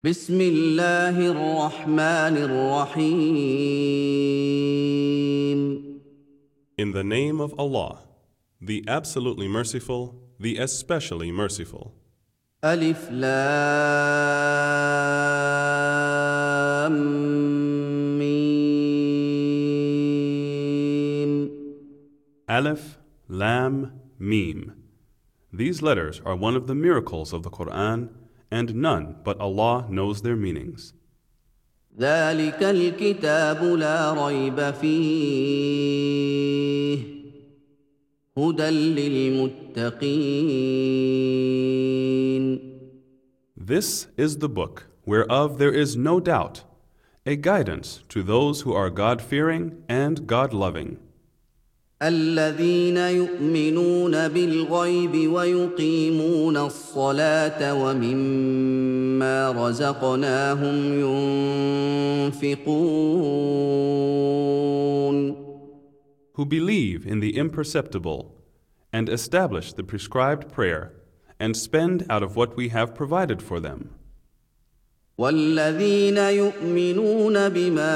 بسم الله الرحمن الرحيم In the name of Allah, the absolutely merciful, the especially merciful. ألف لام ميم Aleph, Lam, Mim. These letters are one of the miracles of the Quran, and none but Allah knows their meanings. ذلك الكتاب لا ريب فيه هدى للمتقين This is the book whereof there is no doubt, a guidance to those who are God-fearing and God-loving. الذين يؤمنون بالغيب ويقيمون الصلاة ومما رزقناهم ينفقون Who believe in the imperceptible and establish the prescribed prayer and spend out of what we have provided for them. والذين يؤمنون بما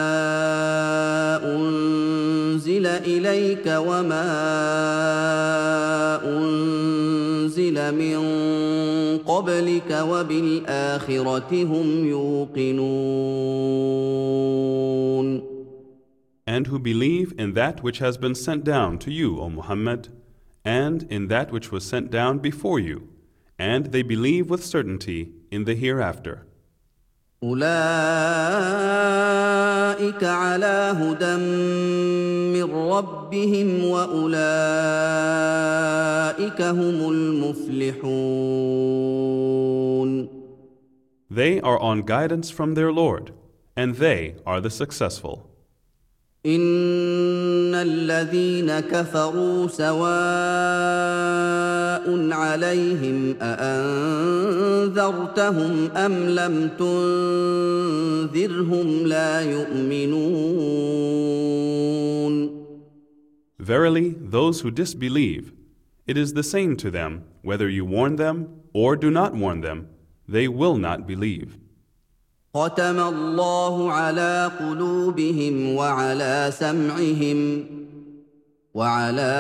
أنزل إليك وما أنزل من قبلك وبالآخرة هم يوقنون And who believe in that which has been sent down to you, O Muhammad, and in that which was sent down before you, and they believe with certainty in the hereafter. أولئك على هدى من ربهم وأولئك هم المفلحون They are on guidance from their Lord, and they are the successful. إن الذين كفروا سواء عليهم أأنذرتهم أم لم تنذرهم لا يؤمنون Verily, those who disbelieve, it is the same to them whether you warn them or do not warn them, they will not believe. ختم الله على قلوبهم وعلى سمعهم وعلى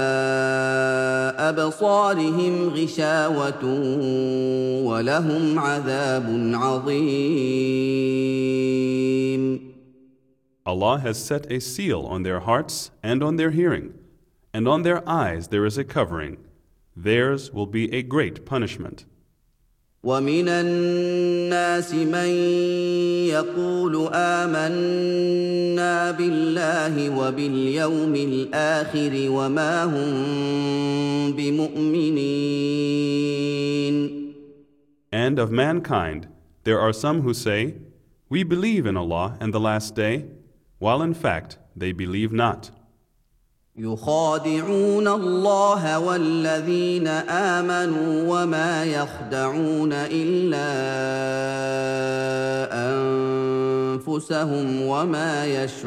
أبصارهم غشاوة ولهم عذاب عظيم Allah has set a seal on their hearts and on their hearing, and on their eyes there is a covering. Theirs will be a great punishment. ومن الناس من يقول آمنا بالله وباليوم الآخر وما هم بمؤمنين And of mankind, there are some who say, We believe in Allah and the last day, while in fact they believe not. يخادعون الله والذين آمنوا وما يخدعون إلا أنفسهم وما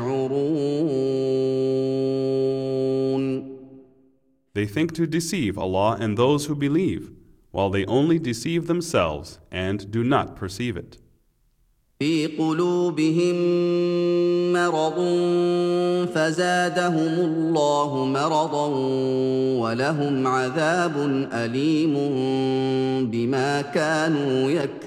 يشعرون They think to deceive Allah and those who believe, while they only deceive themselves and do not perceive it. في قلوبهم مرض فزادهم الله مرضا ولهم عذاب أليم بما كانوا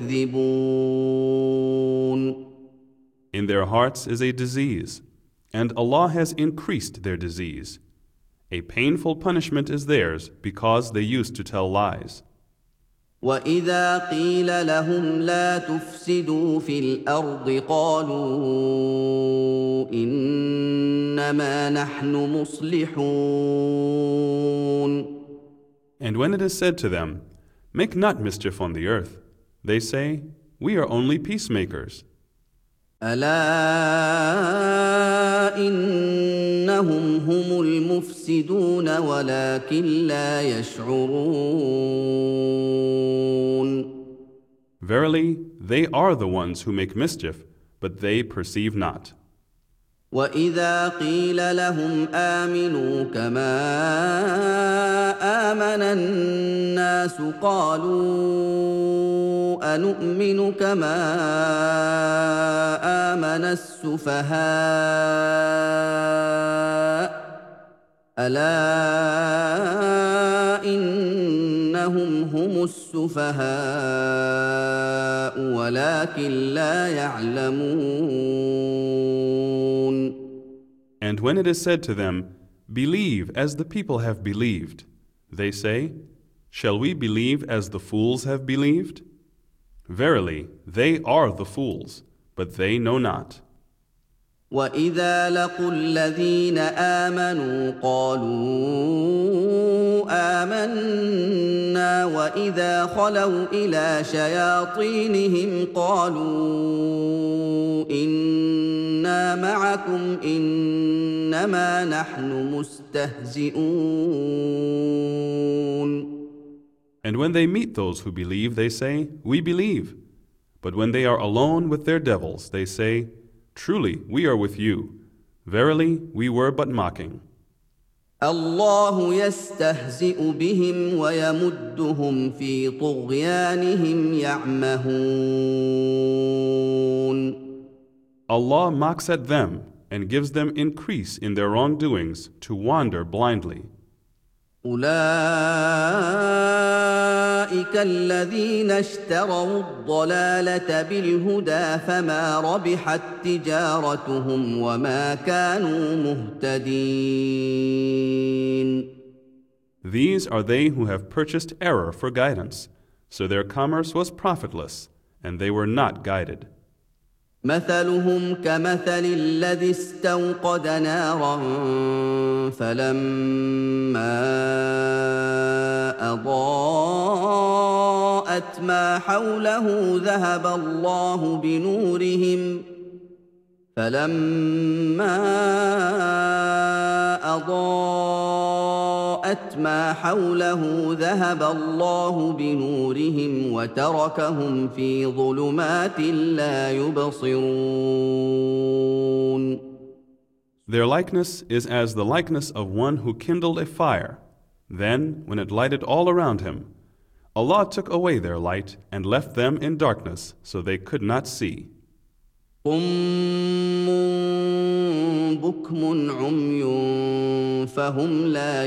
يكذبون In their hearts is a disease, and Allah has increased their disease. A painful punishment is theirs because they used to tell lies. وإذا قيل لهم لا تفسدوا في الأرض قالوا إنما نحن مصلحون And when it is said to them, Make not mischief on the earth, they say, We are only peacemakers. ألا إنهم هم المفسدون ولكن لا يشعرون Verily, they are the ones who make mischief, but they perceive not. وإذا قيل لهم آمنوا كما آمن الناس قالوا أنؤمن كما آمن السفهاء ألا إنهم هم السفهاء ولكن لا يعلمون. And when it is said to them, "Believe as the people have believed," they say, "Shall we believe as the fools have believed?" Verily, they are the fools, but they know not. وَإِذَا لَقُوا الَّذِينَ آمَنُوا قَالُوا آمَنَّا وَإِذَا خَلَوْا إِلَىٰ شَيَاطِينِهِمْ قَالُوا إِنَّا مَعَكُمْ إِنَّمَا نَحْنُ مُسْتَهْزِئُونَ. And when they meet those who believe, they say, "We believe." But when they are alone with their devils, they say, "Truly, we are with you. Verily, we were but mocking." الله يستهزئ بهم ويمدهم في طغيانهم يعمهون. Allah mocks at them and gives them increase in their wrongdoings to wander blindly. أولئك الذين اشتروا الضلالة بالهدى فما ربحت تجارتهم وما كانوا مهتدين. These are they who have purchased error for guidance, so their commerce was profitless, and they were not guided. مثلهم كمثل الذي استوقد نارا فلما أضاءت ما حوله ذهب الله بنورهم وتركهم في ظلمات لا يبصرون. Their likeness is as the likeness of one who kindled a fire. Then, when it lighted all around him, Allah took away their light and left them in darkness, so they could not see. صم بكم عمي فهم لا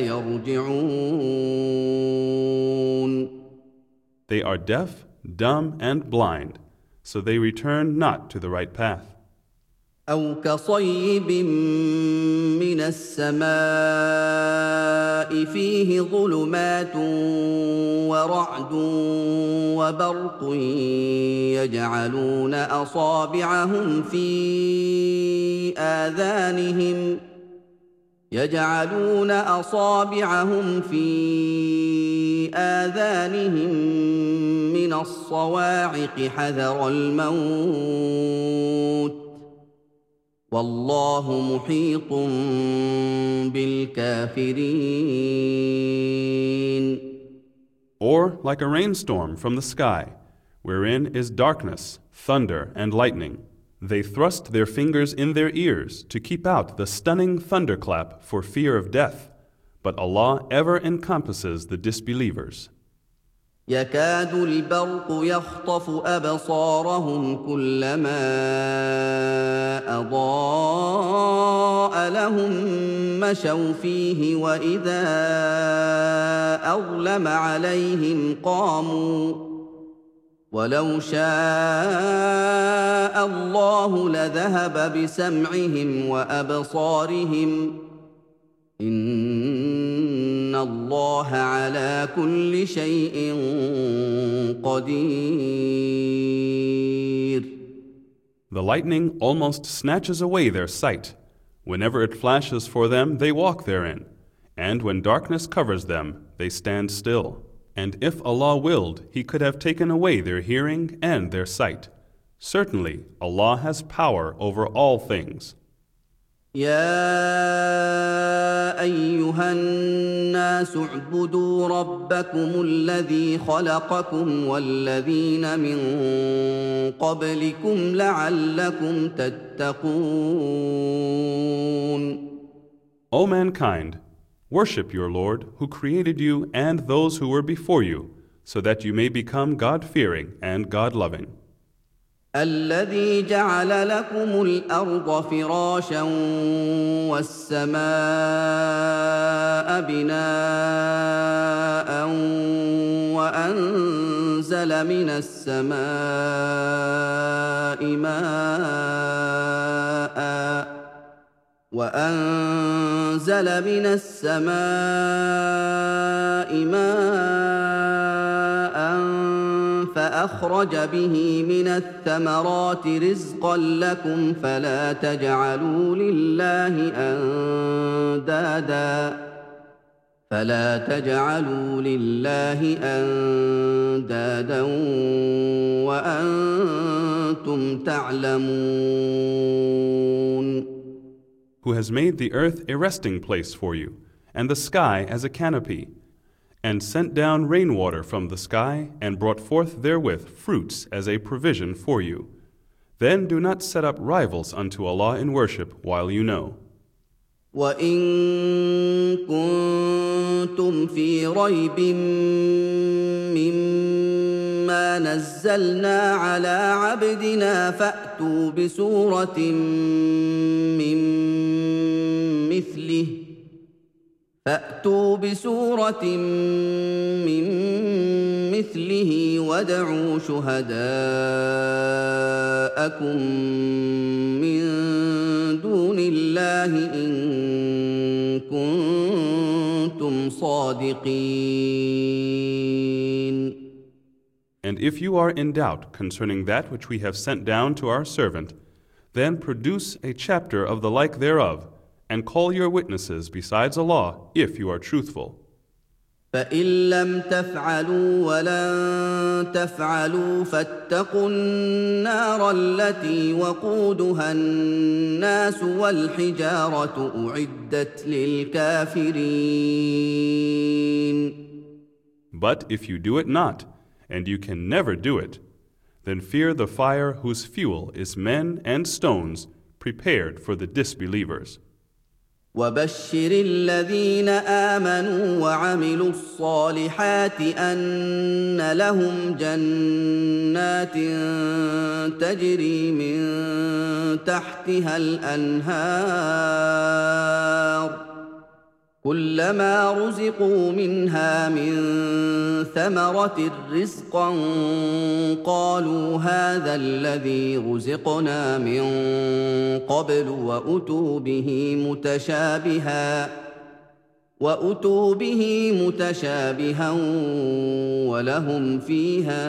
يرجعون. They are deaf, dumb, and blind, so they return not to the right path. أو كصيب من السماء فيه ظلمات ورعد وبرق يجعلون أصابعهم في آذانهم من الصواعق حذر الموت والله محيط بالكافرين. Or like a rainstorm from the sky, wherein is darkness, thunder, and lightning. They thrust their fingers in their ears to keep out the stunning thunderclap for fear of death, but Allah ever encompasses the disbelievers. يكاد البرق يخطف أبصارهم كلما أضاء لهم مشوا فيه وإذا أظلم عليهم قاموا ولو شاء الله لذهب بسمعهم وأبصارهم إن الله على كل شيء قدير. The lightning almost snatches away their sight. Whenever it flashes for them, they walk therein. And when darkness covers them, they stand still. And if Allah willed, He could have taken away their hearing and their sight. Certainly, Allah has power over all things. يا ايها الناس اعبدوا ربكم الذي خلقكم والذين من قبلكم لعلكم تتقون. O mankind, worship your Lord who created you and those who were before you, so that you may become God-fearing and God-loving. الذي جعل لكم الأرض فراشا والسماء بناء وأنزل من السماء ماء فأخرج به من الثمرات رزقا لكم فلا تجعلوا لله أندادا وأنتم تعلمون. Who has made the earth a resting place for you, and the sky as a canopy, and sent down rainwater from the sky, and brought forth therewith fruits as a provision for you. Then do not set up rivals unto Allah in worship while you know. وَإِن كُنتُمْ فِي رَيْبٍ مِّمَّا نَزَّلْنَا عَلَىٰ عَبْدِنَا فَأْتُوا بسورة من مثله وادعوا شهداءكم من دون الله إن كنتم صادقين. And if you are in doubt concerning that which we have sent down to our servant, then produce a chapter of the like thereof, and call your witnesses besides Allah, if you are truthful. فإن لم تفعلوا ولن تفعلوا فاتقوا النار التي وقودها الناس والحجارة أعدت للكافرين. But if you do it not, and you can never do it, then fear the fire whose fuel is men and stones prepared for the disbelievers. وبشر الذين آمنوا وعملوا الصالحات أن لهم جنات تجري من تحتها الأنهار كلما رزقوا منها من ثمرة رزقا قالوا هذا الذي رزقنا من قبل وأتوا به متشابها ولهم فيها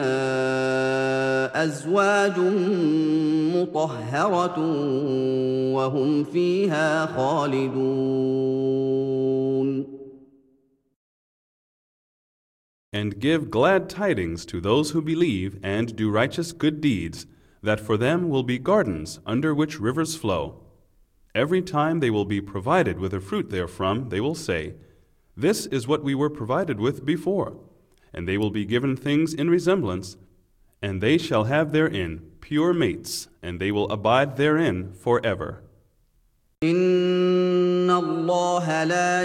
أزواج مطهرة وهم فيها خالدون. And give glad tidings to those who believe and do righteous good deeds, that for them will be gardens under which rivers flow. Every time they will be provided with a fruit therefrom, they will say, "This is what we were provided with before." And they will be given things in resemblance, and they shall have therein pure mates, and they will abide therein forever. إن الله لا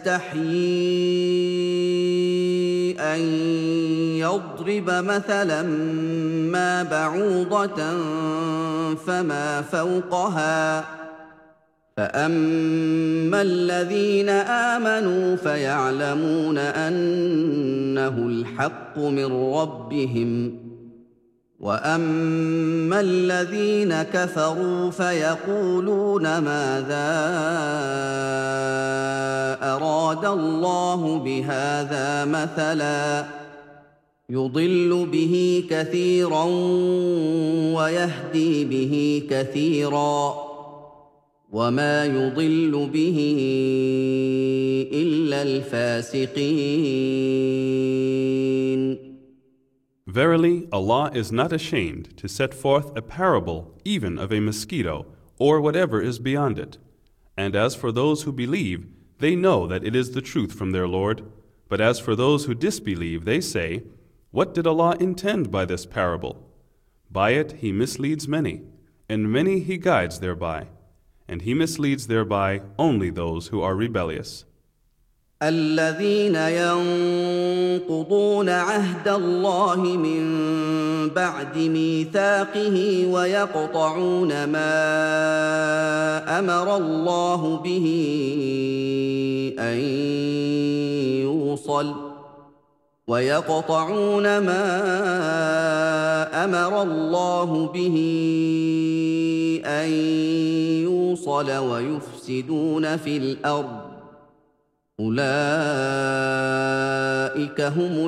يستحيي أن يضرب مثلا ما بعوضة فما فوقها فأما الذين آمنوا فيعلمون أنه الحق من ربهم وأما الذين كفروا فيقولون ماذا أراد الله بهذا مثلا يضل به كثيرا ويهدي به كثيرا وما يضل به إلا الفاسقين. Verily, Allah is not ashamed to set forth a parable even of a mosquito or whatever is beyond it, And as for those who believe, they know that it is the truth from their Lord. But as for those who disbelieve, they say, "What did Allah intend by this parable? By it He misleads many, and many He guides thereby, and He misleads thereby only those who are rebellious." الذين ينقضون عهد الله من بعد ميثاقه ويقطعون ما أمر الله به أن يوصل ويفسدون في الأرض أولئك هم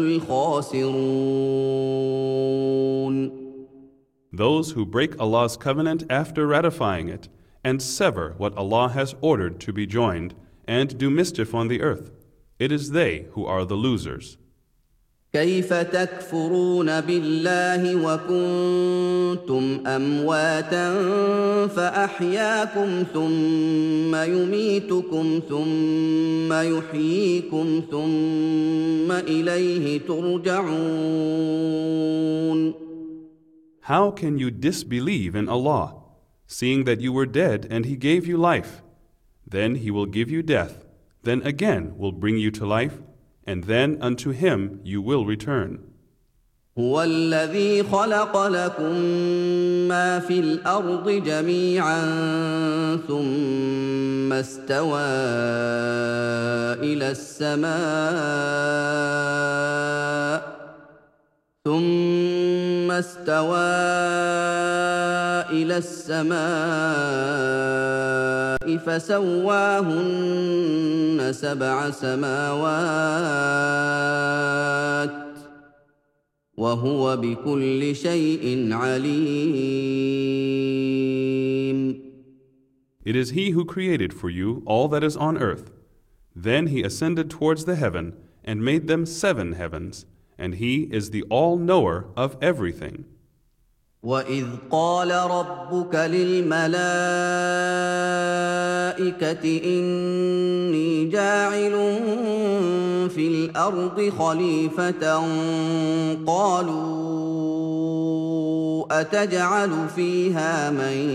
الخاسرون. Those who break Allah's covenant after ratifying it, and sever what Allah has ordered to be joined, and do mischief on the earth, it is they who are the losers. كيف تكفرون بالله وكنتم أمواتا فأحياكم ثم يميتكم ثم يحييكم ثم إليه ترجعون. How can you disbelieve in Allah, seeing that you were dead and He gave you life? Then He will give you death, then again will bring you to life, and then unto Him you will return. هو الذي خلق لكم ما في الأرض جميعا ثم استوى إلى السماء فسواهن 7 سماوات وهو بكل شيء عليم. It is He who created for you all that is on earth. Then He ascended towards the heaven and made them 7 heavens, and He is the all-knower of everything. وَإِذْ قَالَ رَبُّكَ لِلْمَلَائِكَةِ إِنِّي جَاعِلٌ فِي الْأَرْضِ خَلِيفَةً قَالُوا أَتَجْعَلُ فِيهَا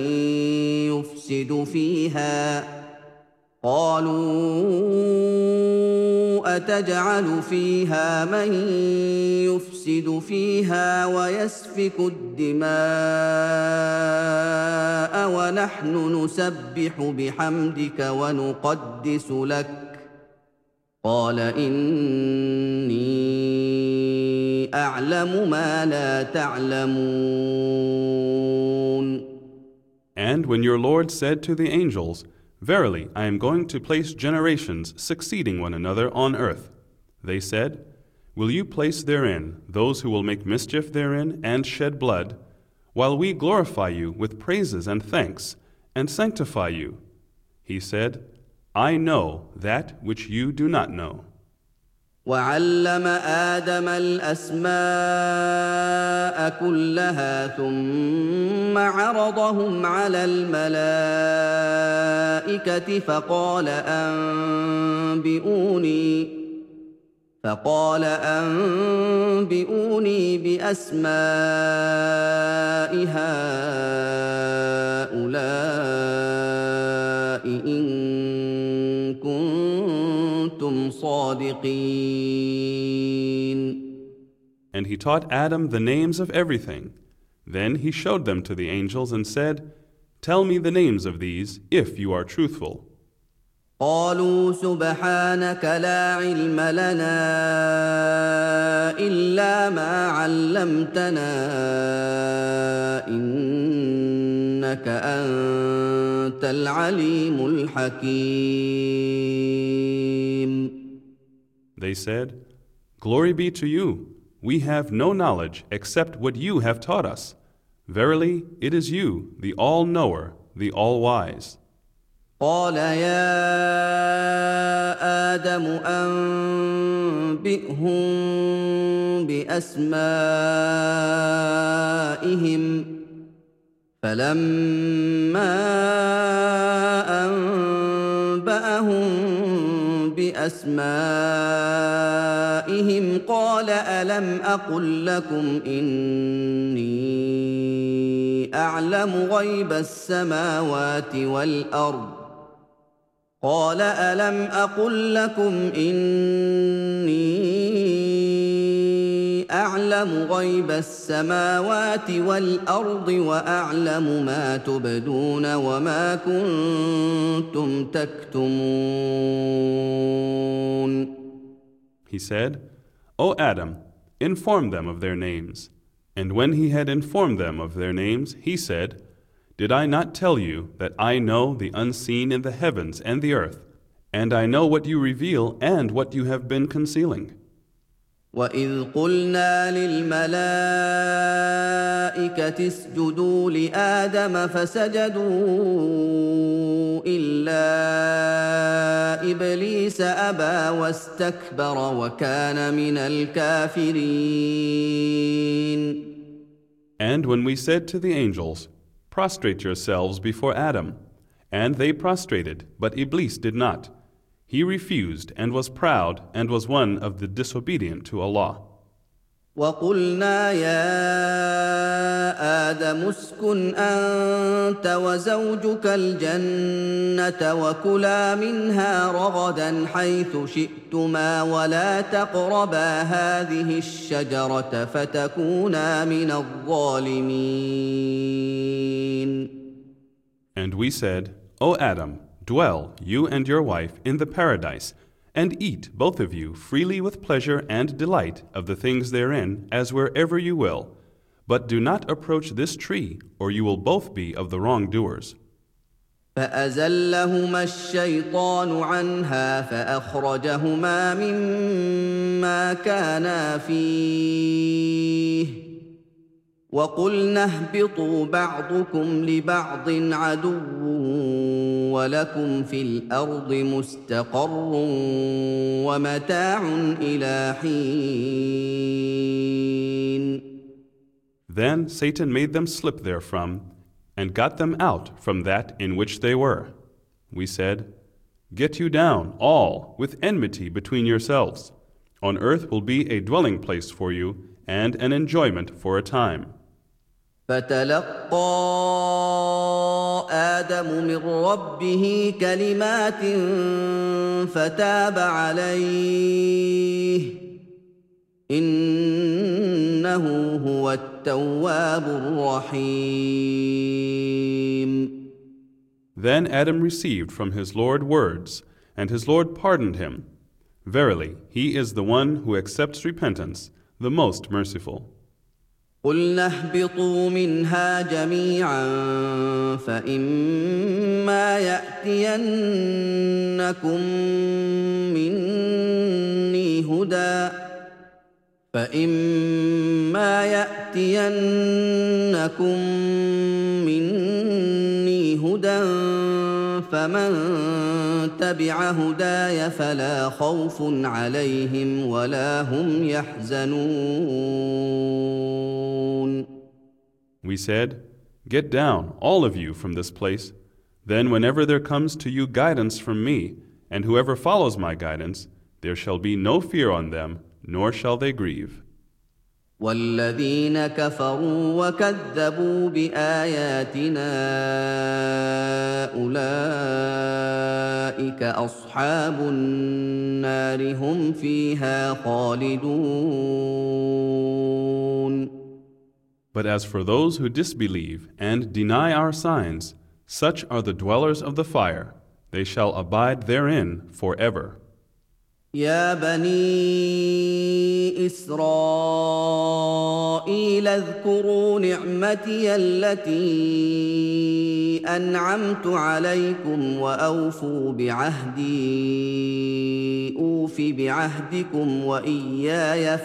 مَن يُفْسِدُ فِيهَا وَيَسْفِكُ الدِّمَاءَ وَنَحْنُ نُسَبِّحُ بِحَمْدِكَ وَنُقَدِّسُ لَكَ قَالَ إِنِّي أَعْلَمُ مَا لَا تَعْلَمُونَ. And when your Lord said to the angels, "Verily, I am going to place generations succeeding one another on earth," they said, "Will you place therein those who will make mischief therein and shed blood, while we glorify you with praises and thanks, and sanctify you?" He said, "I know that which you do not know." وَعَلَّمَ آدَمَ الْأَسْمَاءَ كُلَّهَا ثُمَّ عَرَضَهُمْ عَلَى الْمَلَائِكَةِ فقال أنبئوني بأسماء هؤلاء إن كنتم صادقين. And He taught Adam the names of everything. Then He showed them to the angels and said, "Tell me the names of these, if you are truthful." قالوا سبحانك لا علم لنا إلا ما علمتنا إنك أنت العليم الحكيم. They said, "Glory be to you. We have no knowledge except what you have taught us. Verily, it is you, the all-knower, the all-wise." قال يا آدم أنبئهم بأسمائهم فلما سماهم بأسمائهم قال ألم أقل لكم إني أعلم غيب السماوات والأرض قال ألم أقل لكم إني أعلم غيب السماوات والأرض وأعلم ما تبدون وما كنتم تكتمون. He said, O Adam, inform them of their names. And when he had informed them of their names, he said, Did I not tell you that I know the unseen in the heavens and the earth, and I know what you reveal and what you have been concealing? وَإِذْ قُلْنَا لِلْمَلَائِكَةِ اسْجُدُوا لِآدَمَ فَسَجَدُوا إِلَّا إِبْلِيسَ أَبَى وَاسْتَكْبَرَ وَكَانَ مِنَ الْكَافِرِينَ. And when we said to the angels, Prostrate yourselves before Adam, and they prostrated, but Iblis did not. He refused and was proud and was one of the disobedient to Allah. وَقُلْنَا يَا آدَمُ اسْكُنْ أَنْتَ وَزَوْجُكَ الْجَنَّةَ وَكُلَا مِنْهَا رَغَدًا حَيْثُ شِئْتُمَا وَلَا تَقْرَبَا هَذِهِ الشَّجَرَةَ فَتَكُونَا مِنَ الظَّالِمِينَ. And we said, O Adam, dwell, you and your wife, in the paradise, and eat, both of you, freely with pleasure and delight of the things therein, as wherever you will. But do not approach this tree, or you will both be of the wrongdoers. فأزلهما الشيطان عنها فأخرجهما مما كانا فيه وقلنا اهبطوا بعضكم لبعض عدو ولكم في الأرض مستقر ومتاع إلى حين. Then Satan made them slip therefrom, and got them out from that in which they were. We said, Get you down, all, with enmity between yourselves. On earth will be a dwelling place for you, and an enjoyment for a time. فتلقى آدم من ربه كلمات فتاب عليه إنه هو التواب الرحيم. Then Adam received from his Lord words, and his Lord pardoned him. Verily, he is the one who accepts repentance, the most merciful. قُلْنَا اهْبِطُوا مِنْهَا جَمِيعًا فَإِمَّا يَأْتِيَنَّكُم مِّنِّي هُدًى فَمَن تَبِعَ هُدَايَ فَلَا خَوْفٌ عَلَيْهِمْ وَلَا هُمْ يَحْزَنُونَ. We said, Get down, all of you, from this place. Then whenever there comes to you guidance from me, and whoever follows my guidance, there shall be no fear on them, nor shall they grieve. والذين كفروا وكذبوا بآياتنا أولئك أصحاب النار هم فيها خالدون. But as for those who disbelieve and deny our signs, such are the dwellers of the fire. They shall abide therein forever. يا بني إسرائيل اذكروا نعمتي التي أنعمت عليكم وأوفوا بعهدي أوف بعهدكم وإياي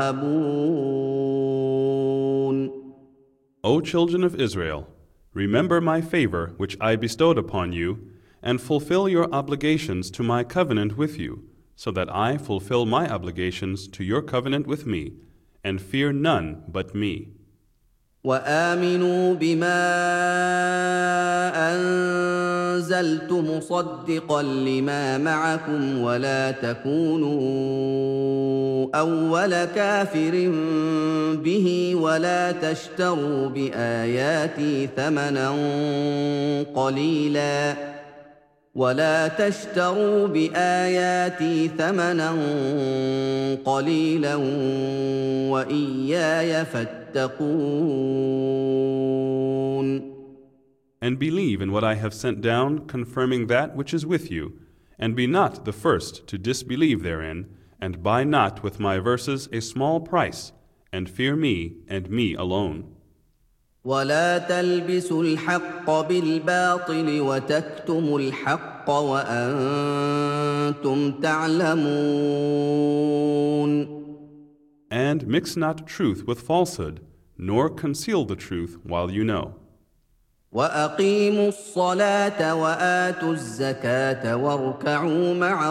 فارهبون. O children of Israel, remember my favor which I bestowed upon you, and fulfill your obligations to my covenant with you, so that I fulfill my obligations to your covenant with me, and fear none but me. وآمنوا بما أنزل نزلت مصدقا لما معكم ولا تكونوا أول كافر به ولا تشتروا بآياتي ثمنا قليلا وإياي فاتقون. And believe in what I have sent down, confirming that which is with you, and be not the first to disbelieve therein, and buy not with my verses a small price, and fear me and me alone. ولا تلبسوا الحق بالباطل وتكتموا الحق وأنتم تعلمون. And mix not truth with falsehood, nor conceal the truth while you know. وأقيموا الصلاة وآتوا الزكاة واركعوا مع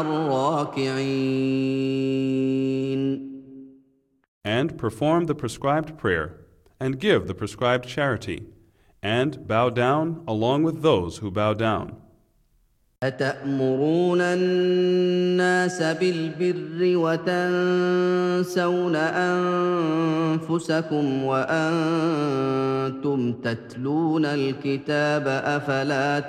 الراكعين. And perform the prescribed prayer, and give the prescribed charity, and bow down along with those who bow down. أتأمرون الناس بالبر وتنسون أنفسكم وأنتم تتلون الكتاب أفلا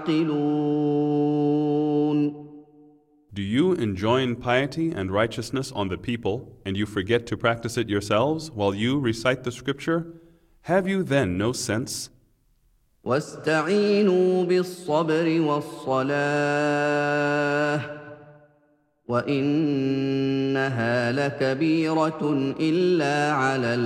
تعقلون. Do you enjoin piety and righteousness on the people, and you forget to practice it yourselves while you recite the scripture? Have you then no sense? واستعينوا بالصبر والصلاة وإنها لكبيرة إلا على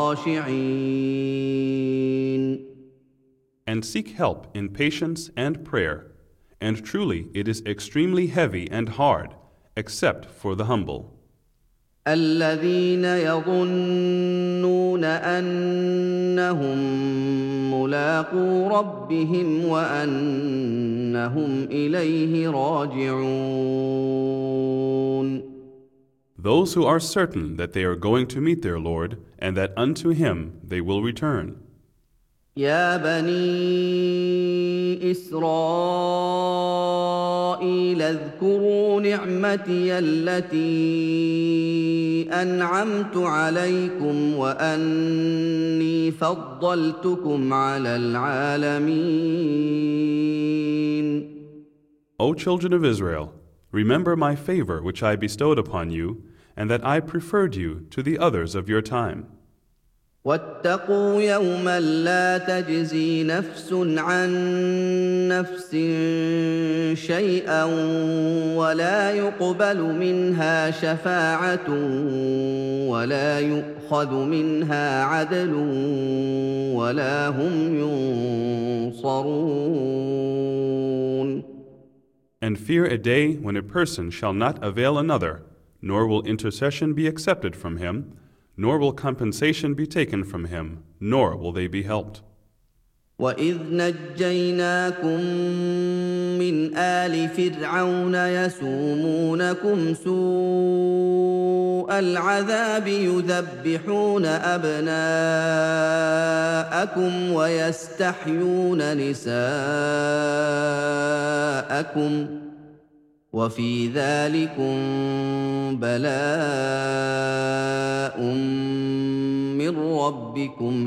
الخاشعين. And seek help in patience and prayer, and truly it is extremely heavy and hard, except for the humble. الذين يظنون أنهم ملاقو ربهم وأنهم إليه راجعون. Those who are certain that they are going to meet their Lord, and that unto Him they will return. يا بني إسرائيل اذكروا نعمتي التي أنعمت عليكم وأني فضلتكم على العالمين. O children of Israel, remember my favor which I bestowed upon you, and that I preferred you to the others of your time. واتقوا يوما لا تجزي نفس عن نفس شيئا ولا يقبل منها شفاعة ولا يؤخذ منها عدل ولا هم ينصرون. And fear a day when a person shall not avail another, nor will intercession be accepted from him, nor will compensation be taken from him, nor will they be helped. وَإِذْ نَجَّيْنَاكُمْ مِنْ آلِ فِرْعَوْنَ يَسُومُونَكُمْ سُوءَ الْعَذَابِ يُذَبِّحُونَ أَبْنَاءَكُمْ وَيَسْتَحْيُونَ نِسَاءَكُمْ وفي ذلكم بلاء من ربكم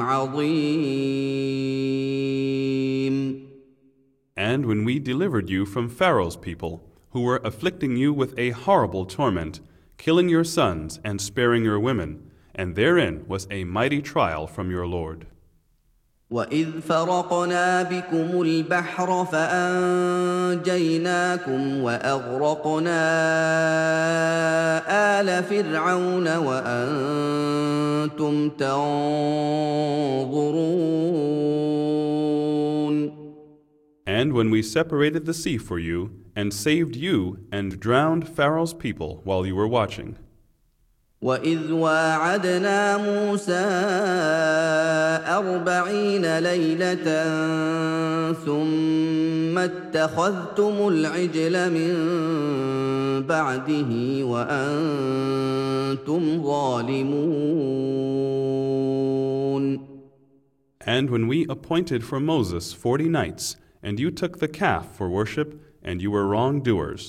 عظيم. And when we delivered you from Pharaoh's people, who were afflicting you with a horrible torment, killing your sons and sparing your women, and therein was a mighty trial from your Lord. وَإِذْ فَرَقْنَا بِكُمُ الْبَحْرَ فَأَنْجَيْنَاكُمْ وَأَغْرَقْنَا آلَ فِرْعَوْنَ وَأَنْتُمْ تَنْظُرُونَ. And when we separated the sea for you, and saved you, and drowned Pharaoh's people while you were watching. وَإِذْ وَاعَدْنَا مُوسَىٰ 40 لَيْلَةً ثُمَّ اتَّخَذْتُمُ الْعِجْلَ مِن بَعْدِهِ وَأَنْتُمْ ظَالِمُونَ. And when we appointed for Moses 40 nights, And you took the calf for worship, and you were wrongdoers.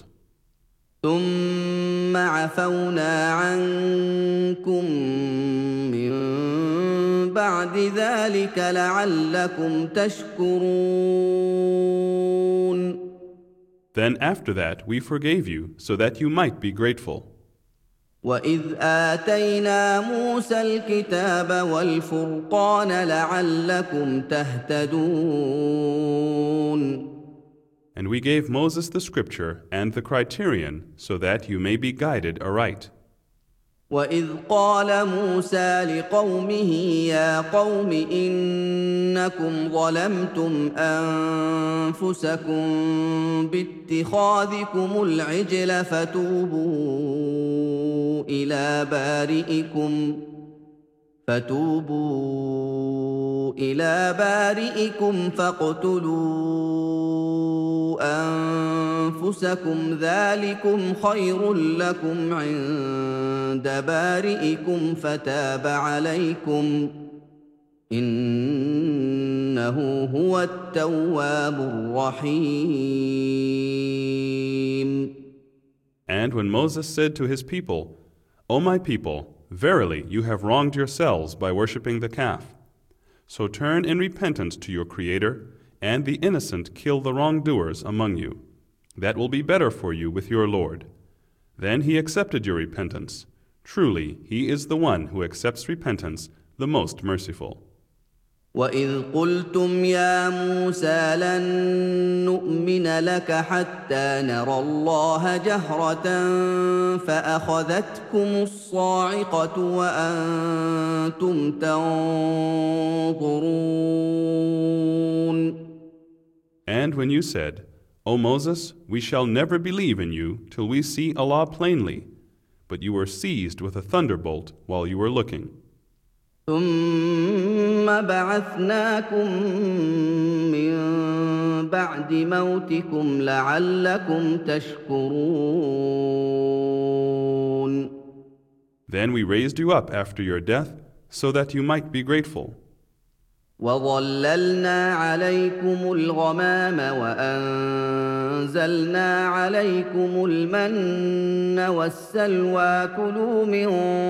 ثم عفونا عنكم من بعد ذلك لعلكم تشكرون. Then after that we forgave you, so that you might be grateful. وإذ آتينا موسى الكتاب والفرقان لعلكم تهتدون. And we gave Moses the scripture and the criterion, so that you may be guided aright. وإذ قال موسى لقومه يا قوم إنكم ظلمتم أنفسكم باتخاذكم العجل فتوبوا إلى بارئكم فاقتلوا أنفسكم ذلكم خير لكم عند بارئكم فتاب عليكم إنه هو التواب الرحيم. And when Moses said to his people, O my people, verily you have wronged yourselves by worshipping the calf. So turn in repentance to your Creator, and the innocent kill the wrongdoers among you. That will be better for you with your Lord. Then he accepted your repentance. Truly, he is the one who accepts repentance, the most merciful. وَإِذْ قُلْتُمْ يَا مُوسَىٰ لَن نُّؤْمِنَ لَكَ حَتَّىٰ نَرَى اللَّهَ جَهْرَةً فَأَخَذَتْكُمُ الصَّاعِقَةُ وَأَنتُمْ تَنظُرُونَ. And when you said, O Moses, we shall never believe in you till we see Allah plainly, but you were seized with a thunderbolt while you were looking. ثم بعثناكم من بعد موتكم لعلكم تشكرون. Then we raised you up after your death so that you might be grateful. وظللنا عليكم الغمام وأنزلنا عليكم المن والسلوى كلوا من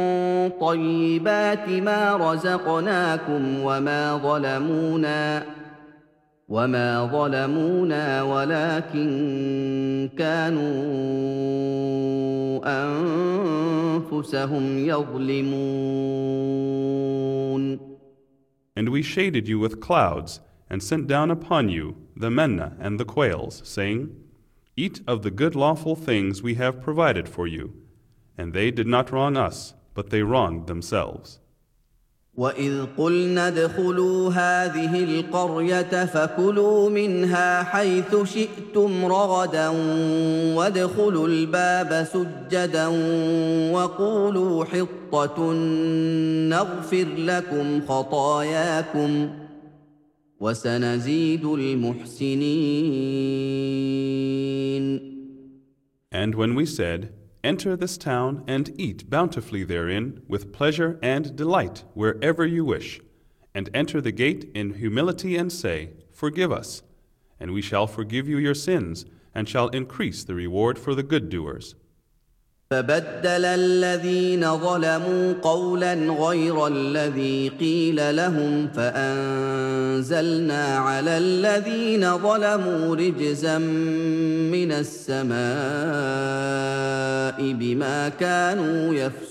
طيبات ما رزقناكم وما ظلمونا ولكن كانوا أنفسهم يظلمون. And we shaded you with clouds and sent down upon you the manna and the quails, saying, Eat of the good lawful things we have provided for you. And they did not wrong us, but they wronged themselves. وَإِذْ قُلْنَا ادْخُلُوا هَٰذِهِ الْقَرْيَةَ فَكُلُوا مِنْهَا حَيْثُ شِئْتُمْ رَغَدًا وَادْخُلُوا الْبَابَ سُجَّدًا وَقُولُوا حِطَّةٌ نَّغْفِرْ لَكُمْ خَطَايَاكُمْ وَسَنَزِيدُ الْمُحْسِنِينَ. And when we said, Enter this town and eat bountifully therein with pleasure and delight wherever you wish, and enter the gate in humility and say, Forgive us, and we shall forgive you your sins and shall increase the reward for the good doers. فبدل الذين ظلموا قولا غير الذي قيل لهم فأنزلنا على الذين ظلموا رجزا من السماء بما كانوا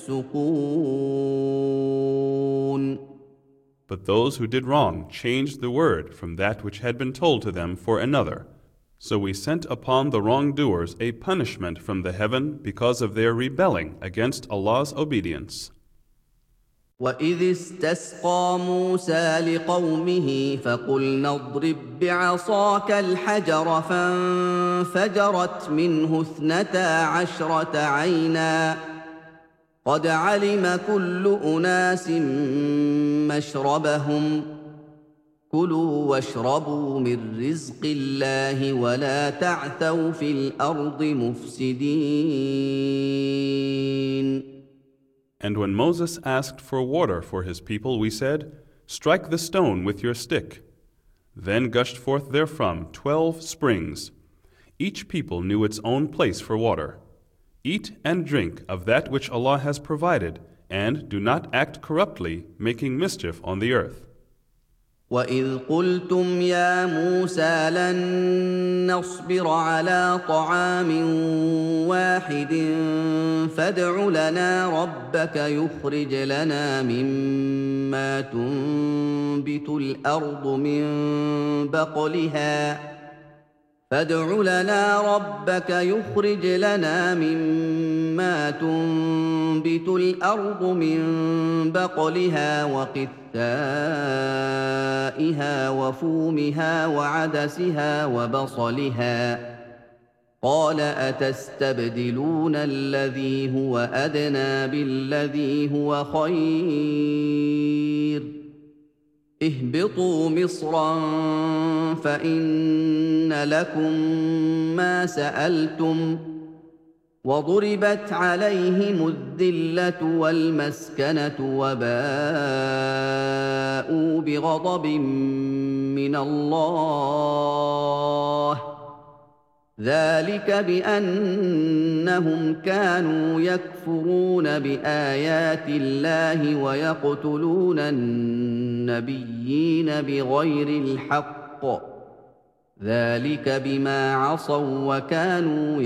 يفسقون. But those who did wrong changed the word from that which had been told to them for another. So we sent upon the wrongdoers a punishment from the heaven because of their rebelling against Allah's obedience. وَإِذِ اسْتَسْقَىٰ مُوسَىٰ لِقَوْمِهِ فَقُلْنَا اضْرِب بِّعَصَاكَ الْحَجَرَ فَانفَجَرَتْ مِنْهُ 12 عَيْنًا قَدْ عَلِمَ كُلُّ أُنَاسٍ مَّشْرَبَهُمْ كُلُوا وَاشْرَبُوا مِن رِّزْقِ اللَّهِ وَلَا تَعْثَوْا فِي الْأَرْضِ مُفْسِدِينَ. And when Moses asked for water for his people, we said, Strike the stone with your stick. Then gushed forth therefrom 12 springs. Each people knew its own place for water. Eat and drink of that which Allah has provided, and do not act corruptly, making mischief on the earth. وَإِذْ قُلْتُمْ يَا مُوسَىٰ لَن نَّصْبِرَ عَلَىٰ طَعَامٍ وَاحِدٍ فَادْعُ لَنَا رَبَّكَ يُخْرِجْ لَنَا مِمَّا تُنبِتُ الْأَرْضُ مِن بَقْلِهَا وَقِثَّائِهَا وَفُومِهَا وَعَدَسِهَا وَبَصَلِهَا ۖ قَالَ أَتَسْتَبْدِلُونَ الَّذِي هُوَ أَدْنَىٰ بِالَّذِي هُوَ خَيْرٌ ۚ اهْبِطُوا مِصْرًا فَإِنَّ لَكُم مَّا سَأَلْتُمْ ۗ وَضُرِبَتْ عَلَيْهِمُ الذِّلَّةُ وَالْمَسْكَنَةُ وَبَاءُوا بِغَضَبٍ مِّنَ اللَّهِ ۗ ذَٰلِكَ بِأَنَّهُمْ كَانُوا يَكْفُرُونَ بِآيَاتِ اللَّهِ وَيَقْتُلُونَ النَّبِيِّينَ بِغَيْرِ الْحَقِّ ۗ ذَٰلِكَ بِمَا عَصَوا وَّكَانُوا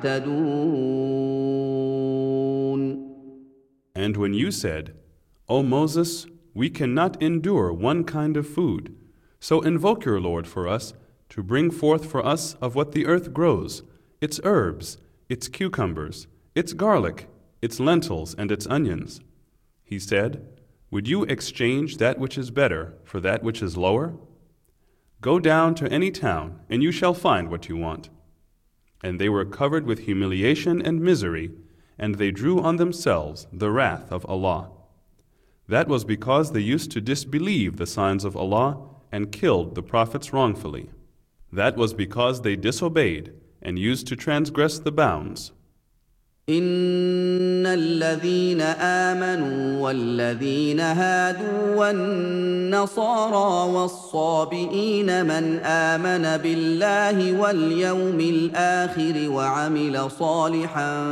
يَعْتَدُونَ. And when you said, O Moses, we cannot endure one kind of food, so invoke your Lord for us to bring forth for us of what the earth grows, its herbs, its cucumbers, its garlic, its lentils, and its onions. He said, would you exchange that which is better for that which is lower? Go down to any town, and you shall find what you want. And they were covered with humiliation and misery, and they drew on themselves the wrath of Allah. That was because they used to disbelieve the signs of Allah and killed the prophets wrongfully. That was because they disobeyed and used to transgress the bounds. إِنَّ الَّذِينَ آمَنُوا وَالَّذِينَ هَادُوا وَالنَّصَارَىٰ وَالصَّابِئِينَ مَنْ آمَنَ بِاللَّهِ وَالْيَوْمِ الْآخِرِ وَعَمِلَ صَالِحًا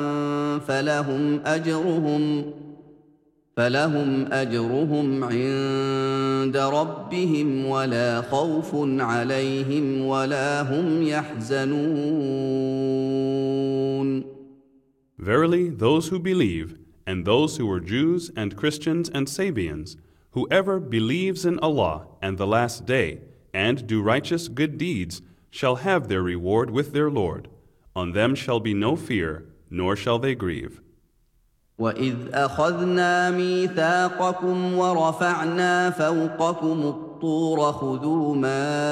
فَلَهُمْ أَجْرُهُمْ عِندَ رَبِّهِمْ وَلَا خَوْفٌ عَلَيْهِمْ وَلَا هُمْ يَحْزَنُونَ. Verily, those who believe, and those who were Jews and Christians and Sabians, whoever believes in Allah and the Last Day, and do righteous good deeds, shall have their reward with their Lord. On them shall be no fear, nor shall they grieve. وَإِذْ أَخَذْنَا مِيثَاقَكُمْ وَرَفَعْنَا فَوْقَكُمُ الطُّورَ خُذُوا مَا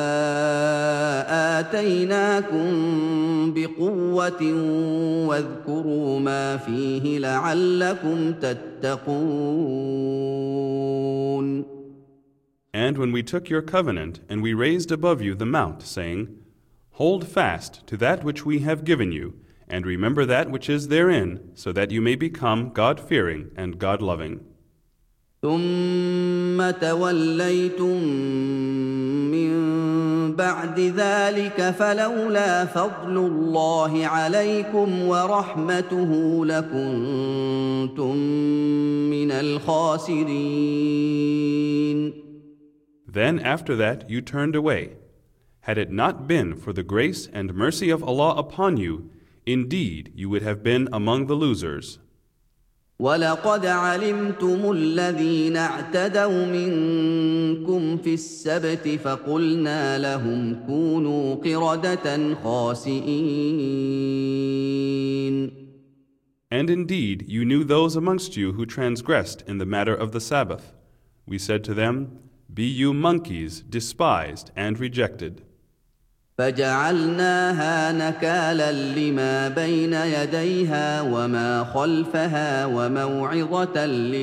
آتَيْنَاكُم بِقُوَّةٍ وَاذْكُرُوا مَا فِيهِ لَعَلَّكُمْ تَتَّقُونَ. And when we took your covenant, and we raised above you the mount, saying, hold fast to that which we have given you, and remember that which is therein, so that you may become God-fearing and God-loving. ثُمَّ تَوَلَّيْتُم مِّن بَعْدِ ذَٰلِكَ فَلَوْلَا فَضْلُ اللَّهِ عَلَيْكُمْ وَرَحْمَتُهُ لَكُنتُم مِّنَ الْخَاسِرِينَ. Then after that you turned away. Had it not been for the grace and mercy of Allah upon you, indeed you would have been among the losers. وَلَقَدْ عَلِمْتُمُ الَّذِينَ اعْتَدَوْا مِنكُمْ فِي السَّبْتِ فَقُلْنَا لَهُمْ كُونُوا قِرَدَةً خَاسِئِينَ. And indeed you knew those amongst you who transgressed in the matter of the Sabbath. We said to them, be you monkeys, despised and rejected. فَجَعَلْنَاهَا نَكَالًا لِمَا بَيْنَ يَدَيْهَا وَمَا خَلْفَهَا وَمَوْعِظَةً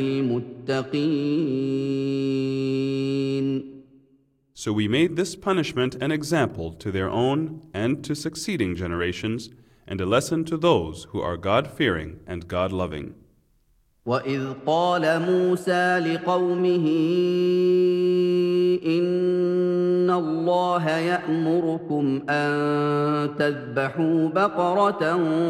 لِلْمُتَّقِينَ. So we made this punishment an example to their own and to succeeding generations, and a lesson to those who are God-fearing and God-loving. وَإِذْ قَالَ مُوسَىٰ لِقَوْمِهِ إِنَّ الله يأمركم أن تذبحوا بقرة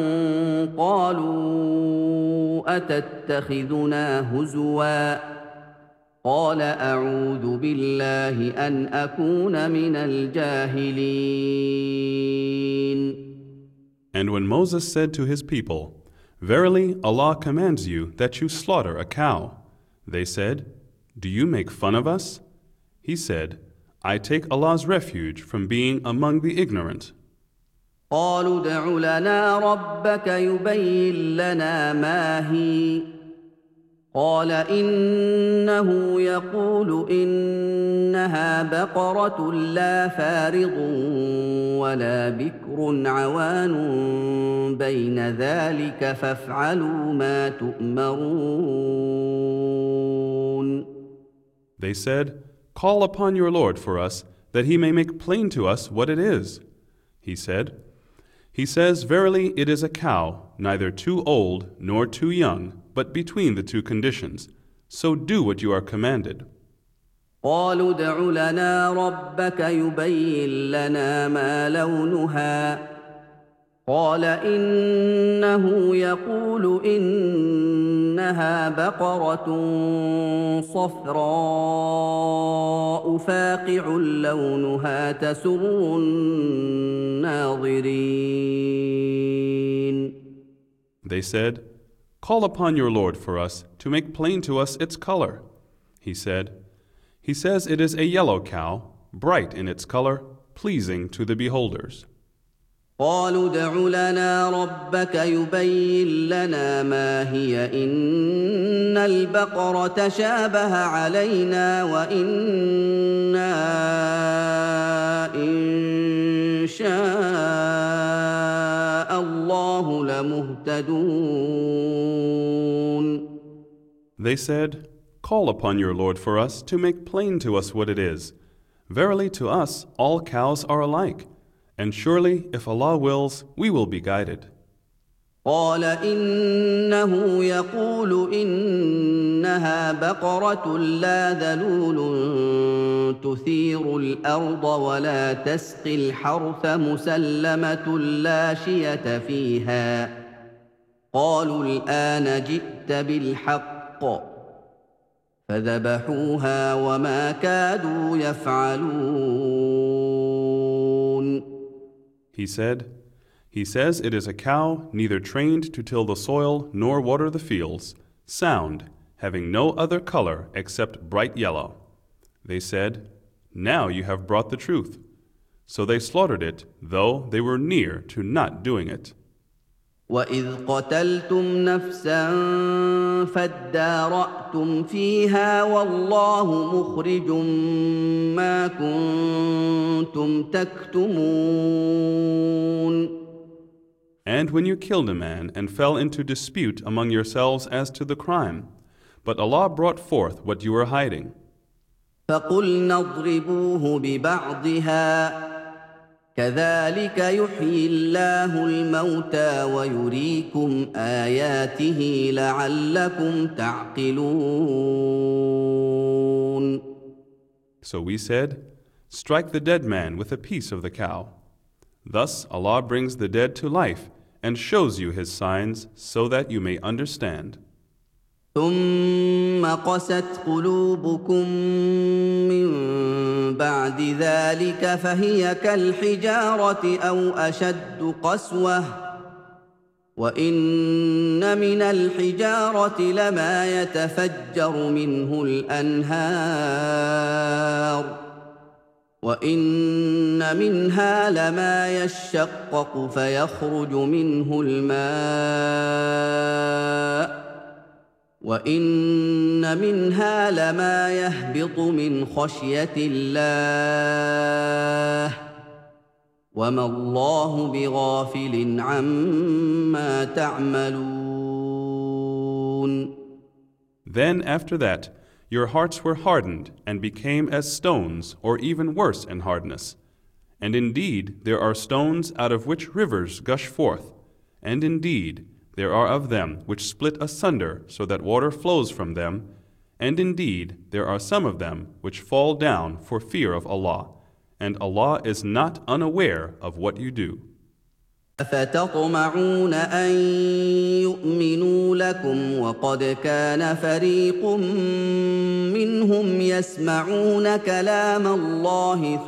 قالوا أتتخذنا هزوا قال أعوذ بالله أن أكون من الجاهلين. And when Moses said to his people, "Verily, Allah commands you that you slaughter a cow," they said, "Do you make fun of us?" He said, "I take Allah's refuge from being among the ignorant." قالوا ادع لنا ربك يبين لنا ما هي قال إنه يقول إنها بقرة لا فارض ولا بكر عوان بين ذلك فافعلوا ما تؤمرون. They said, "Call upon your Lord for us, that he may make plain to us what it is." He says, "Verily it is a cow, neither too old nor too young, but between the two conditions. So do what you are commanded." قالوا ادع لنا ربك يبين لنا ما لونها قال إنه يقول إنها بقرة صفراء فاقع لونها تسر الناظرين. They said, "Call upon your Lord for us to make plain to us its color." He says it is a yellow cow, bright in its color, pleasing to the beholders. قالوا ادع لنا ربك يبين لنا ما هي إن البقرة شابه علينا وإنا إن شاء الله لمهتدون. They said, "Call upon your Lord for us to make plain to us what it is. Verily to us all cows are alike, and surely if Allah wills, we will be guided." قال إنه يقول إنها بقرة لا ذلول تثير الأرض ولا تسقي الحرث مسلمة لا شية فيها قالوا الآن جئت بالحق فذبحوها وما كادوا يفعلون. He says it is a cow neither trained to till the soil nor water the fields, sound, having no other color except bright yellow. They said, "Now you have brought the truth." So they slaughtered it, though they were near to not doing it. وَإِذْ قَتَلْتُمْ نَفْسًا فَادَّارَأْتُمْ فِيهَا وَاللَّهُ مُخْرِجٌ مَا كُنتُمْ تَكْتُمُونَ. And when you killed a man and fell into dispute among yourselves as to the crime, but Allah brought forth what you were hiding. فَقُلْنَا اضْرِبُوهُ بِبَعْضِهَا كذلك يحيي الله الموتى ويريكم آياته لعلكم تعقلون. So we said, "Strike the dead man with a piece of the cow." Thus Allah brings the dead to life and shows you His signs so that you may understand. ثم قست قلوبكم من بعد ذلك فهي كالحجارة أو أشد قسوة وإن من الحجارة لما يتفجر منه الأنهار وإن منها لما يشقق فيخرج منه الماء وإن منها لما يهبط من خشية الله وما الله بغافل عما تعملون. Then after that, your hearts were hardened and became as stones or even worse in hardness. And indeed, there are stones out of which rivers gush forth. And indeed, there are of them which split asunder so that water flows from them. And indeed, there are some of them which fall down for fear of Allah. and Allah is not unaware of what you do. أفتطمعون أن يؤمنوا لكم وقد كان فريق منهم يسمعون كلام الله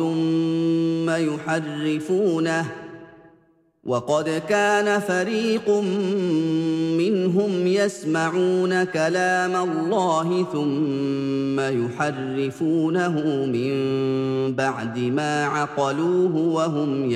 ثم يحرفونه من بعد ما عقلوه وهم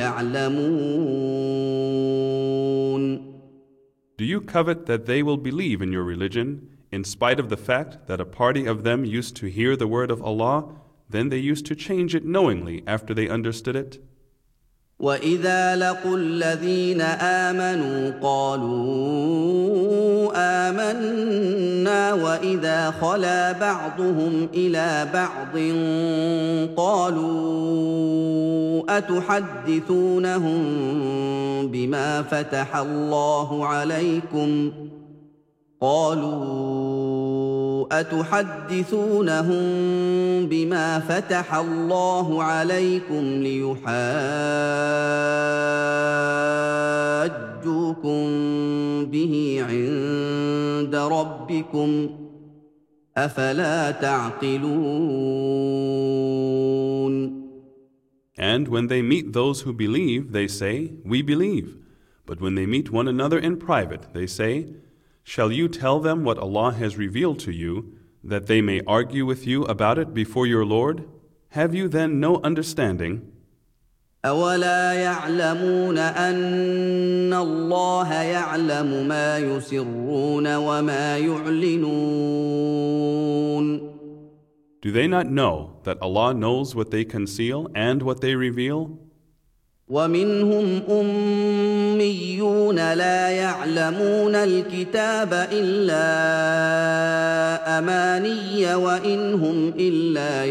يعلمون. Do you covet that they will believe in your religion, in spite of the fact that a party of them used to hear the word of Allah, then they used to change it knowingly after they understood it? وَإِذَا لَقُوا الَّذِينَ آمَنُوا قَالُوا آمَنَّا وَإِذَا خَلَا بَعْضُهُمْ إِلَىٰ بَعْضٍ قَالُوا أَتُحَدِّثُونَهُم بِمَا فتح الله عليكم ليحاجوكم به عند ربكم أفلا تعقلون. And when they meet those who believe, they say, "We believe." But when they meet one another in private, they say, "Shall you tell them what Allah has revealed to you, that they may argue with you about it before your Lord? Have you then no understanding?" أَوَلَا يَعْلَمُونَ أَنَّ اللَّهَ يَعْلَمُ مَا يُسِرُّونَ وَمَا يُعْلِنُونَ. Do they not know that Allah knows what they conceal and what they reveal? وَمِنْهُمْ أُمِّيُّونَ لَا يَعْلَمُونَ الْكِتَابَ إِلَّا أَمَانِيَّ وَإِنْ هُمْ إِلَّا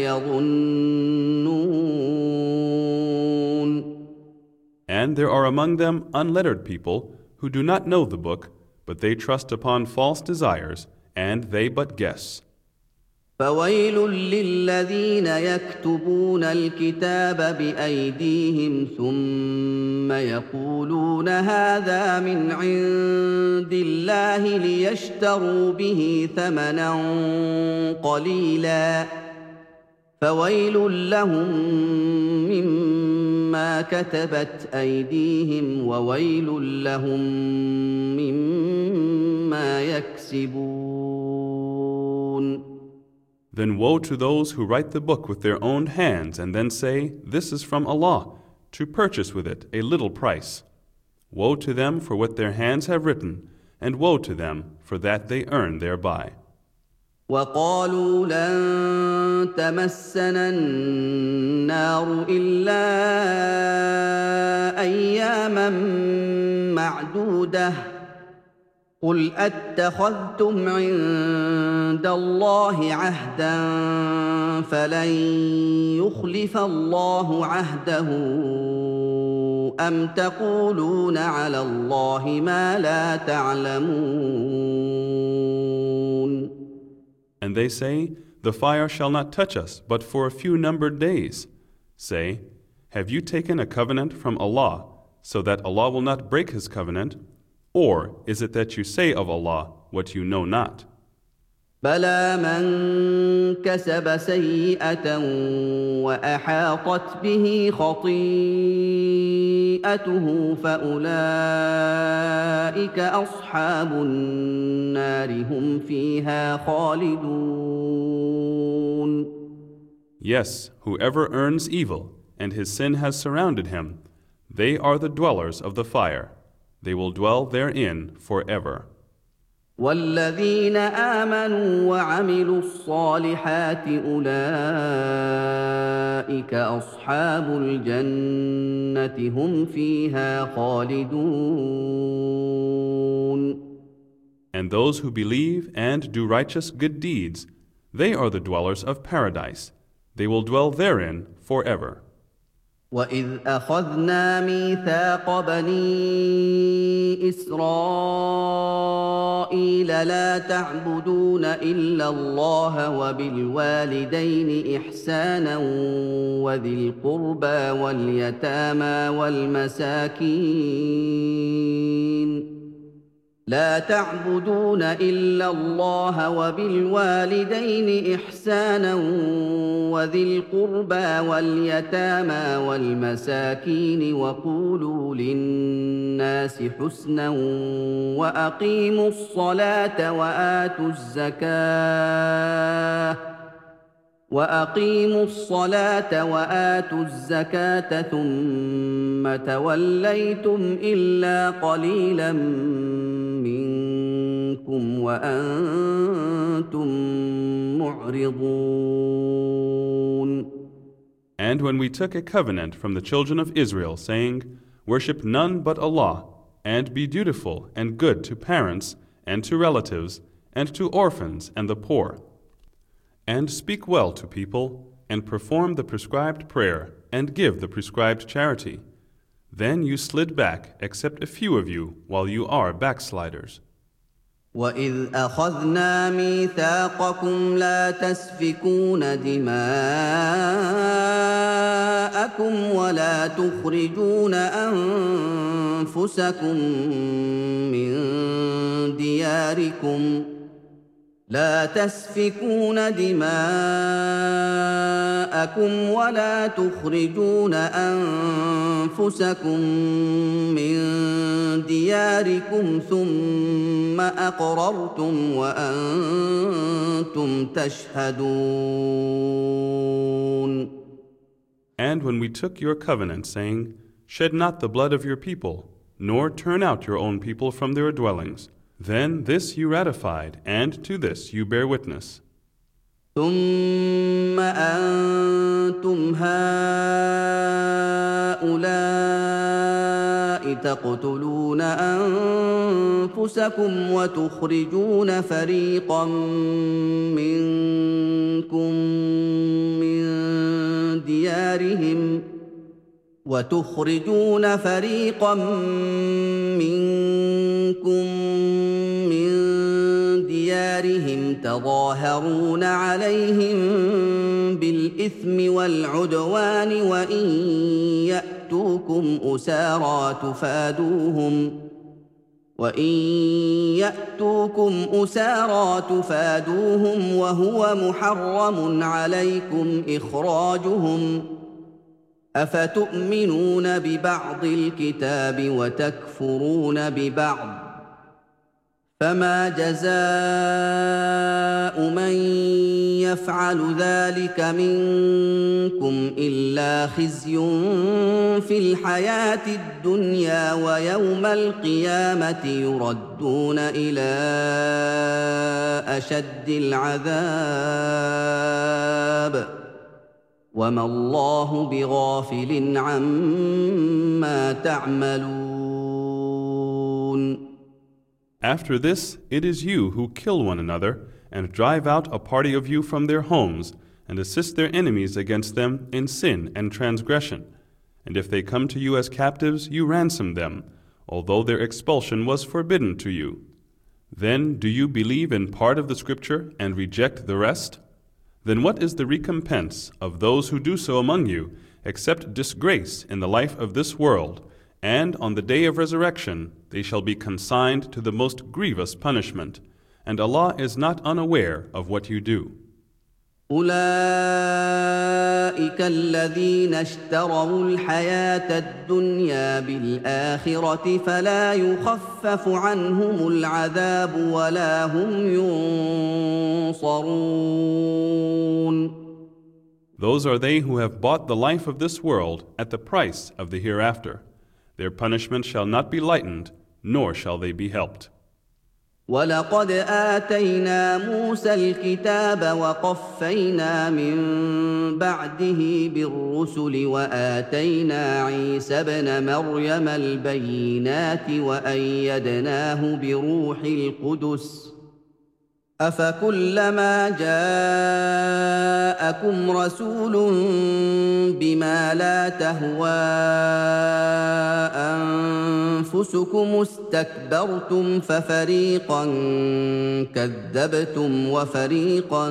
يَظُنُّونَ. And there are among them unlettered people who do not know the book, but they trust upon false desires, and they but guess. فَوَيْلٌ لِّلَّذِينَ يَكْتُبُونَ الْكِتَابَ بِأَيْدِيهِمْ ثُمَّ يَقُولُونَ هَٰذَا مِنْ عِندِ اللَّهِ لِيَشْتَرُوا بِهِ ثَمَنًا قَلِيلًا فَوَيْلٌ لَّهُم مِّمَّا كَتَبَتْ أَيْدِيهِمْ وَوَيْلٌ لَّهُم مِّمَّا يَكْسِبُونَ. Then woe to those who write the book with their own hands and then say, "This is from Allah," to purchase with it a little price. Woe to them for what their hands have written, and woe to them for that they earn thereby. وَقَالُوا لَن تَمَسَّنَا النَّارُ إِلَّا أَيَّامًا مَّعْدُودَةً قُلْ أَتَّخَذْتُمْ عِندَ اللَّهِ عَهْدًا فَلَن يُخْلِفَ اللَّهُ عَهْدَهُ أَمْ تَقُولُونَ عَلَى اللَّهِ مَا لَا تَعْلَمُونَ. And they say, "The fire shall not touch us but for a few numbered days." Say, "Have you taken a covenant from Allah, so that Allah will not break His covenant? Or is it that you say of Allah what you know not?" بَلَىٰ مَن كَسَبَ سَيِّئَةً وَأَحَاطَتْ بِهِ خَطِيئَتُهُ فَأُولَٰئِكَ أَصْحَابُ النَّارِ هُمْ فِيهَا خَالِدُونَ. Yes, whoever earns evil, and his sin has surrounded him, they are the dwellers of the fire. They will dwell therein forever. وَالَّذِينَ آمَنُوا وَعَمِلُوا الصَّالِحَاتِ أُولَٰئِكَ أَصْحَابُ الْجَنَّةِ هُمْ فِيهَا خَالِدُونَ. And those who believe and do righteous good deeds, they are the dwellers of paradise. They will dwell therein forever. وَإِذْ أَخَذْنَا مِيثَاقَ بَنِي إِسْرَائِيلَ لَا تَعْبُدُونَ إِلَّا اللَّهَ وَبِالْوَالِدَيْنِ إِحْسَانًا وَذِي الْقُرْبَىٰ وَالْيَتَامَىٰ وَالْمَسَاكِينِ لا تعبدون إلا الله وبالوالدين إحسانا وذي القربى واليتامى والمساكين وقولوا للناس حسنا وأقيموا الصلاة وآتوا الزكاة ثم توليتم إلا قليلا منكم وأنتم معرضون. And when we took a covenant from the children of Israel, saying, Worship none but Allah, and be dutiful and good to parents and to relatives and to orphans and the poor, and speak well to people, and perform the prescribed prayer, and give the prescribed charity, then you slid back, except a few of you, while you are backsliders. وَإِذْ أَخَذْنَا مِيثَاقَكُمْ لَا تَسْفِكُونَ دِمَاءَكُمْ وَلَا تُخْرِجُونَ أَنفُسَكُم من دياركم ثم أقررتم وأنتم تشهدون. And when we took your covenant, saying, Shed not the blood of your people, nor turn out your own people from their dwellings, then this you ratified, and to this you bear witness. ثم أنتم هؤلاء تقتلون أنفسكم وتخرجون فريقا منكم من ديارهم تظاهرون عليهم بالإثم والعدوان وإن يأتوكم أسارى تفادوهم وهو محرم عليكم إخراجهم أفتؤمنون ببعض الكتاب وتكفرون ببعض فما جزاء من يفعل ذلك منكم إلا خزي في الحياة الدنيا ويوم القيامة يردون إلى أشد العذاب وما الله بغافل عما تعملون. After this, it is you who kill one another, and drive out a party of you from their homes, and assist their enemies against them in sin and transgression. And if they come to you as captives, you ransom them, although their expulsion was forbidden to you. Then do you believe in part of the scripture and reject the rest? Then what is the recompense of those who do so among you, except disgrace in the life of this world, and on the day of resurrection they shall be consigned to the most grievous punishment, and Allah is not unaware of what you do. أولئك الذين اشتروا الحياة الدنيا بالآخرة فلا يخفف عنهم العذاب ولا هم ينصرون. Those are they who have bought the life of this world at the price of the hereafter. Their punishment shall not be lightened, nor shall they be helped. وَلَقَدْ آتَيْنَا مُوسَى الْكِتَابَ وَقَفَّيْنَا مِن بَعْدِهِ بِالرُّسُلِ وَآتَيْنَا عِيسَى ابْنَ مَرْيَمَ الْبَيِّنَاتِ وَأَيَّدْنَاهُ بِرُوحِ الْقُدُسِ أفكلما جاءكم رسول بما لا تهوى أنفسكم استكبرتم ففريقا كذبتم وفريقا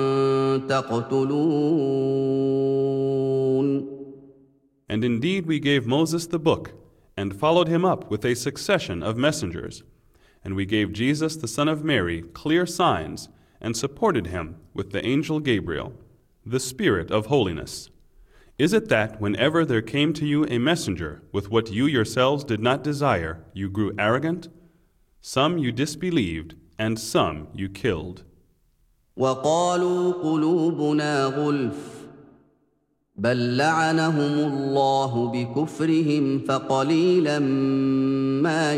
تقتلون. And indeed we gave Moses the book, and followed him up with a succession of messengers. And we gave Jesus the son of Mary clear signs, and supported him with the angel Gabriel, the Spirit of holiness. Is it that whenever there came to you a messenger with what you yourselves did not desire, you grew arrogant? Some you disbelieved, and some you killed. وقالوا قلوبنا غلف بل لعنهم الله بكفرهم فقليلا ما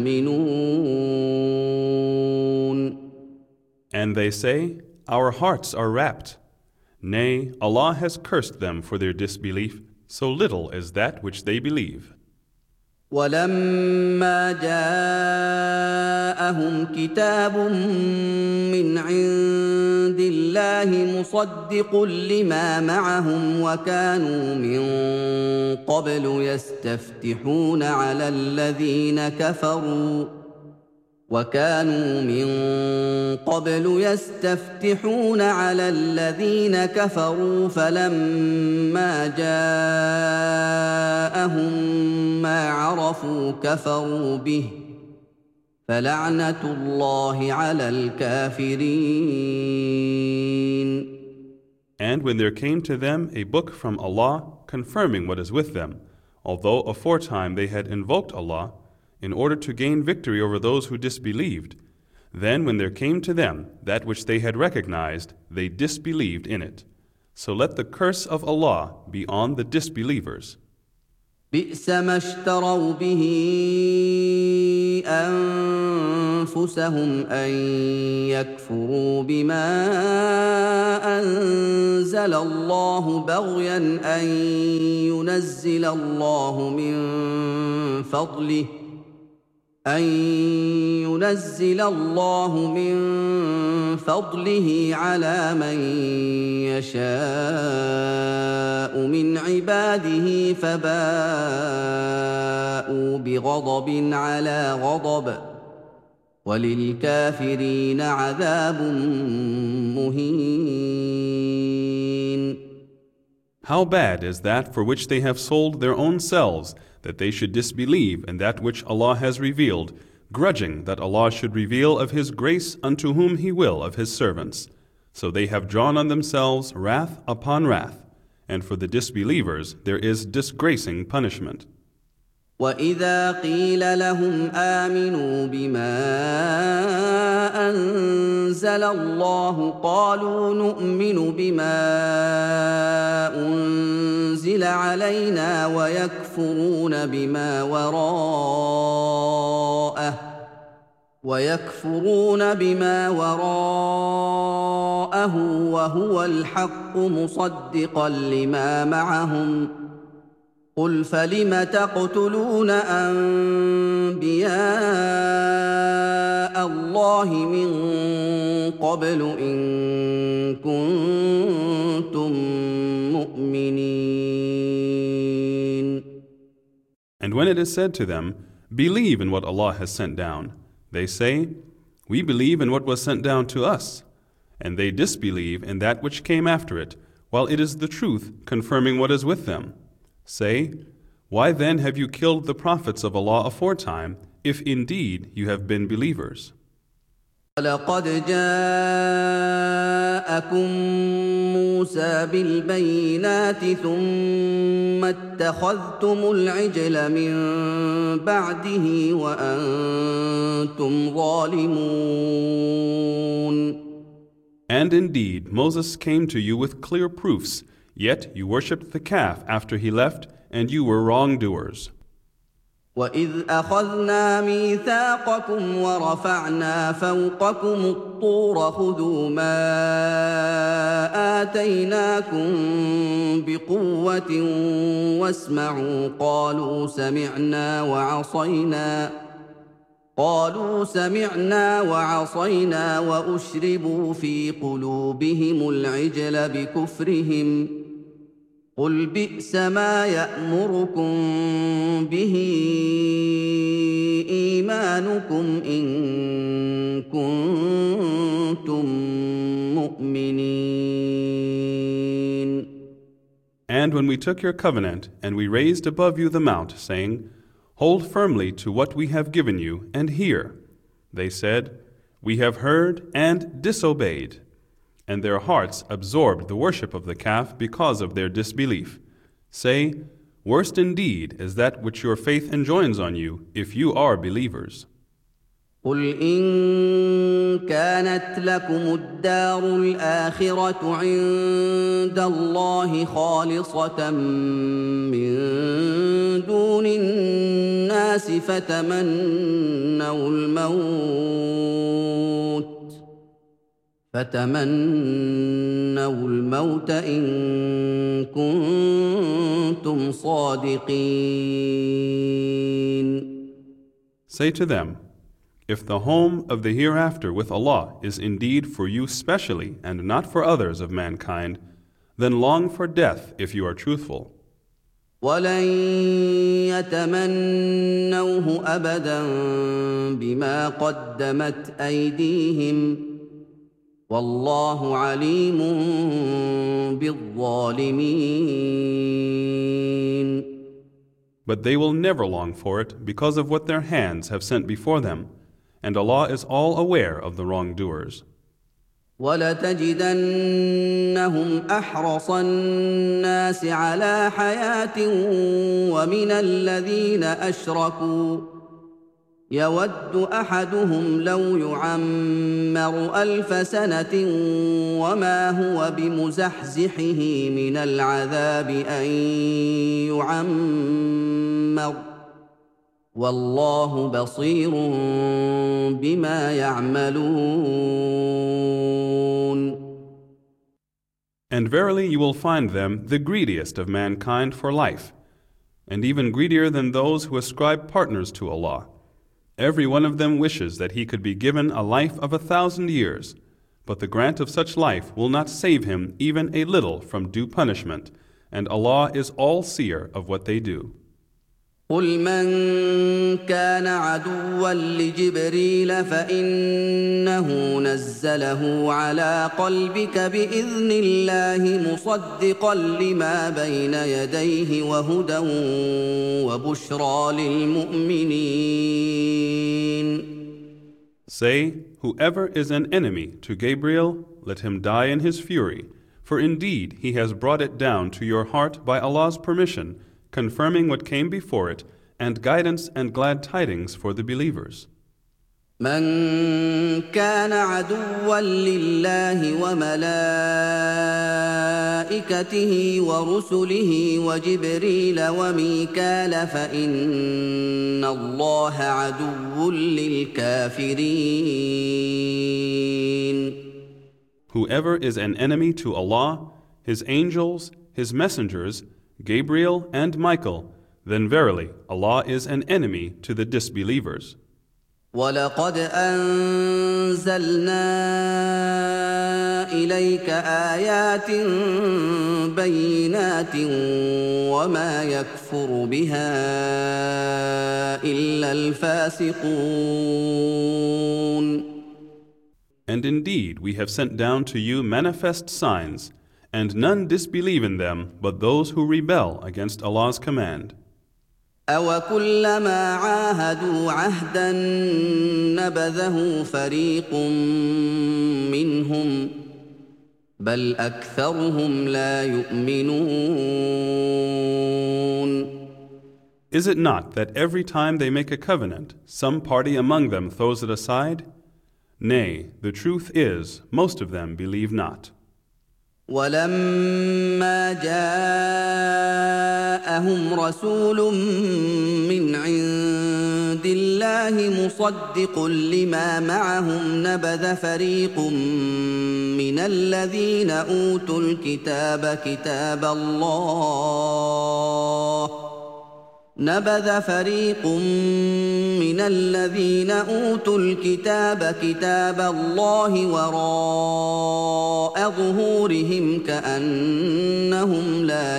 يؤمنون. And they say, Our hearts are wrapped. Nay, Allah has cursed them for their disbelief, so little is that which they believe. ولما جاءهم كتاب من عند الله مصدق لما معهم وكانوا من قبل يستفتحون على الذين كفروا فلما جاءهم ما عرفوا كفروا به فلعنة الله على الكافرين. And when there came to them a book from Allah confirming what is with them, although aforetime they had invoked Allah in order to gain victory over those who disbelieved, then when there came to them that which they had recognized, they disbelieved in it. So let the curse of Allah be on the disbelievers. بئس ما اشتروا به أنفسهم أن يكفروا بما أنزل الله بغيا أن ينزل الله من فضله على من يشاء من عباده فباءوا بغضب على غضب وللكافرين عذاب مهين. How bad is that for which they have sold their own selves, that they should disbelieve in that which Allah has revealed, grudging that Allah should reveal of His grace unto whom He will of His servants. So they have drawn on themselves wrath upon wrath, and for the disbelievers there is disgracing punishment. وَإِذَا قِيلَ لَهُمْ آمِنُوا بِمَا أَنزَلَ اللَّهُ قَالُوا نُؤْمِنُ بِمَا أُنزِلَ عَلَيْنَا وَيَكْفُرُونَ بِمَا وَرَاءَهُ وَهُوَ الْحَقُّ مُصَدِّقًا لِمَا مَعَهُمْ قُلْ فَلِمَ تَقْتُلُونَ أَنبِيَاءَ اللَّهِ مِن قَبْلُ إِن كُنتُم مُّؤْمِنِينَ. And when it is said to them, Believe in what Allah has sent down, they say, We believe in what was sent down to us. And they disbelieve in that which came after it, while it is the truth confirming what is with them. Say, Why then have you killed the prophets of Allah aforetime, if indeed you have been believers? وَلَقَدْ جَاءَكُم مُّوسَىٰ بِالْبَيِّنَاتِ ثُمَّ اتَّخَذْتُمُ الْعِجْلَ مِن بَعْدِهِ وَأَنتُمْ ظَالِمُونَ. And indeed, Moses came to you with clear proofs, yet you worshipped the calf after he left, and you were wrongdoers. وَإِذْ أَخَذْنَا مِيثَاقَكُمْ وَرَفَعْنَا فَوْقَكُمُ الطُّورَ خُذُوا مَا آتَيْنَاكُمْ بِقُوَّةٍ وَاسْمَعُوا قَالُوا سَمِعْنَا وَعَصَيْنَا قالوا سمعنا وعصينا وأشربوا في قلوبهم العجل بكفرهم قل بئس ما يأمركم به إيمانكم إن كنتم مؤمنين. And when we took your covenant, and we raised above you the mount, saying, Hold firmly to what we have given you, and hear. They said, We have heard and disobeyed. And their hearts absorbed the worship of the calf because of their disbelief. Say, Worst indeed is that which your faith enjoins on you, if you are believers. قل إن كانت لكم الدار الآخرة عند الله خالصة من دون الناس فتمنوا الموت إن كنتم صادقين. Say to them, If the home of the hereafter with Allah is indeed for you specially and not for others of mankind, then long for death if you are truthful. وَلَن يَتَمَنَّوْهُ أَبَدًا بِمَا قَدَّمَتْ أَيْدِيهِمْ وَاللَّهُ عَلِيمٌ بِالظَّالِمِينَ. But they will never long for it because of what their hands have sent before them, and Allah is all aware of the wrongdoers. وَلَتَجِدَنَّهُمْ أَحْرَصَ النَّاسِ عَلَىٰ حَيَاةٍ وَمِنَ الَّذِينَ أَشْرَكُوا يَوَدُّ أَحَدُهُمْ لَوْ يُعَمَّرُ 1000 سَنَةٍ وَمَا هُوَ بِمُزَحْزِحِهِ مِنَ الْعَذَابِ أَن يُعَمَّرَ وَاللَّهُ بَصِيرٌ بِمَا يَعْمَلُونَ. And verily you will find them the greediest of mankind for life, and even greedier than those who ascribe partners to Allah. Every one of them wishes that he could be given a life of 1,000 years, but the grant of such life will not save him even a little from due punishment, and Allah is all-seer of what they do. قل من كان عدوا لجبريل فإنه نزله على قلبك بإذن الله مصدقا لما بين يديه وهدى وبشرى للمؤمنين. Say, whoever is an enemy to Gabriel, let him die in his fury, for indeed he has brought it down to your heart by Allah's permission, confirming what came before it, and guidance and glad tidings for the believers. من كان عدوا لله وملائكته ورسله وجبريل وميكال فإن الله عدو للكافرين. Whoever is an enemy to Allah, His angels, His messengers, Gabriel and Michael, then verily Allah is an enemy to the disbelievers. وَلَقَدْ أَنزَلْنَا إِلَيْكَ آيَاتٍ بَيِّنَاتٍ وَمَا يَكْفُرُ بِهَا إِلَّا الْفَاسِقُونَ. And indeed we have sent down to you manifest signs, and none disbelieve in them but those who rebel against Allah's command. أَوَكُلَّمَا عَاهَدُوا عَهْدًا نَبَذَهُ فَرِيقٌ مِّنْهُمْ بَلْ أَكْثَرُهُمْ لَا يُؤْمِنُونَ. Is it not that every time they make a covenant, some party among them throws it aside? Nay, the truth is, most of them believe not. وَلَمَّا جَاءَهُمْ رَسُولٌ مِّنْ عِندِ اللَّهِ مُصَدِّقٌ لِّمَا مَعَهُمْ نَبَذَ فَرِيقٌ مِّنَ الَّذِينَ أُوتُوا الْكِتَابَ كِتَابَ اللَّهِ نبذ فريق من الذين أوتوا الكتاب كتاب الله وراء ظهورهم كأنهم لا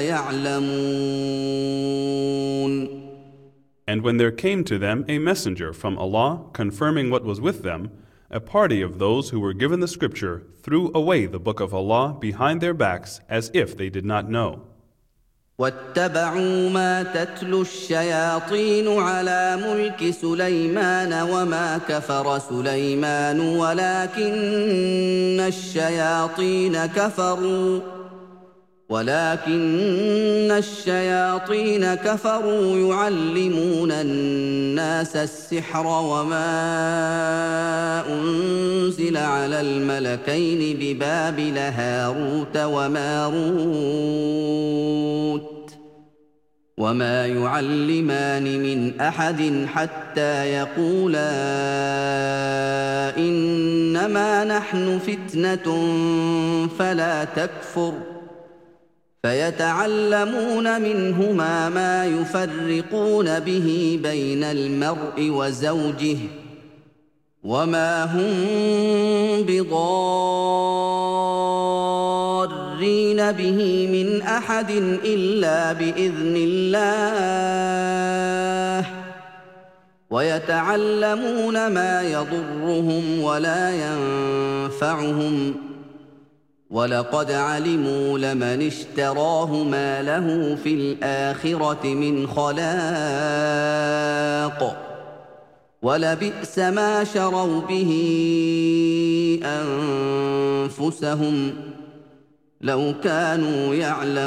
يعلمون. And when there came to them a messenger from Allah confirming what was with them, a party of those who were given the scripture threw away the book of Allah behind their backs as if they did not know. واتبعوا ما تتلو الشياطين على ملك سليمان وما كفر سليمان ولكن الشياطين كفروا يعلمون الناس السحر وما أنزل على الملكين ببابل هاروت وماروت وما يعلمان من أحد حتى يقولا إنما نحن فتنة فلا تكفر فيتعلمون منهما ما يفرقون به بين المرء وزوجه وما هم بضارين به من أحد إلا بإذن الله ويتعلمون ما يضرهم ولا ينفعهم ولقد علموا لمن اشتراه ما له في الآخرة من خلاق ولبئس ما شروا به أنفسهم لو كانوا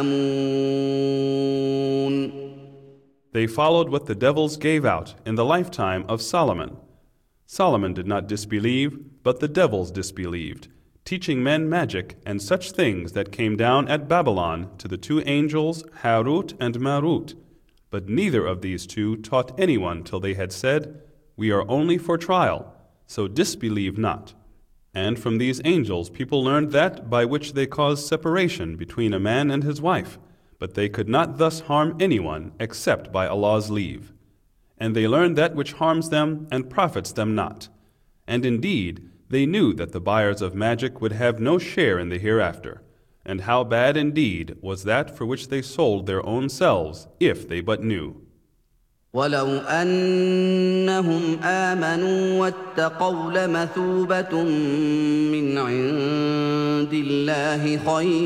يعلمون. They followed what the devils gave out in the lifetime of Solomon. Solomon did not disbelieve, but the devils disbelieved, teaching men magic and such things that came down at Babylon to the two angels Harut and Marut. But neither of these two taught anyone till they had said, "We are only for trial, so disbelieve not." And from these angels people learned that by which they caused separation between a man and his wife, but they could not thus harm anyone except by Allah's leave. And they learned that which harms them and profits them not. And indeed, they knew that the buyers of magic would have no share in the hereafter, and how bad indeed was that for which they sold their own selves, if they but knew. ولو أنهم آمنوا واتقوا لمثوبة من عند الله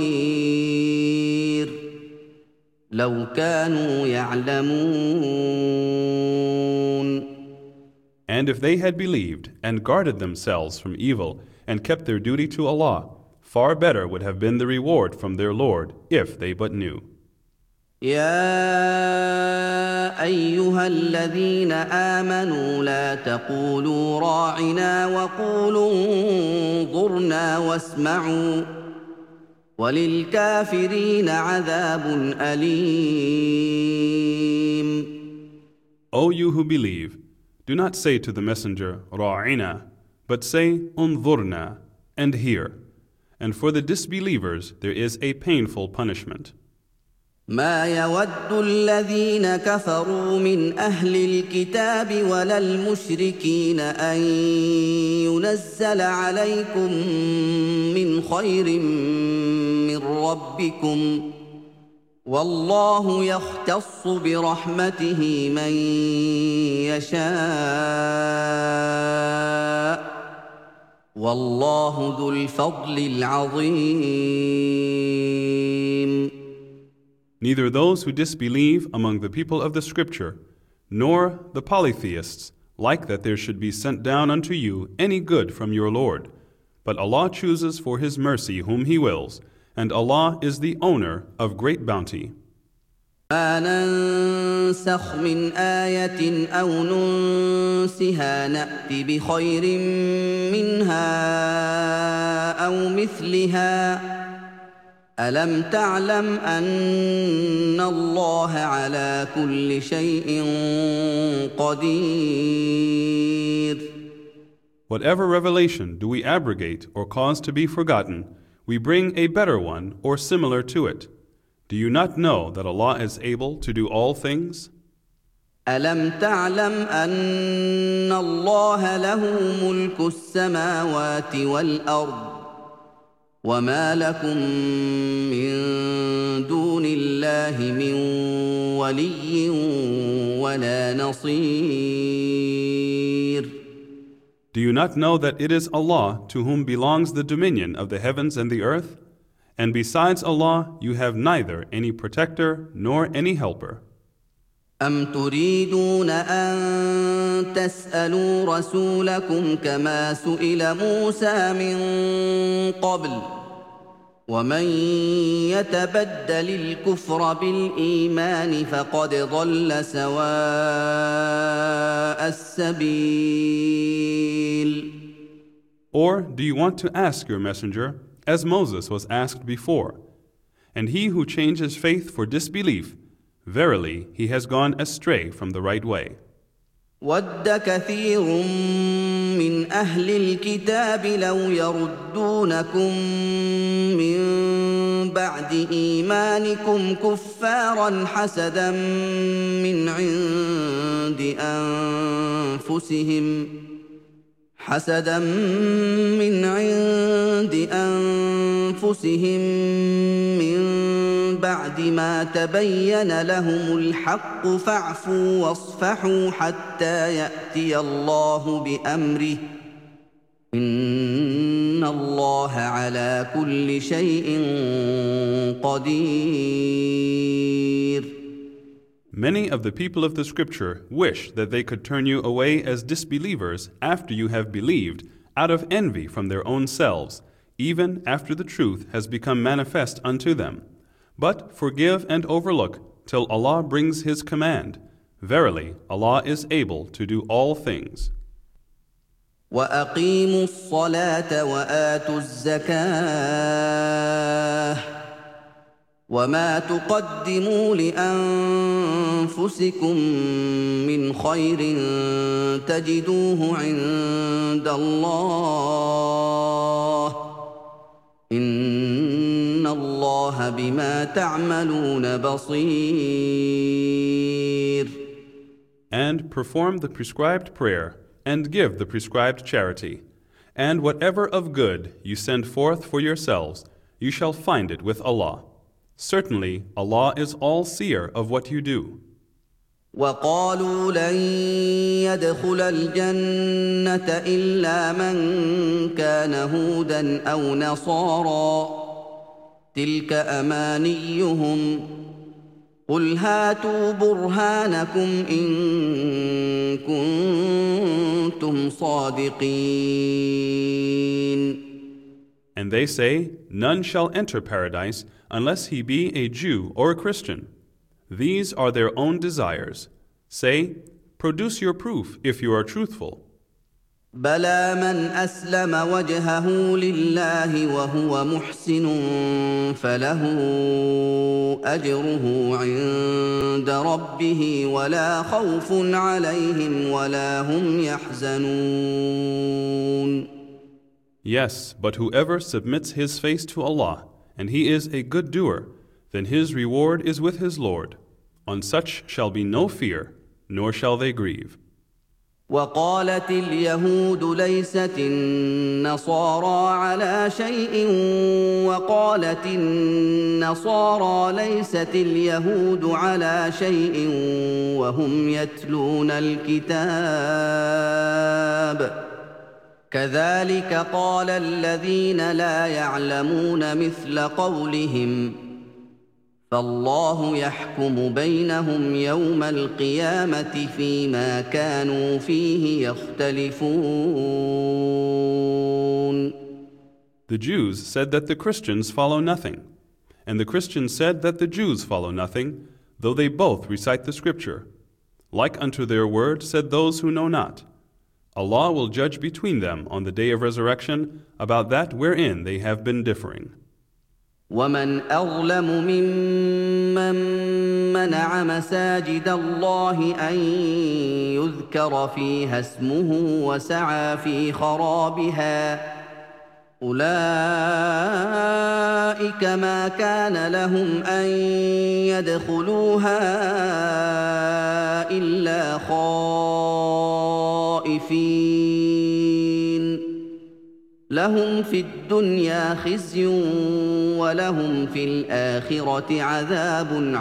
خير لو كانوا يعلمون. And if they had believed and guarded themselves from evil and kept their duty to Allah, far better would have been the reward from their Lord if they but knew. يا أيها الذين آمنوا لا تقولوا راعنا وقولوا انظرنا واسمعوا وللكافرين عذاب أليم. O you who believe, do not say to the messenger, Ra'ina, but say, Unzurna, and hear. And for the disbelievers there is a painful punishment. ما يود الذين كفروا من أهل الكتاب ولا المشركين أن ينزل عليكم من خير من ربكم والله يختص برحمته من يشاء والله ذو الفضل العظيم. Neither those who disbelieve among the people of the Scripture, nor the polytheists, like that there should be sent down unto you any good from your Lord. But Allah chooses for His mercy whom He wills, and Allah is the owner of great bounty. ما ننسخ من آية أو ننسها نأت بخير منها أو مثلها ألم تعلم أن الله على كل شيء قدير. Whatever revelation do we abrogate or cause to be forgotten, we bring a better one or similar to it. Do you not know that Allah is able to do all things? ألم تعلم أن الله له ملك السماوات والأرض وما لكم من دون الله من ولي ولا نصير. Do you not know that it is Allah to whom belongs the dominion of the heavens and the earth? And besides Allah, you have neither any protector nor any helper. أم تريدون أن تسألوا رسولكم كما سئل موسى من قبل ومن يتبدل الكفر بالإيمان فقد ضل سواء السبيل. Or do you want to ask your messenger, as Moses was asked before, and he who changes faith for disbelief, verily he has gone astray from the right way. وَدَّ كَثِيرٌ مِّنْ أَهْلِ الْكِتَابِ لَوْ يَرُدُّونَكُم مِّن بَعْدِ إِيمَانِكُمْ كُفَّارًا حَسَدًا مِّنْ عِندِ أَنفُسِهِم مِّن بعد ما تبين لهم الحق فاعفوا واصفحوا حتى يأتي الله بأمره إن الله على كل شيء قدير. Many of the people of the scripture wish that they could turn you away as disbelievers after you have believed, out of envy from their own selves, even after the truth has become manifest unto them. But forgive and overlook till Allah brings His command. Verily, Allah is able to do all things. وَأَقِيمُوا الصَّلَاةَ وَآتُوا الزَّكَاةَ وَمَا تُقَدِّمُوا لِأَنفُسِكُم مِّنْ خَيْرٍ تَجِدُوهُ عِندَ اللَّهِ إِنَّ اللَّهَ بِمَا تَعْمَلُونَ بَصِيرٌ. And perform the prescribed prayer, and give the prescribed charity. And whatever of good you send forth for yourselves, you shall find it with Allah. Certainly, Allah is all-seer of what you do. وَقَالُوا لَن يَدْخُلَ الْجَنَّةَ إِلَّا مَن كَانَ هُودًا أَوْ نَصَارَىٰ تِلْكَ أَمَانِيُّهُمْ قُلْ هَاتُوا بُرْهَانَكُمْ إِن كُنتُمْ صَادِقِينَ. And they say, none shall enter paradise unless he be a Jew or a Christian. These are their own desires. Say, produce your proof if you are truthful. بَلَىٰ مَنْ أَسْلَمَ وَجْهَهُ لِلَّهِ وَهُوَ مُحْسِنٌ فَلَهُ أَجْرُهُ عِندَ رَبِّهِ وَلَا خَوْفٌ عَلَيْهِمْ وَلَا هُمْ يَحْزَنُونَ. Yes, but whoever submits his face to Allah, and he is a good doer, then his reward is with his Lord. On such shall be no fear, nor shall they grieve. وقالت اليهود ليست النصارى على شيء وقالت النصارى ليست اليهود على شيء وهم يتلون الكتاب كذلك قال الذين لا يعلمون مثل قولهم فالله يحكم بينهم يوم القيامة فيما كانوا فيه يختلفون. The Jews said that the Christians follow nothing, and the Christians said that the Jews follow nothing, though they both recite the scripture. Like unto their word said those who know not. Allah will judge between them on the day of resurrection about that wherein they have been differing. ومن أظلم ممن منع مساجد الله أن يذكر فيها اسمه وسعى في خرابها أولئك ما كان لهم أن يدخلوها إلا خائفين لهم في الدنيا خزي ولهم في الآخرة عذاب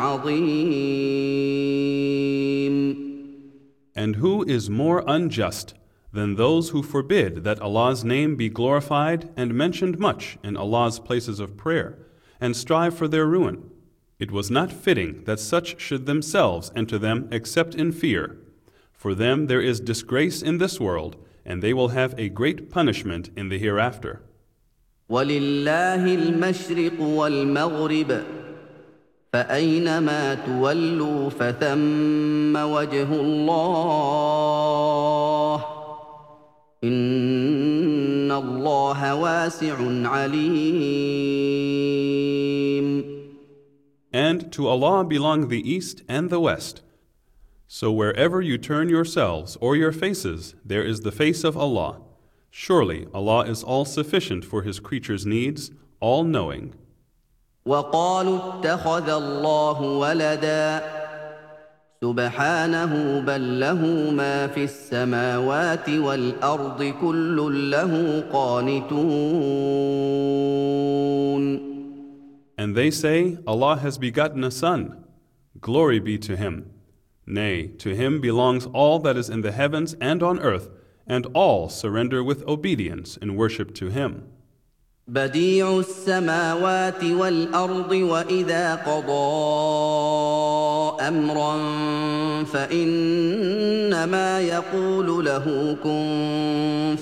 عظيم. And who is more unjust than those who forbid that Allah's name be glorified and mentioned much in Allah's places of prayer, and strive for their ruin? It was not fitting that such should themselves enter them except in fear. For them there is disgrace in this world, and they will have a great punishment in the hereafter. وَلِلَّهِ الْمَشْرِقُ وَالْمَغْرِبُ فَأَيْنَمَا تُوَلُّوا فَثَمَّ وَجْهُ اللَّهِ إِنَّ اللَّهَ وَاسِعٌ عَلِيمٌ. And to Allah belong the east and the west. So wherever you turn yourselves or your faces, there is the face of Allah. Surely Allah is all-sufficient for His creatures' needs, all-knowing. وَقَالُوا اتَّخَذَ اللَّهُ وَلَدًا سُبْحَانَهُ بَل لَّهُ مَا فِي السَّمَاوَاتِ وَالْأَرْضِ كُلٌّ لَّهُ قَانِتُونَ. And they say, Allah has begotten a son. Glory be to Him. Nay, to Him belongs all that is in the heavens and on earth, and all surrender with obedience in worship to Him. بديع السماوات والأرض وإذا قضى أمرا فإنما يقول له كن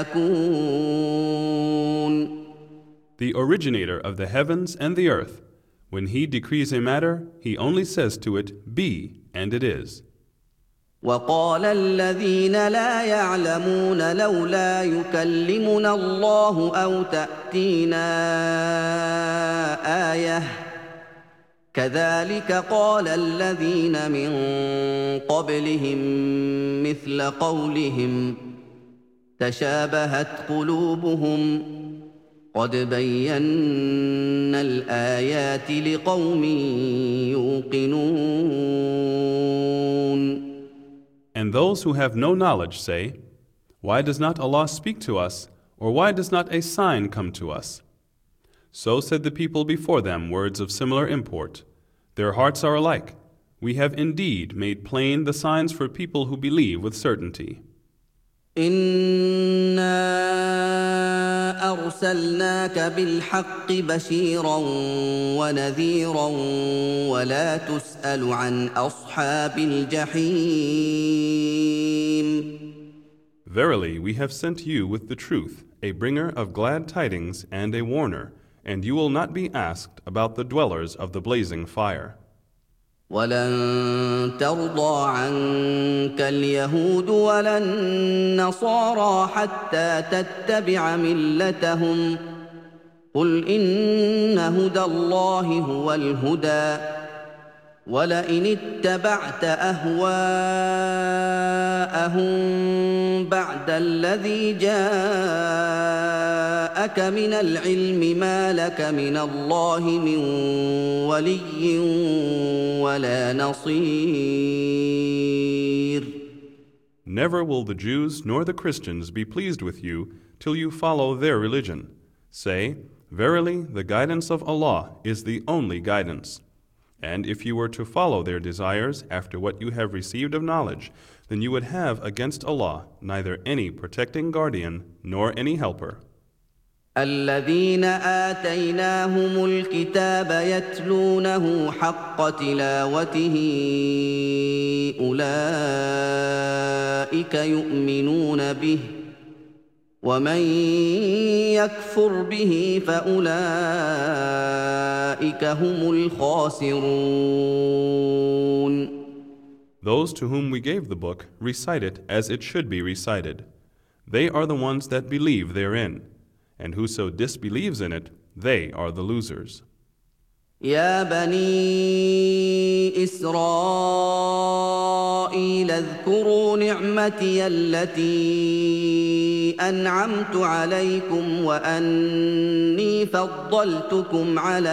فيكون. The originator of the heavens and the earth, when He decrees a matter, He only says to it, Be, and it is. وقال الذين لا يعلمون لولا يكلمنا الله أو تأتينا آية كذلك قال الذين من قبلهم مثل قولهم تشابهت قلوبهم قد بينا الآيات لقوم يوقنون. And those who have no knowledge say, Why does not Allah speak to us, or why does not a sign come to us? So said the people before them words of similar import. Their hearts are alike. We have indeed made plain the signs for people who believe with certainty. إِنَّا أَرْسَلْنَاكَ بِالْحَقِّ بَشِيرًا وَنَذِيرًا وَلَا تُسْأَلُ عَنْ أَصْحَابِ الْجَحِيمِ. Verily, we have sent you with the truth, a bringer of glad tidings and a warner, and you will not be asked about the dwellers of the blazing fire. وَلَن تَرْضَىٰ عَنكَ الْيَهُودُ وَلَا النَّصَارَىٰ حَتَّىٰ تَتَّبِعَ مِلَّتَهُمْ قُلْ إِنَّ هُدَى اللَّهِ هُوَ الْهُدَىٰ وَلَئِنِ اتَّبَعْتَ أَهْوَاءَهُم بَعْدَ الَّذِي جَاءَكَ مِنَ الْعِلْمِ مَا لَكَ مِنَ اللَّهِ مِن وَلِيٍّ وَلَا نَصِيرٍ. Never will the Jews nor the Christians be pleased with you till you follow their religion. Say, Verily, the guidance of Allah is the only guidance. And if you were to follow their desires after what you have received of knowledge, then you would have against Allah neither any protecting guardian nor any helper. الذين آتيناهم الكتاب يتلونه حق تلاوته أولئك يؤمنون به ومن يكفر به فأولئك هم الخاسرون. Those to whom we gave the book recite it as it should be recited. They are the ones that believe therein, and whoso disbelieves in it, they are the losers. يا بني إسرائيل اذكروا نعمتي التي أنعمت عليكم وأني فضلتكم على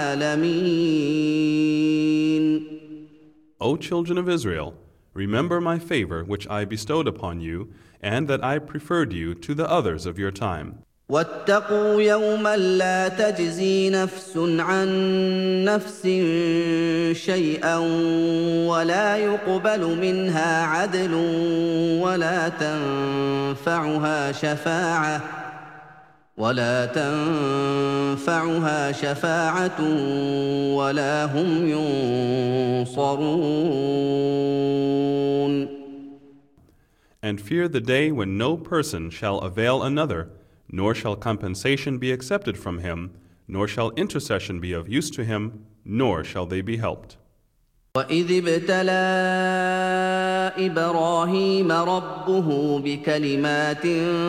العالمين. O children of Israel, remember my favor which I bestowed upon you, and that I preferred you to the others of your time. واتقوا يوما لا تجزي نفس عن نفس شيئا ولا يقبل منها عدل ولا تنفعها شفاعة ولا هم ينصرون. And fear the day when no person shall avail another, nor shall compensation be accepted from him, nor shall intercession be of use to him, nor shall they be helped. وَإِذِ ابْتَلَىٰ إِبْرَاهِيمَ رَبُّهُ بِكَلِمَاتٍ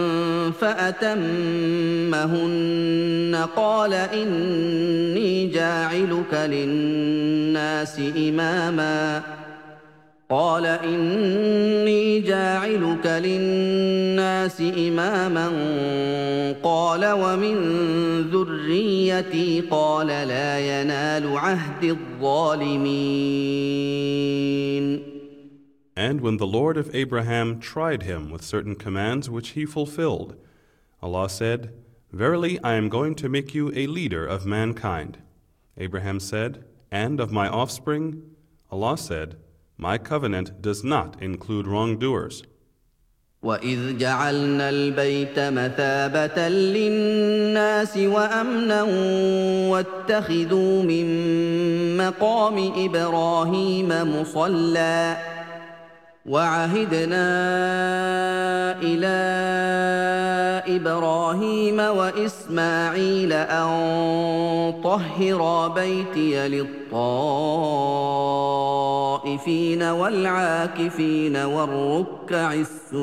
فَأَتَمَّهُنَّ قَالَ إِنِّي جَاعِلُكَ لِلنَّاسِ إِمَامًا قَالَ وَمِن ذُرِّيَّتِي قَالَ لَا يَنَالُ عَهْدِي الظَّالِمِينَ. And when the Lord of Abraham tried him with certain commands which he fulfilled, Allah said, Verily I am going to make you a leader of mankind. Abraham said, And of my offspring? Allah said, My covenant does not include wrongdoers. وَإِذْ جَعَلْنَا الْبَيْتَ مَثَابَةً لِلنَّاسِ وَأَمْنًا وَاتَّخِذُوا مِن مَّقَامِ إِبْرَاهِيمَ مُصَلًّى وَعَهِدْنَا إِلَىٰ إِبْرَاهِيمَ وَإِسْمَاعِيلَ أَن طَهِّرَا بَيْتِيَ لِلطَّائِفِينَ وَالْعَاكِفِينَ وَالرُّكَّعِ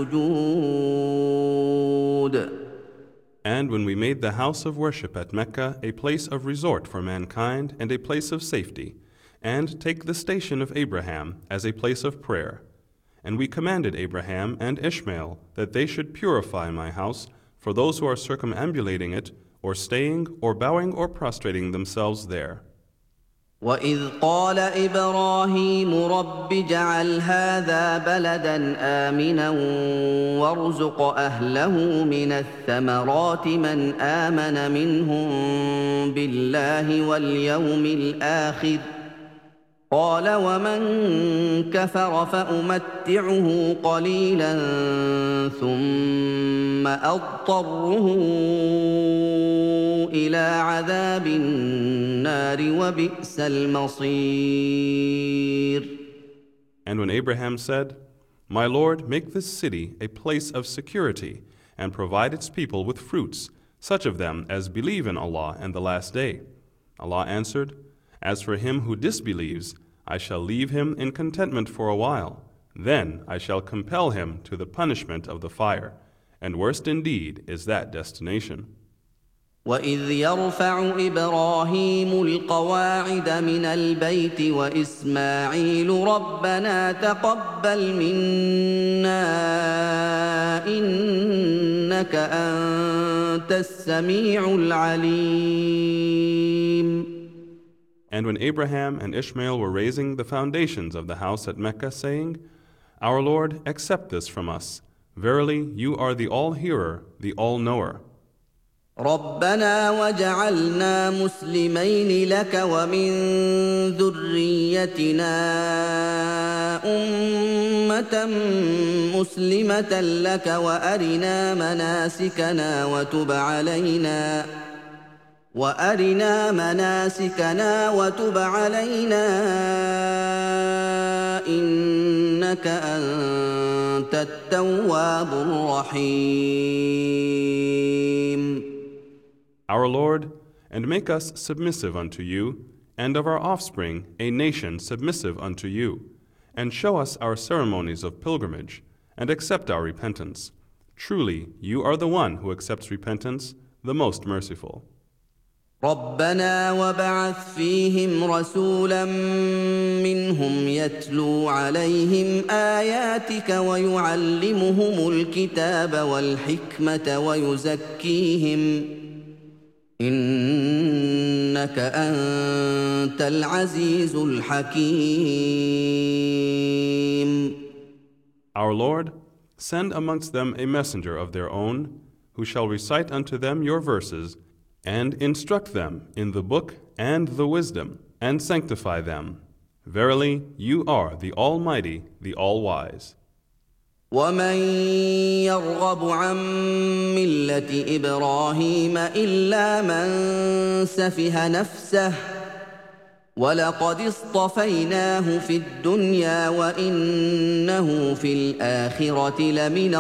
السُّجُودِ. And when we made the house of worship at Mecca a place of resort for mankind and a place of safety, and take the station of Abraham as a place of prayer, and we commanded Abraham and Ishmael that they should purify my house for those who are circumambulating it, or staying, or bowing, or prostrating themselves there. وَإِذْ قَالَ إِبْرَاهِيمُ رَبِّ اجْعَلْ هَٰذَا بَلَدًا آمِنًا وَارْزُقْ أَهْلَهُ مِنَ الثَّمَرَاتِ مَنْ آمَنَ مِنْهُم بِاللَّهِ وَالْيَوْمِ الْآخِرِ قَالَ وَمَن كَفَرَ فَأُمَتِّعُهُ قَلِيلًا ثُمَّ أَضْطَرُّهُ إِلَىٰ عَذَابِ النَّارِ وَبِئْسَ الْمَصِيرُ. And when Abraham said, My Lord, make this city a place of security, and provide its people with fruits, such of them as believe in Allah and the Last Day. Allah answered, As for him who disbelieves, I shall leave him in contentment for a while. Then I shall compel him to the punishment of the fire, and worst indeed is that destination. وَإِذْ يَرْفَعُ إِبْرَاهِيمُ الْقَوَاعِدَ مِنَ الْبَيْتِ وَإِسْمَاعِيلُ رَبَّنَا تَقَبَّلْ مِنَّا إِنَّكَ أَنتَ السَّمِيعُ الْعَلِيمُ. And when Abraham and Ishmael were raising the foundations of the house at Mecca, saying, Our Lord, accept this from us. Verily, you are the All-Hearer, the All-Knower. رَبَّنَا وَاجْعَلْنَا مُسْلِمَيْنِ لَكَ وَمِن ذُرِّيَّتِنَا أُمَّةً مُّسْلِمَةً لَكَ وَأَرِنَا مَنَاسِكَنَا وَتُبْ عَلَيْنَا إِنَّكَ أَنتَ التَّوَّابُ الرَّحِيمُ. Our Lord, and make us submissive unto you, and of our offspring a nation submissive unto you, and show us our ceremonies of pilgrimage, and accept our repentance. Truly, you are the one who accepts repentance, the most merciful. ربنا وابعث فيهم رسولا منهم يتلو عليهم آياتك ويعلمهم الكتاب والحكمة ويزكيهم إنك أنت العزيز الحكيم. Our Lord, send amongst them a messenger of their own, who shall recite unto them your verses, and instruct them in the book and the wisdom, and sanctify them. Verily, you are the Almighty, the All-Wise. ومن يرغب عن ملة إبراهيم إلا من سفه نفسه ولقد اصطفيناه في الدنيا وإنه في الآخرة لمن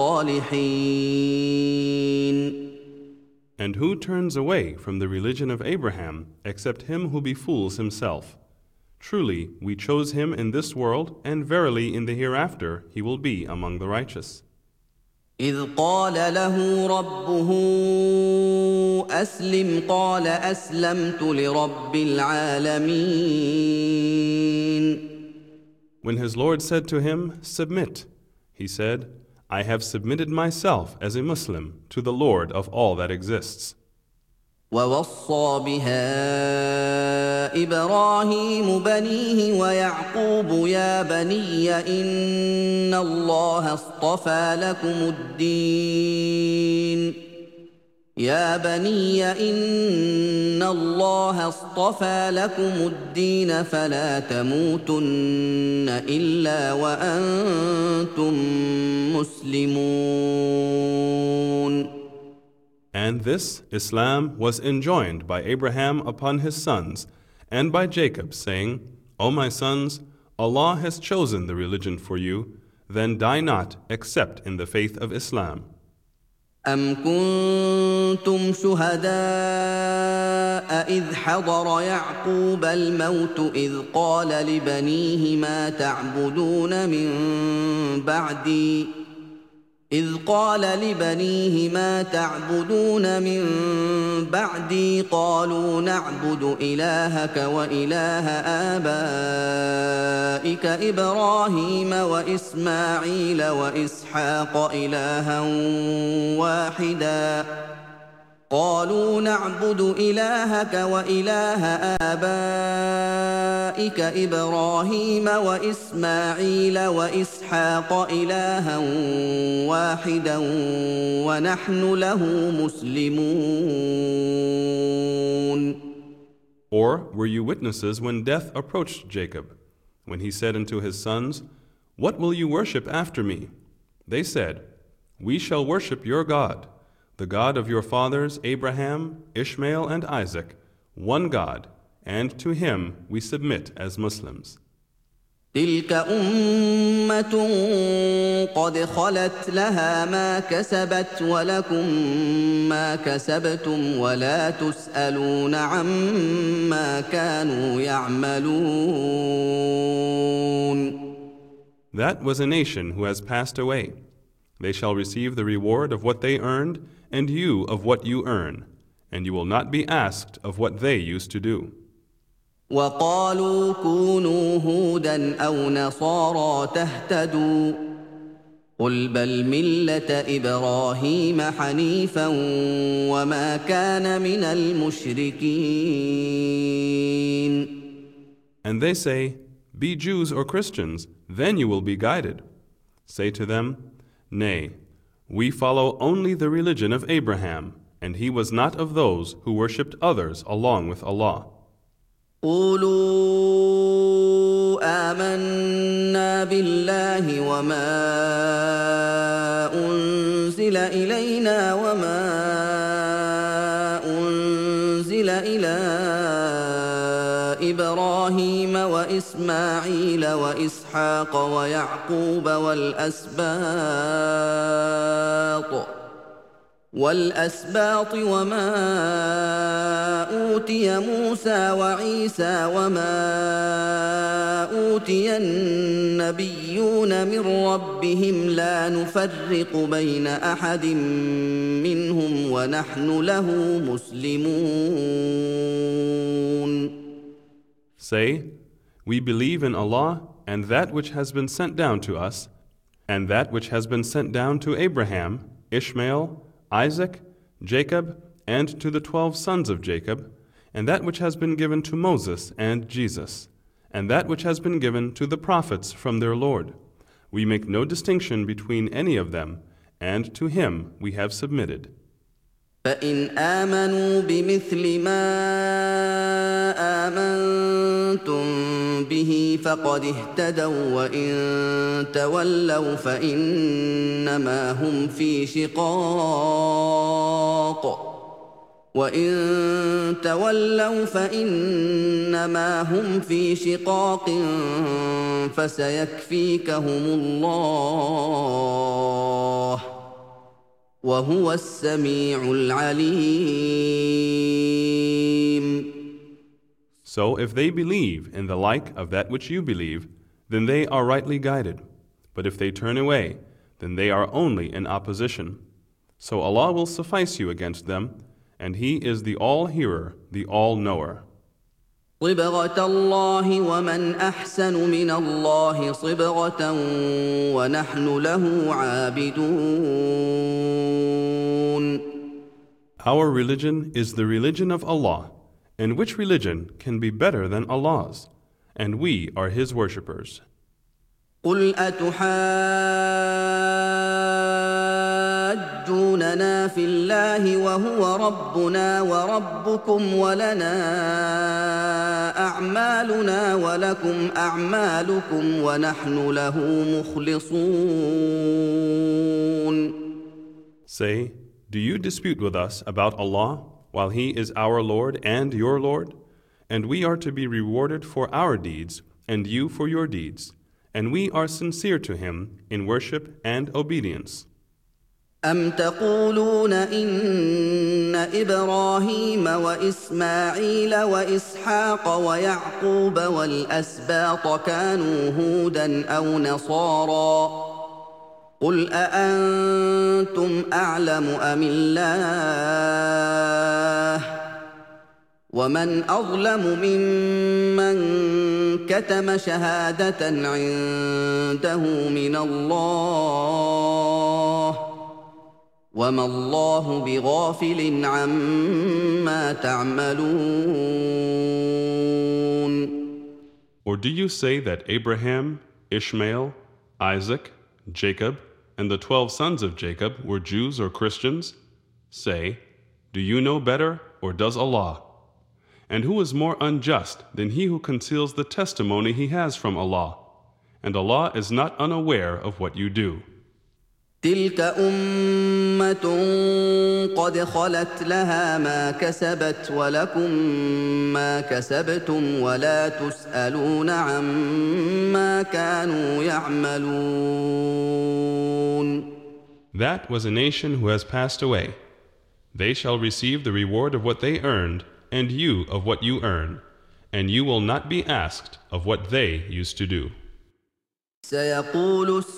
الصالحين. And who turns away from the religion of Abraham except him who befools himself? Truly, we chose him in this world, and verily in the hereafter he will be among the righteous. إذ قال له ربه أسلم قال أسلمت لرب العالمين. When his Lord said to him, Submit, he said, I have submitted myself as a Muslim to the Lord of all that exists. ووصى بها إبراهيم بنيه ويعقوب يا بني إن الله اصطفى لكم الدين يا بني إن الله اصطفى لكم الدين فلا تموتن إلا وأنتم مسلمون. And this Islam was enjoined by Abraham upon his sons, and by Jacob, saying, O my sons, Allah has chosen the religion for you, then die not except in the faith of Islam. أم كنتم شهداء إذ حضر يعقوب الموت إذ قال لبنيه ما تعبدون من بعدي قالوا نعبد إلهك وإله آبائك إبراهيم وإسماعيل وإسحاق إلها واحدا قالوا نعبد إلهك وإله آبائك إبراهيم وإسماعيل وإسحاق إلها واحدا ونحن له مسلمون. Or were you witnesses when death approached Jacob, when he said unto his sons, What will you worship after me? They said, We shall worship your God, the God of your fathers Abraham, Ishmael, and Isaac, one God, and to him we submit as Muslims. تلك أمة قد خلت لها ما كسبت ولكم ما كسبتم ولا تسألون عما كانوا يعملون. That was a nation who has passed away. They shall receive the reward of what they earned, and you of what you earn, and you will not be asked of what they used to do. وقالوا كونوا هودا أو نصارى تهتدوا قل بل ملة إبراهيم حنيفا وما كان من المشركين. And they say, Be Jews or Christians, then you will be guided. Say to them, Nay, we follow only the religion of Abraham, and he was not of those who worshipped others along with Allah. قولوا آمنا بالله وما أنزل إلينا وما أنزل إلى إبراهيم وإسماعيل وإسحاق ويعقوب والأسباط وما أوتي موسى وعيسى وما أوتي النبيون من ربهم لا نفرق بين أحد منهم ونحن له مسلمون. Say, we believe in Allah and that which has been sent down to us, and that which has been sent down to Abraham, Ishmael, Isaac, Jacob, and to the 12 sons of Jacob, and that which has been given to Moses and Jesus, and that which has been given to the prophets from their Lord. We make no distinction between any of them, and to Him we have submitted. فإن آمنوا بمثل ما آمنتم به فقد اهتدوا وإن تولوا فإنما هم في شقاق فسيكفيكهم الله وهو السميع العليم. So if they believe in the like of that which you believe, then they are rightly guided. But if they turn away, then they are only in opposition. So Allah will suffice you against them, and He is the All-Hearer, the All-Knower. صبغة الله ومن أحسن من الله صبغة ونحن له عابدون. Our religion is the religion of Allah, and which religion can be better than Allah's? And we are His worshippers. قل أتحاجوننا في الله وهو ربنا وربكم ولنا أعمالنا ولكم أعمالكم ونحن له مخلصون. Say, do you dispute with us about Allah while He is our Lord and your Lord? And we are to be rewarded for our deeds and you for your deeds. And we are sincere to Him in worship and obedience. أم تقولون إن إبراهيم وإسماعيل وإسحاق ويعقوب والأسباط كانوا هودا أو نصارى قل أأنتم أعلم أم الله ومن أظلم ممن كتم شهادة عنده من الله وما الله بغافل عما تعملون. Or do you say that Abraham, Ishmael, Isaac, Jacob, and the 12 sons of Jacob were Jews or Christians? Say, do you know better, or does Allah? And who is more unjust than he who conceals the testimony he has from Allah? And Allah is not unaware of what you do. تلك أمة قد خلت لها ما كسبت ولكم ما كسبتم ولا تسألون عما كانوا يعملون. That was a nation who has passed away. They shall receive the reward of what they earned, and you of what you earn, and you will not be asked of what they used to do. سيقول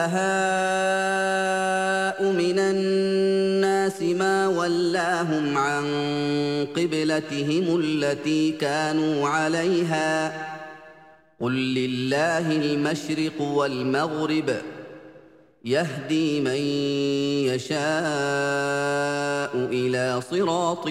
السفهاء من الناس ما ولاهم عن قبلتهم التي كانوا عليها قل لله المشرق والمغرب يهدي من يشاء إلى صراط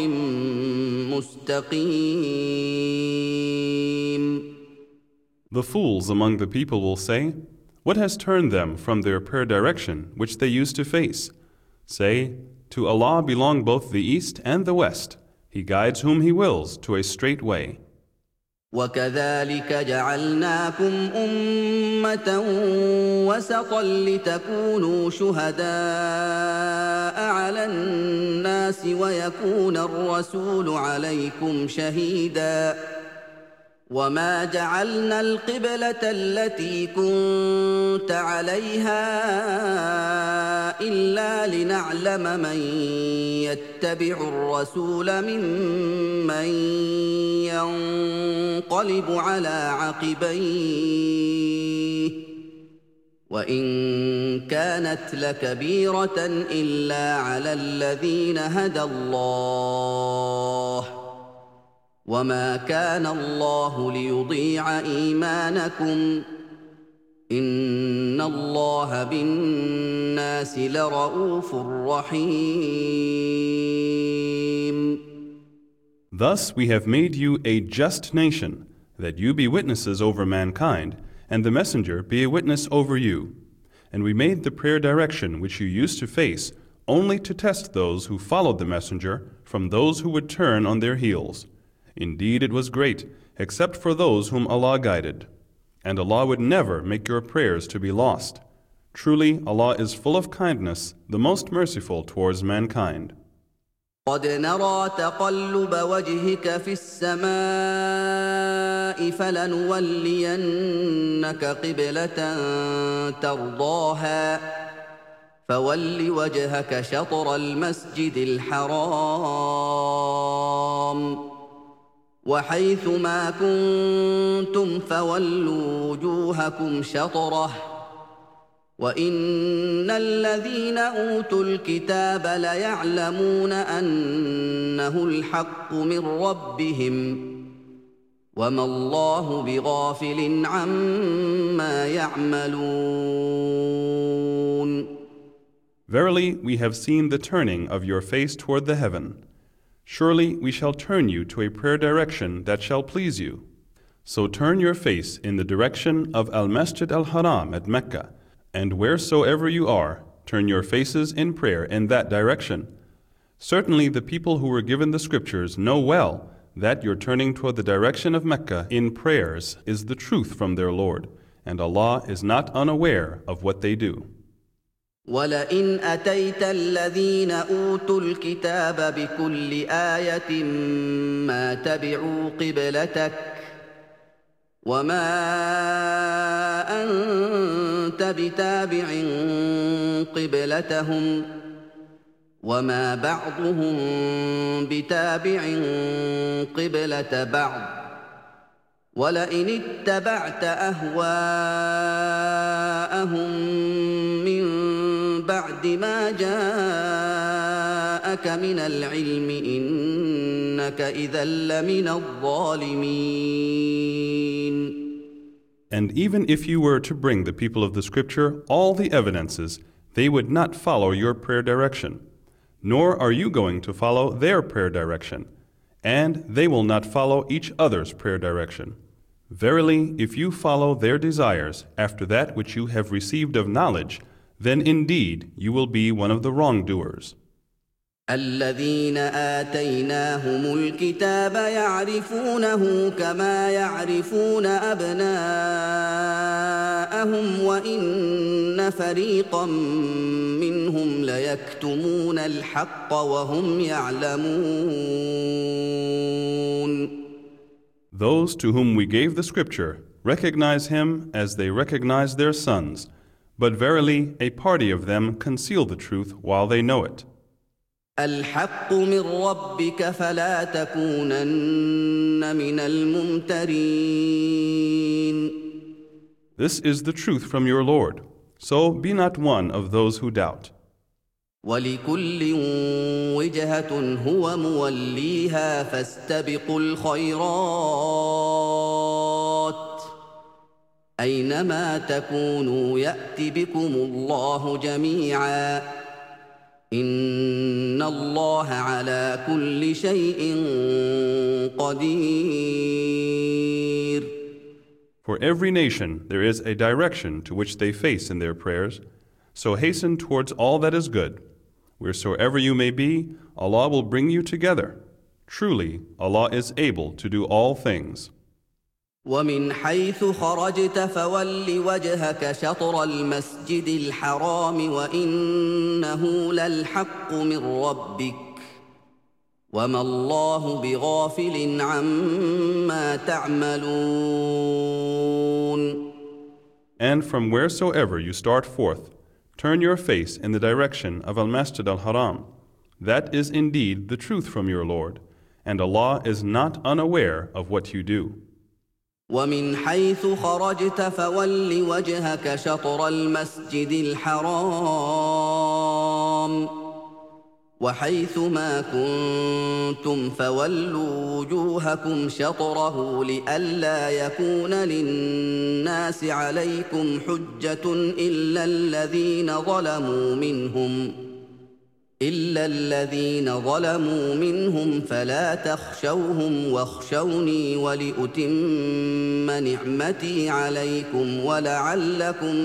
مستقيم. The fools among the people will say, what has turned them from their pure direction which they used to face? Say, to Allah belong both the east and the west. He guides whom He wills to a straight way. وكذلك جعلناكم أمة وسطا لتكونوا شهداء على الناس ويكون الرسول عليكم شهيدا وما جعلنا القبلة التي كنت عليها إلا لنعلم من يتبع الرسول ممن ينقلب على عقبيه وإن كانت لكبيرة إلا على الذين هدى الله وما كان الله ليضيع إيمانكم إن الله بالناس لرءوف رحيم. Thus we have made you a just nation, that you be witnesses over mankind, and the messenger be a witness over you. And we made the prayer direction which you used to face only to test those who followed the messenger from those who would turn on their heels. Indeed, it was great, except for those whom Allah guided. And Allah would never make your prayers to be lost. Truly, Allah is full of kindness, the most merciful towards mankind. قد نرى تقلب وجهك في السماء فلنولينك قبلة ترضاها فول وجهك شطر المسجد الحرام وحيث ما كنتم فولوا وجوهكم شطره وإن الذين أوتوا الكتاب ليعلمون أنه الحق من ربهم وما الله بغافل عما يعملون. Verily, we have seen the turning of your face toward the heaven. Surely we shall turn you to a prayer direction that shall please you. So turn your face in the direction of Al-Masjid Al-Haram at Mecca, and wheresoever you are, turn your faces in prayer in that direction. Certainly the people who were given the scriptures know well that your turning toward the direction of Mecca in prayers is the truth from their Lord, and Allah is not unaware of what they do. وَلَئِنْ أَتَيْتَ الَّذِينَ أُوتُوا الْكِتَابَ بِكُلِّ آيَةٍ مَا تَبِعُوا قِبْلَتَكَ وَمَا أَنْتَ بِتَابِعٍ قِبْلَتَهُمْ وَمَا بَعْضُهُمْ بِتَابِعٍ قِبْلَةَ بَعْضٍ وَلَئِنِ اتَّبَعْتَ أَهْوَاءَهُمْ مِنْ بعد ما جاءك من العلم إنك إذا لمن الظالمين. And even if you were to bring the people of the scripture all the evidences, they would not follow your prayer direction, nor are you going to follow their prayer direction, and they will not follow each other's prayer direction. Verily, if you follow their desires after that which you have received of knowledge, then indeed you will be one of the wrongdoers. الذين آتيناهم الكتاب يعرفونه كما يعرفون أبناءهم وإن فريقا منهم ليكتمون الحق وهم يعلمون. Those to whom we gave the scripture recognize him as they recognize their sons, but verily a party of them conceal the truth while they know it. الحق من ربك فلا تكونن من الممترين. This is the truth from your Lord, so be not one of those who doubt. ولكل وجهة هو موليها فاستبقوا الخيرات أينما تكونوا يأت بكم الله جميعا إن الله على كل شيء قدير. For every nation there is a direction to which they face in their prayers, so hasten towards all that is good. Wheresoever you may be, Allah will bring you together. Truly, Allah is able to do all things. ومن حيث خرجت فول وجهك شطر المسجد الحرام وإنه للحق من ربك وما الله بغافل عما تعملون. And from wheresoever you start forth, turn your face in the direction of Al-Masjid al-Haram. That is indeed the truth from your Lord, and Allah is not unaware of what you do. ومن حيث خرجت فول وجهك شطر المسجد الحرام وحيث ما كنتم فولوا وجوهكم شطره لئلا يكون للناس عليكم حجة إلا الذين ظلموا منهم فلا تخشوهم واخشوني ولأتم نعمتي عليكم ولعلكم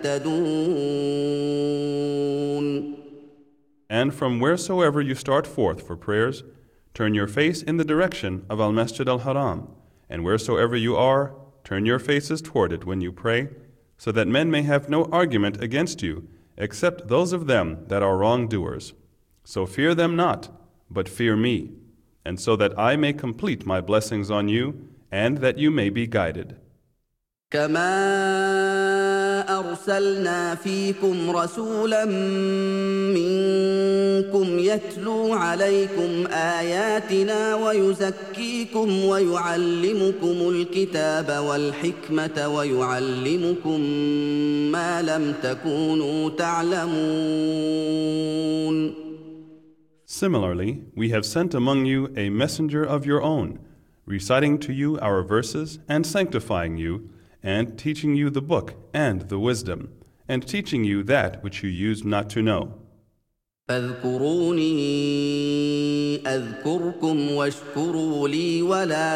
تهتدون. And from wheresoever you start forth for prayers, turn your face in the direction of Al-Masjid al-Haram, and wheresoever you are, turn your faces toward it when you pray, so that men may have no argument against you, except those of them that are wrongdoers. So fear them not, but fear me, and so that I may complete my blessings on you, and that you may be guided. كما أرسلنا فيكم رسولا منكم يتلو عليكم آياتنا ويزكيكم ويعلمكم الكتاب والحكمة ويعلمكم ما لم تكونوا تعلمون. Similarly, we have sent among you a messenger of your own, reciting to you our verses and sanctifying you, and teaching you the book and the wisdom, and teaching you that which you used not to know. فاذكروني أذكركم واشكروا لي ولا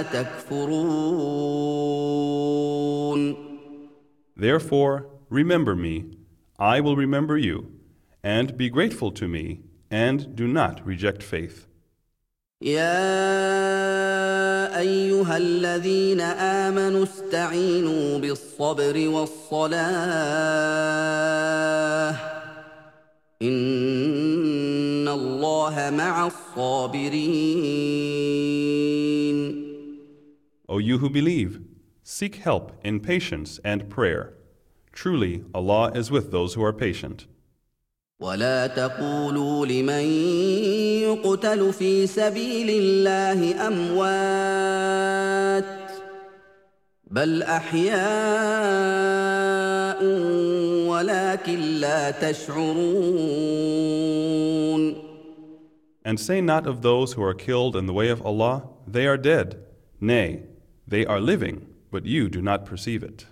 تكفرون. Therefore, remember me, I will remember you, and be grateful to me, and do not reject faith. يا أيها الذين آمنوا استعينوا بالصبر والصلاة إن الله مع الصابرين. O you who believe, seek help in patience and prayer. Truly, Allah is with those who are patient. ولا تقولوا لمن يقتل في سبيل الله أموات بل أحياء ولكن لا تشعرون. And say not of those who are killed in the way of Allah, they are dead. Nay, they are living, but you do not perceive it.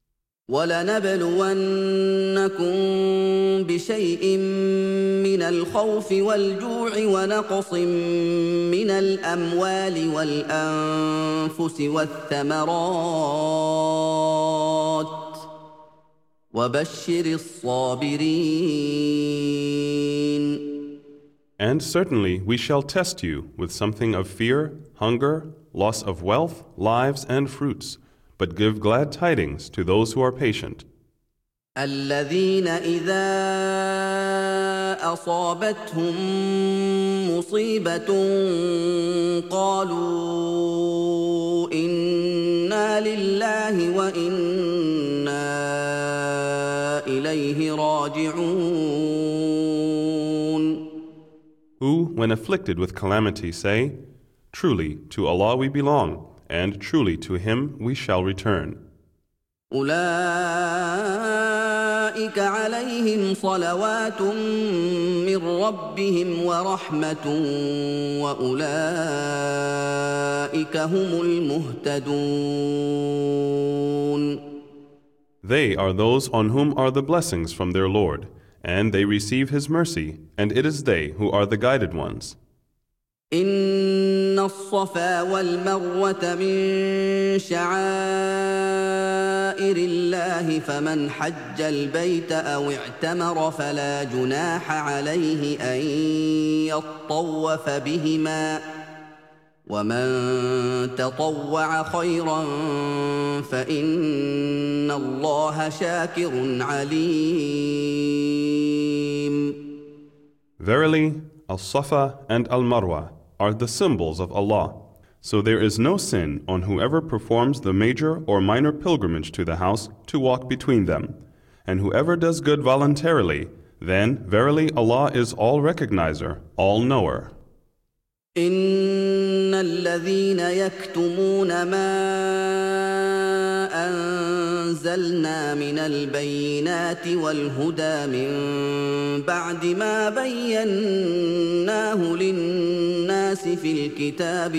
وَلَنَبْلُوَنَّكُم بِشَيْءٍ مِّنَ الْخَوْفِ وَالْجُوعِ وَنَقْصٍ مِّنَ الْأَمْوَالِ وَالْأَنفُسِ وَالثَّمَرَاتِ وَبَشِّرِ الصَّابِرِينَ. And certainly we shall test you with something of fear, hunger, loss of wealth, lives, and fruits. But give glad tidings to those who are patient. الذين إذا أصابتهم مصيبة قالوا إنا لله وإنا إليه راجعون. Who, when afflicted with calamity, say, Truly, to Allah we belong, and truly to Him we shall return. أولئك عليهم صلوات من ربهم ورحمة وأولئك هم المهتدون. They are those on whom are the blessings from their Lord, and they receive His mercy, and it is they who are the guided ones. إن الصفا والمروة من شعائر الله فمن حج البيت أو اعتمر فلا جناح عليه أن يطوف بهما ومن تطوع خيرا فإن الله شاكر عليم. Verily, Al-Safa and Al-Marwa are the symbols of Allah, so there is no sin on whoever performs the major or minor pilgrimage to the house to walk between them, And whoever does good voluntarily, then verily Allah is all recognizer, all knower. إن الذين يكتمون ما أنزلنا من البينات والهدى من بعد ما بيناه للناس في الكتاب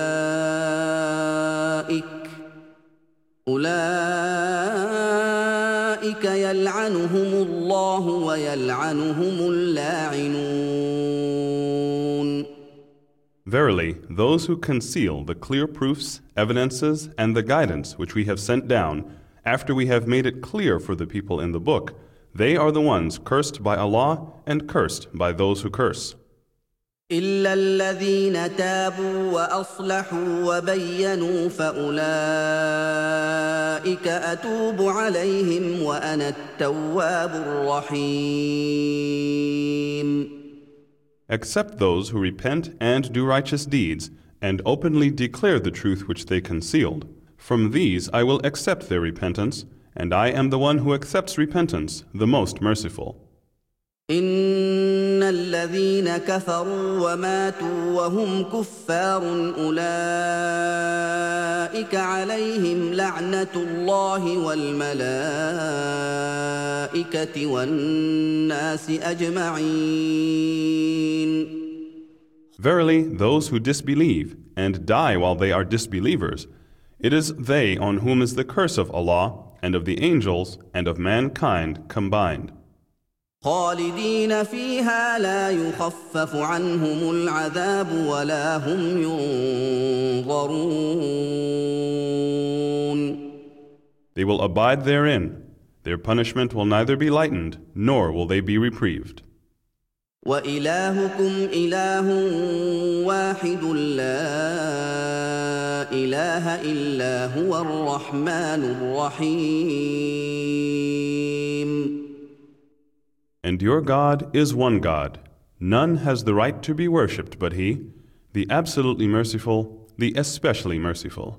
أولئك يلعنهم الله ويلعنهم اللاعنون. Verily, those who conceal the clear proofs, evidences, and the guidance which we have sent down, after we have made it clear for the people in the book, they are the ones cursed by Allah and cursed by those who curse. إلا الذين تابوا وأصلحوا وبينوا فأولئك أتوب عليهم وأنا التواب الرحيم. Except those who repent and do righteous deeds, and openly declare the truth which they concealed. From these I will accept their repentance, and I am the one who accepts repentance, the most merciful. إن الذين كفروا وماتوا وهم كفار أولئك عليهم لعنة الله والملائكة والناس أجمعين. Verily, those who disbelieve and die while they are disbelievers, it is they on whom is the curse of Allah and of the angels and of mankind combined. خالدين فيها لا يخفف عنهم العذاب ولا هم ينظرون. They will abide therein. Their punishment will neither be lightened, nor will they be reprieved. وإلهكم إله واحد لا إله إلا هو الرحمن الرحيم. And your God is one God. None has the right to be worshipped but He, the absolutely merciful, the especially merciful.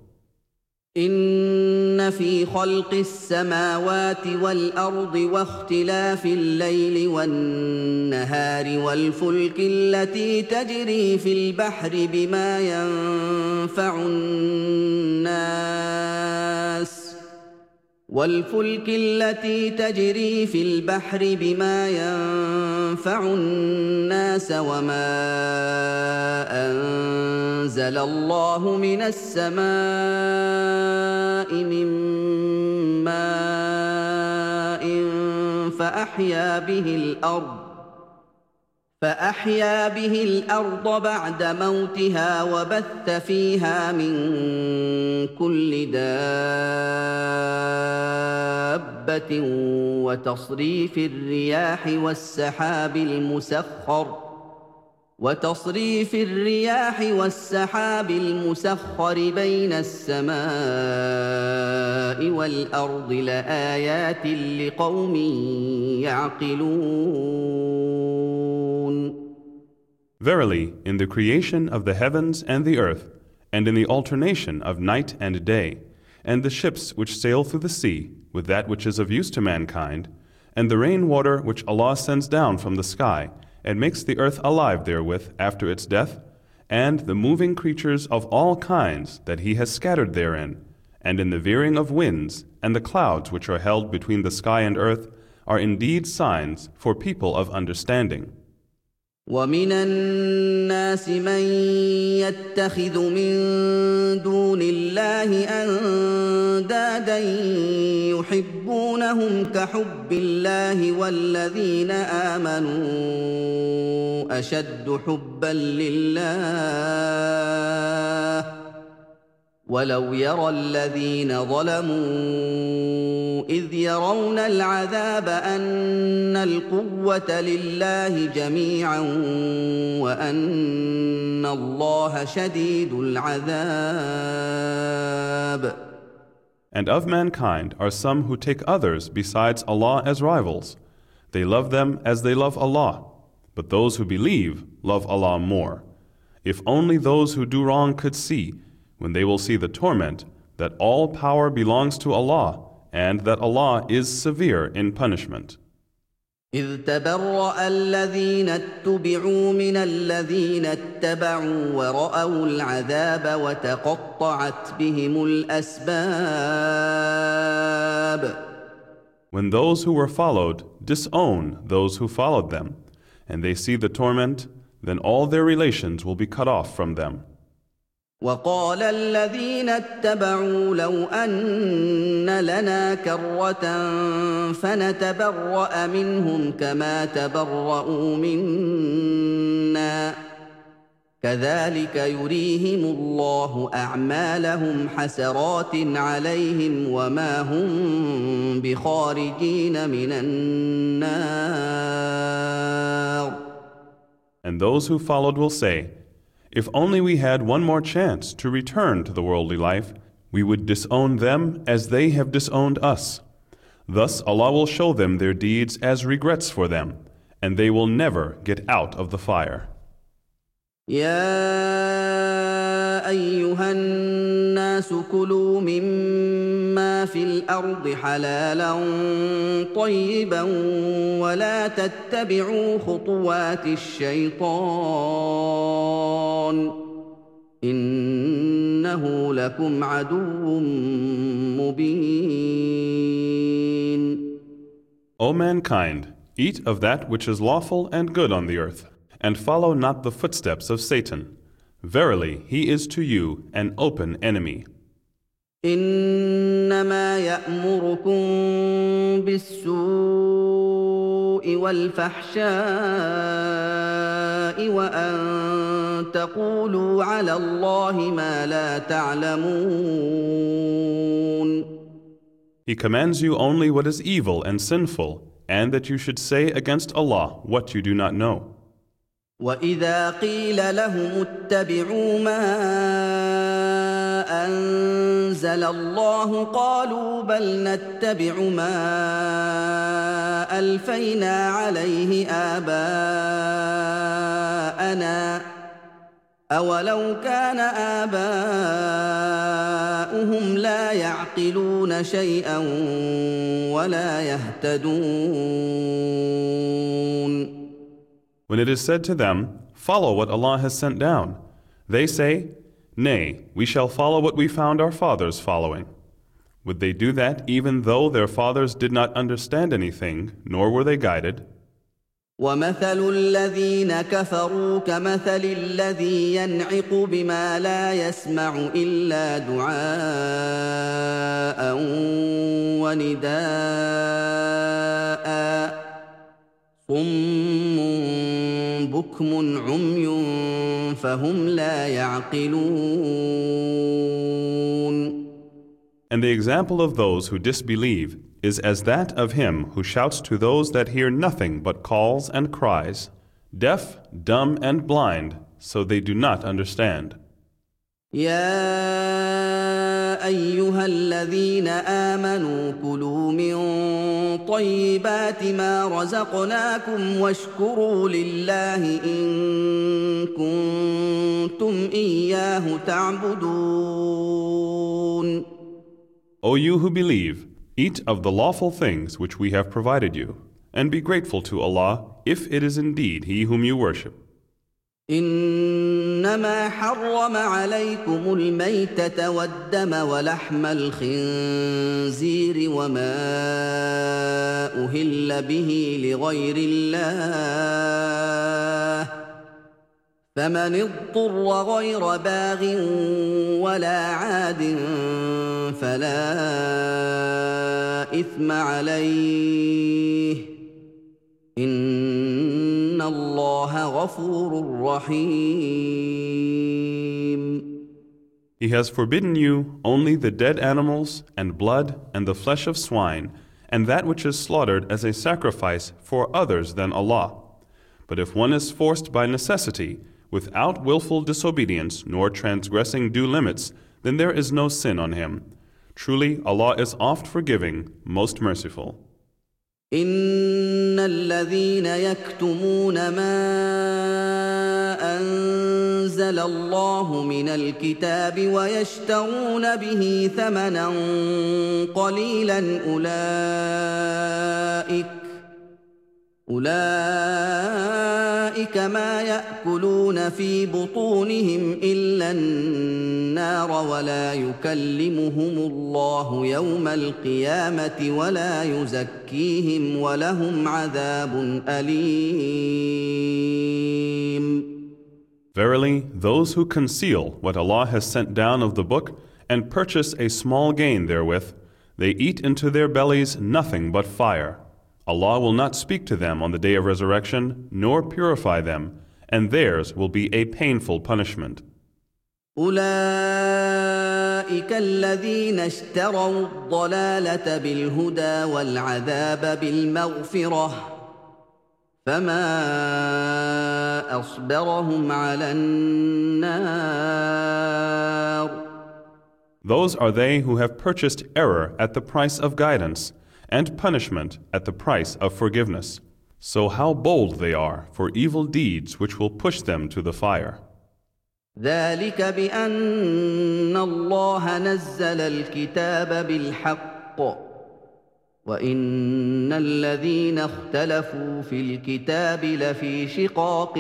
إن في خلق السماوات والأرض واختلاف الليل والنهار والفلك التي تجري في البحر بما ينفع الناس وما أنزل الله من السماء من ماء فأحيا به الأرض بعد موتها وبث فيها من كل دابة وتصريف الرياح والسحاب المسخر بين السماء والأرض لآيات لقوم يعقلون. Verily, in the creation of the heavens and the earth, and in the alternation of night and day, and the ships which sail through the sea, with that which is of use to mankind, and the rainwater which Allah sends down from the sky, and makes the earth alive therewith after its death, and the moving creatures of all kinds that He has scattered therein, and in the veering of winds, and the clouds which are held between the sky and earth, are indeed signs for people of understanding. ومن الناس من يتخذ من دون الله أندادا يحبونهم كحب الله والذين آمنوا أشد حبا لله ولو يرى الذين ظلموا إذ يرون العذاب أن القوة لله جميعا وأن الله شديد العذاب. And of mankind are some who take others besides Allah as rivals. They love them as they love Allah, but those who believe love Allah more. If only those who do wrong could see, when they will see the torment, that all power belongs to Allah, and that Allah is severe in punishment. إذ تبرأ الذين اتبعوا من الذين اتبعوا ورأوا العذاب وتقطعت بهم الأسباب. When those who were followed disown those who followed them, and they see the torment, then all their relations will be cut off from them. وقال الذين اتبعوا لو أن لنا كرة فنتبرأ منهم كما تبرؤوا منا كذلك يريهم الله أعمالهم حسرات عليهم وما هم بخارجين من النار. And those who followed will say, if only we had one more chance to return to the worldly life, we would disown them as they have disowned us. Thus Allah will show them their deeds as regrets for them, and they will never get out of the fire. يا أيها الناس كلوا مما في الأرض حلالا طيبا ولا تتبعوا خطوات الشيطان إنه لكم عدو مبين. O mankind, eat of that which is lawful and good on the earth, and follow not the footsteps of Satan. Verily, he is to you an open enemy. إنما يأمركم بالسوء والفحشاء وأن تقولوا على الله ما لا تعلمون. He commands you only what is evil and sinful, and that you should say against Allah what you do not know. وإذا قيل لهم اتبعوا ما أنزل الله قالوا بل نتبع ما ألفينا عليه آباءنا أولو كان آباؤهم لا يعقلون شيئا ولا يهتدون. When it is said to them, follow what Allah has sent down, they say, nay, we shall follow what we found our fathers following. Would they do that even though their fathers did not understand anything, nor were they guided? وَمَثَلُ الَّذِينَ كَفَرُوا كَمَثَلِ الَّذِي يَنْعِقُ بِمَا لَا يَسْمَعُ إِلَّا دُعَاءً وَنِدَاءً صُمٌّ بُكْمٌ عُمْيٌ فَهُمْ لَا يَعْقِلُونَ. And the example of those who disbelieve is as that of him who shouts to those that hear nothing but calls and cries, deaf, dumb, and blind, so they do not understand. يا أيها الذين آمنوا كلوا من طيبات ما رزقناكم واشكروا لله إن كنتم إياه تعبدون. O you who believe, eat of the lawful things which we have provided you, and be grateful to Allah if it is indeed He whom you worship. إنما حرم عليكم الميتة والدم ولحم الخنزير وما أهل به لغير الله فمن اضطر غير باغ ولا عاد فلا إثم عليه إن الله غفور رحيم. He has forbidden you only the dead animals and blood and the flesh of swine and that which is slaughtered as a sacrifice for others than Allah. But if one is forced by necessity, without willful disobedience nor transgressing due limits, then there is no sin on him. Truly, Allah is oft forgiving, most merciful. إن الذين يكتمون ما أنزل الله من الكتاب ويشترون به ثمنا قليلا أولئك ما يأكلون في بطونهم إلا النار ولا يكلمهم الله يوم القيامة ولا يزكيهم ولهم عذاب أليم. Verily, those who conceal what Allah has sent down of the book and purchase a small gain therewith, they eat into their bellies nothing but fire. Allah will not speak to them on the day of resurrection, nor purify them, and theirs will be a painful punishment. أولئك الذين اشتروا الضلالة بالهدى والعذاب بالمغفرة فما أصبرهم على النار. Those are they who have purchased error at the price of guidance, and punishment at the price of forgiveness. So how bold they are for evil deeds which will push them to the fire. ذلك بأن الله نزل الكتاب بالحق وإن الذين اختلفوا في الكتاب لفي شقاق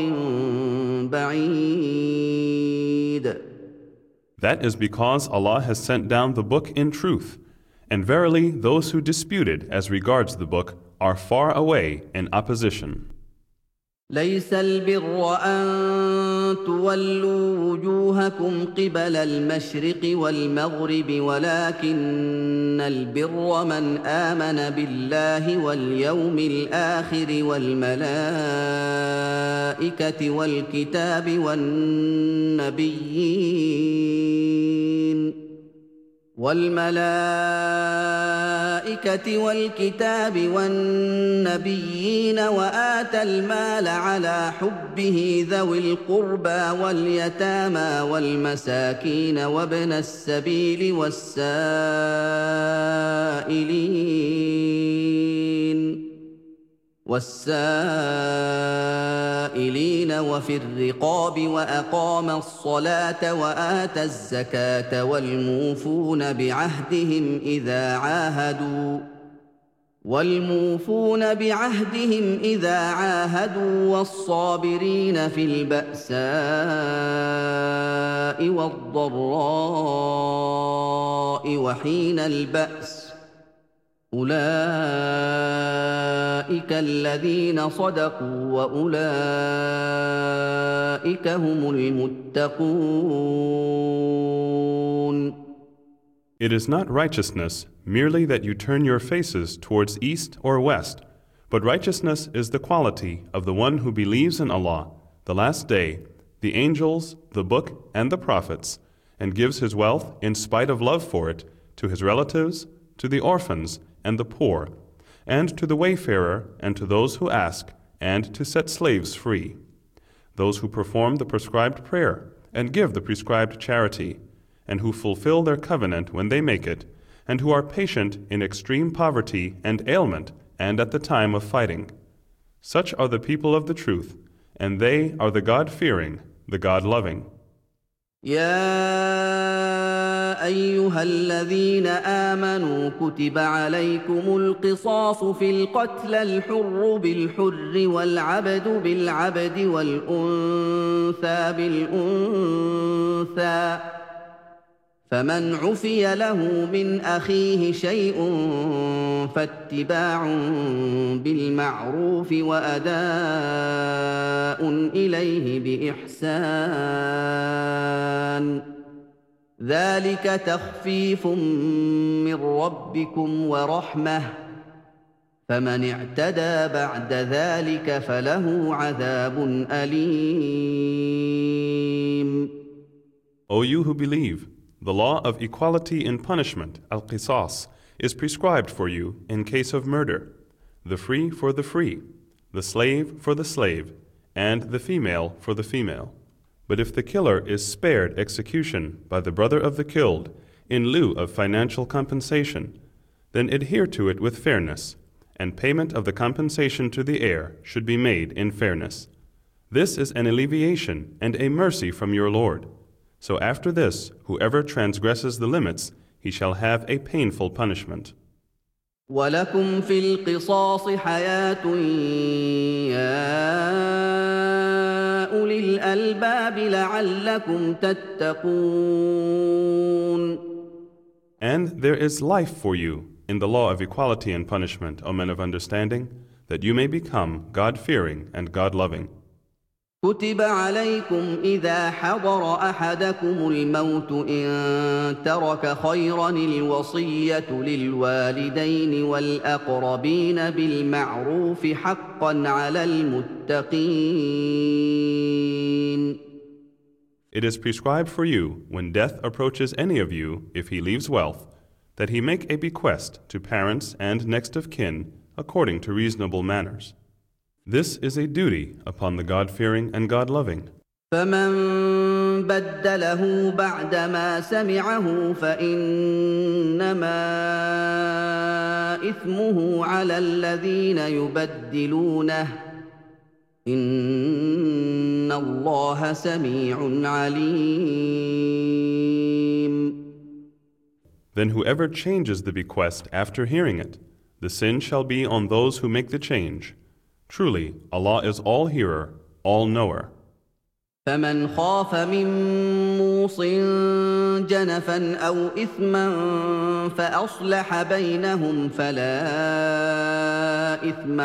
بعيد. That is because Allah has sent down the book in truth. And verily, those who disputed as regards the book are far away in opposition. ليس البر أن تولوا وجوهكم قبل المشرق والمغرب ولكن البر من آمن بالله واليوم الآخر والملائكة والكتاب والنبيين وآتى المال على حبه ذوي القربى واليتامى والمساكين وابن السبيل والسائلين وفي الرقاب وأقام الصلاة وآتى الزكاة والموفون بعهدهم إذا عاهدوا والصابرين في البأساء والضراء وحين البأس أولئك الذين صدقوا وأولئك هم المتقون. It is not righteousness merely that you turn your faces towards east or west, but righteousness is the quality of the one who believes in Allah, the last day, the angels, the book, and the prophets, and gives his wealth in spite of love for it to his relatives, to the orphans, and the poor, and to the wayfarer, and to those who ask, and to set slaves free. Those who perform the prescribed prayer, and give the prescribed charity, and who fulfill their covenant when they make it, and who are patient in extreme poverty and ailment, and at the time of fighting. Such are the people of the truth, and they are the God-fearing, the God-loving. يا أيها الذين آمنوا كتب عليكم القصاص في القتلى الحر بالحر والعبد بالعبد والأنثى بالأنثى فمن عفي له من أخيه شيء فاتباع بالمعروف وأداء إليه بإحسان ذلك تخفيف من ربكم ورحمة فمن اعتدى بعد ذلك فله عذاب أليم. O you who believe, the law of equality in punishment, al-qisas, is prescribed for you in case of murder, the free for the free, the slave for the slave, and the female for the female. But if the killer is spared execution by the brother of the killed in lieu of financial compensation, then adhere to it with fairness, and payment of the compensation to the heir should be made in fairness. This is an alleviation and a mercy from your Lord. So after this, whoever transgresses the limits, he shall have a painful punishment. وَلَكُمْ فِي الْقِصَاصِ حَيَاةٌ يَا أُولِي الْأَلْبَابِ لَعَلَّكُمْ تَتَّقُونَ. And there is life for you in the law of equality and punishment, O men of understanding, that you may become God-fearing and God-loving. كتب عليكم إذا حضر أحدكم الموت إن ترك خيرا الوصية للوالدين والأقربين بالمعروف حقا على المتقين. It is prescribed for you, when death approaches any of you, if he leaves wealth, that he make a bequest to parents and next of kin according to reasonable manners. This is a duty upon the God-fearing and God-loving. فمن بدله بعدما سمعه فإنما إثمه على الذين يبدلونه إن الله سميع عليم. Then whoever changes the bequest after hearing it, the sin shall be on those who make the change. Truly, Allah is all-hearer, all-knower. فمن خاف من موص جنفا أو إثما فأصلح بينهم فلا إثم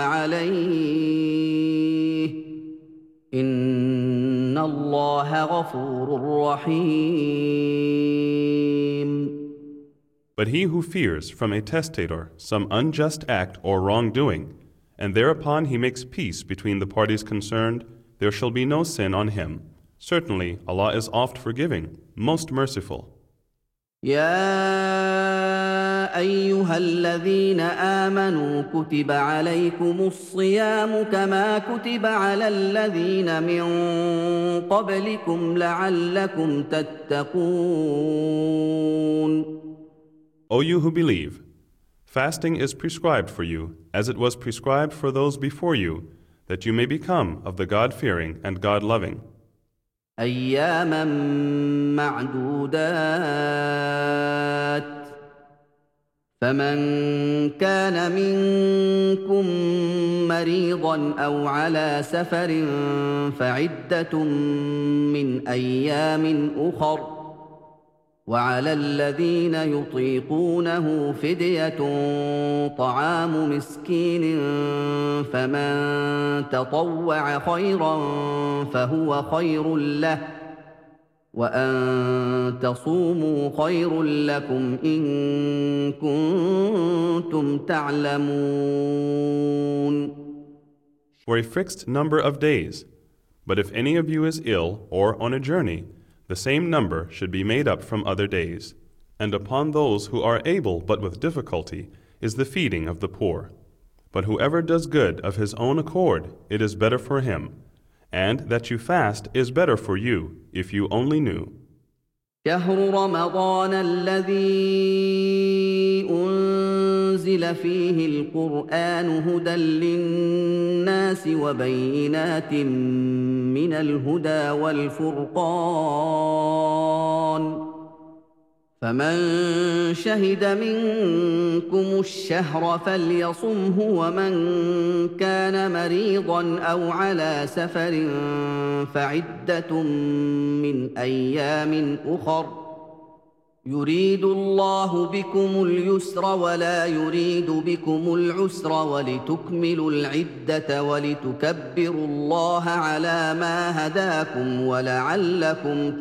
عليه إن الله غفور رحيم. But he who fears from a testator some unjust act or wrongdoing, and thereupon he makes peace between the parties concerned, there shall be no sin on him. Certainly, Allah is oft forgiving, most merciful. يا أيها الذين آمنوا كتب عليكم الصيام كما كتب على الذين من قبلكم لعلكم تتقون. O you who believe, fasting is prescribed for you, as it was prescribed for those before you, that you may become of the God-fearing and God-loving. أياما معدودات فمن كان منكم مريضا أو على سفر فعدة من أيام أخر وعلى الذين يطيقونه فدية طعام مسكين فمن تطوع خيرا فهو خير له وأن تصوموا خير لكم إن كنتم تعلمون. For a fixed number of days, but if any of you is ill or on a journey, the same number should be made up from other days. And upon those who are able but with difficulty is the feeding of the poor. But whoever does good of his own accord, it is better for him. And that you fast is better for you, if you only knew. شهر رمضان الذي أنزل فيه القرآن هدى للناس وبينات من الهدى والفرقان فمن شهد منكم الشهر فليصمه ومن كان مريضا أو على سفر فعدة من أيام أخر يريد الله بكم اليسر ولا يريد بكم العسر ولتكملوا العدة ولتكبروا الله على ما هداكم ولعلكم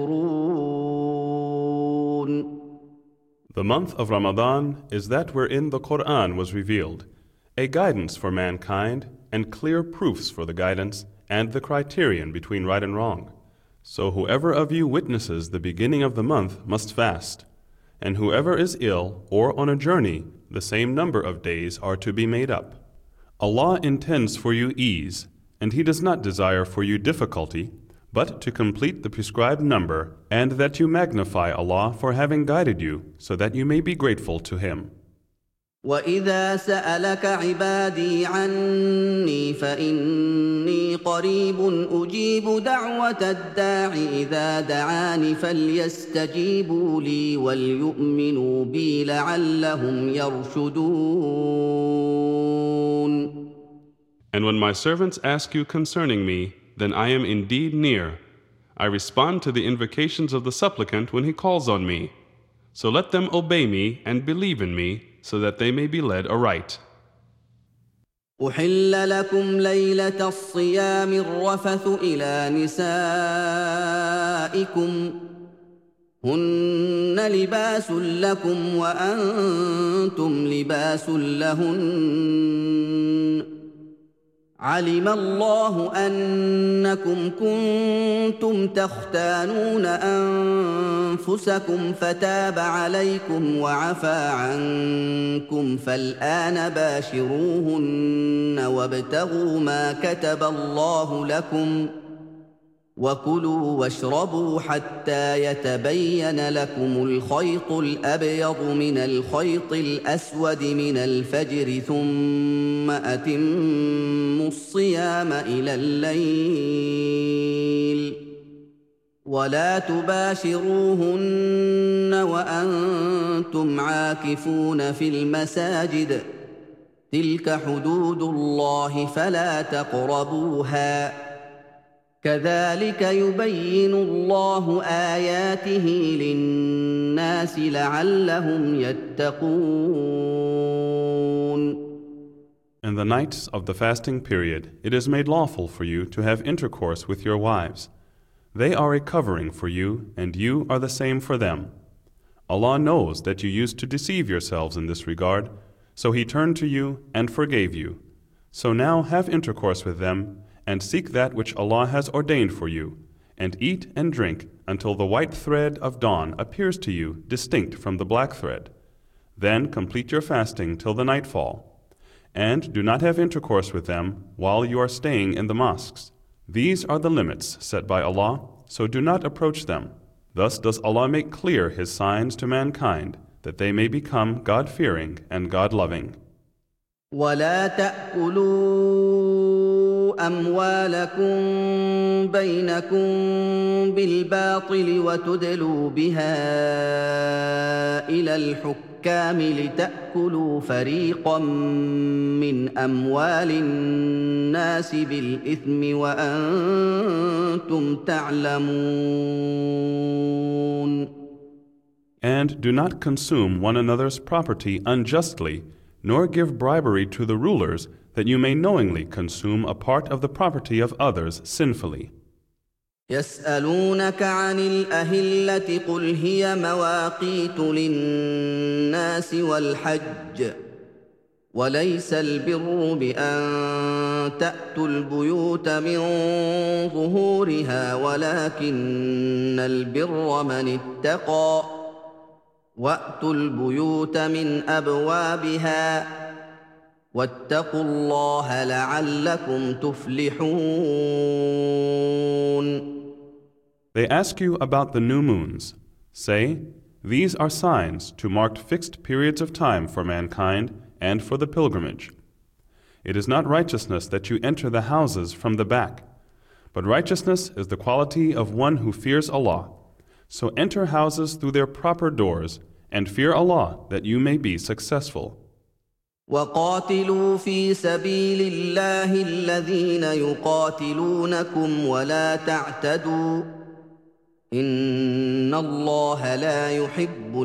تشكرون. The month of Ramadan is that wherein the Quran was revealed, a guidance for mankind and clear proofs for the guidance and the criterion between right and wrong. So whoever of you witnesses the beginning of the month must fast, and whoever is ill or on a journey, the same number of days are to be made up. Allah intends for you ease, and He does not desire for you difficulty, but to complete the prescribed number, and that you magnify Allah for having guided you, so that you may be grateful to Him. وَإِذَا سَأَلَكَ عِبَادِي عَنِّي فَإِنِّي قَرِيبٌ أُجِيبُ دَعْوَةَ الدَّاعِ إِذَا دَعَانِ فَلْيَسْتَجِيبُوا لِي وَلْيُؤْمِنُوا بِي لَعَلَّهُمْ يَرْشُدُونَ. And when my servants ask you concerning me, then I am indeed near. I respond to the invocations of the supplicant when he calls on me. So let them obey me and believe in me, so that they may be led aright. أُحِلَّ لَكُمْ لَيْلَةَ الصِّيَامِ الرَّفَثُ إِلَىٰ نِسَائِكُمْ هُنَّ لِبَاسٌ لَّكُمْ وَأَنتُمْ لِبَاسٌ لَّهُنَّ عَلِمَ اللَّهُ أَنَّكُمْ كُنتُمْ تَخْتَانُونَ أَنفُسَكُمْ فَتَابَ عَلَيْكُمْ وَعَفَا عَنكُمْ فَالْآنَ بَاشِرُوهُنَّ وَابْتَغُوا مَا كَتَبَ اللَّهُ لَكُمْ وَكُلُوا وَاشْرَبُوا حَتَّىٰ يَتَبَيَّنَ لَكُمُ الْخَيْطُ الْأَبْيَضُ مِنَ الْخَيْطِ الْأَسْوَدِ مِنَ الْفَجْرِ ثُمَّ أَتِمُّوا الصِّيَامَ إِلَى اللَّيْلِ وَلَا تُبَاشِرُوهُنَّ وَأَنتُمْ عَاكِفُونَ فِي الْمَسَاجِدِ ۗ تِلْكَ حُدُودُ اللَّهِ فَلَا تَقْرَبُوهَا ۗ كَذَٰلِكَ يُبَيِّنُ اللَّهُ آيَاتِهِ لِلنَّاسِ لَعَلَّهُمْ يَتَّقُونَ. In the nights of the fasting period, it is made lawful for you to have intercourse with your wives. They are a covering for you, and you are the same for them. Allah knows that you used to deceive yourselves in this regard, so He turned to you and forgave you. So now have intercourse with them, and seek that which Allah has ordained for you, and eat and drink until the white thread of dawn appears to you distinct from the black thread. Then complete your fasting till the nightfall. And do not have intercourse with them while you are staying in the mosques. These are the limits set by Allah, so do not approach them. Thus does Allah make clear His signs to mankind, that they may become God-fearing and God-loving. وَلَا تَأْكُلُوا أَمْوَالَكُم بَيْنَكُم بِالْبَاطِلِ وَتُدْلُوا بِهَا إِلَى الْحُكَّامِ لِتَأْكُلُوا فَرِيقًا مِّنْ أَمْوَالِ النَّاسِ بِالْإِثْمِ وَأَنتُمْ تَعْلَمُونَ. And do not consume one another's property unjustly, nor give bribery to the rulers, that you may knowingly consume a part of the property of others sinfully. يَسْأَلُونَكَ عَنِ الْأَهِلَّةِ قُلْ هِيَ مَوَاقِيتُ لِلنَّاسِ وَالْحَجِّ ۗ وَلَيْسَ الْبِرُّ بِأَن تَأْتُوا الْبُيُوتَ مِن ظُهُورِهَا وَلَٰكِنَّ الْبِرَّ مَنِ اتَّقَىٰ ۗ وَأْتُوا الْبُيُوتَ مِنْ أَبْوَابِهَا ۚ وَاتَّقُوا اللَّهَ لَعَلَّكُمْ تُفْلِحُونَ. They ask you about the new moons. Say, these are signs to mark fixed periods of time for mankind and for the pilgrimage. It is not righteousness that you enter the houses from the back, but righteousness is the quality of one who fears Allah. So enter houses through their proper doors, and fear Allah that you may be successful. وَقَاتِلُوا فِي سَبِيلِ اللَّهِ الَّذِينَ يُقَاتِلُونَكُمْ وَلَا تَعْتَدُوا ۚ إِنَّ اللَّهَ لَا يُحِبُّ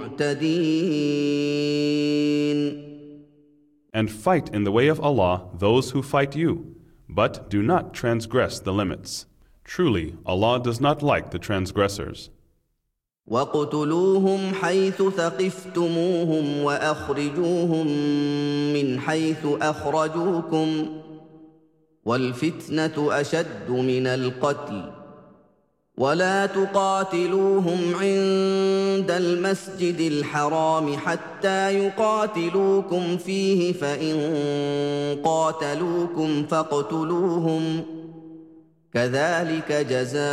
الْمُعْتَدِينَ. And fight in the way of Allah those who fight you, but do not transgress the limits. Truly, Allah does not like the transgressors. وَاقْتُلُوهُمْ حَيْثُ ثَقِفْتُمُوهُمْ وَأَخْرِجُوهُم مِّنْ حَيْثُ أَخْرَجُوكُمْ ۚ وَالْفِتْنَةُ أَشَدُّ مِنَ الْقَتْلِ ۚ وَلَا تُقَاتِلُوهُمْ عِندَ الْمَسْجِدِ الْحَرَامِ حَتَّىٰ يُقَاتِلُوكُمْ فِيهِ ۖ فَإِن قَاتَلُوكُمْ فَاقْتُلُوهُمْ ۗ كَذَٰلِكَ جَزَاءُ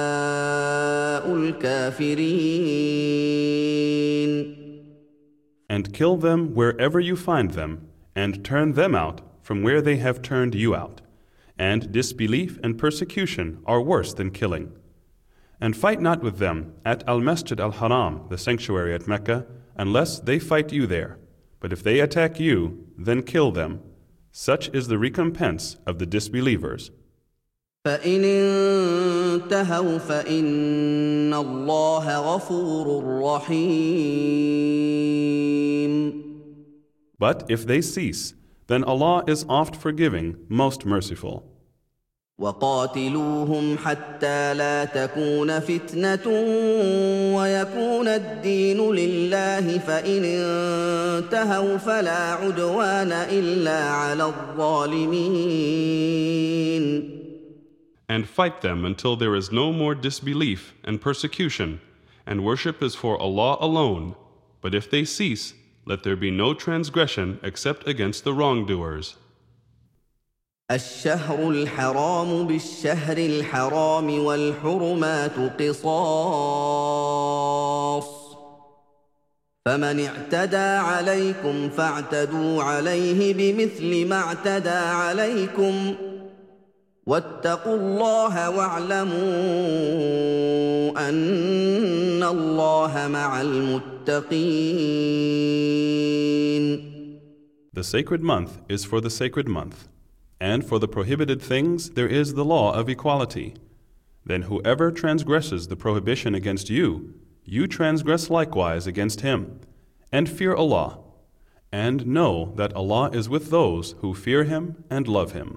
الْكَافِرِينَ. and kill them wherever you find them, and turn them out from where they have turned you out. And disbelief and persecution are worse than killing. And fight not with them at Al-Masjid Al-Haram, the sanctuary at Mecca, unless they fight you there. But if they attack you, then kill them. Such is the recompense of the disbelievers. فإن انتهوا فإن الله غفور رحيم. But if they cease, then Allah is oft forgiving, most merciful. وقاتلوهم حتى لا تكون فتنة ويكون الدين لله فإن انتهوا فلا عدوان إلا على الظالمين. And fight them until there is no more disbelief and persecution, and worship is for Allah alone. But if they cease, let there be no transgression except against the wrongdoers. الشهر الحرام بالشهر الحرام والحرمات قصاص فمن اعتدى عليكم فاعتدوا عليه بمثل ما اعتدى عليكم واتقوا الله واعلموا أن الله مع المتقين. The sacred month is for the sacred month, and for the prohibited things there is the law of equality. Then whoever transgresses the prohibition against you, you transgress likewise against him, and fear Allah, and know that Allah is with those who fear Him and love Him.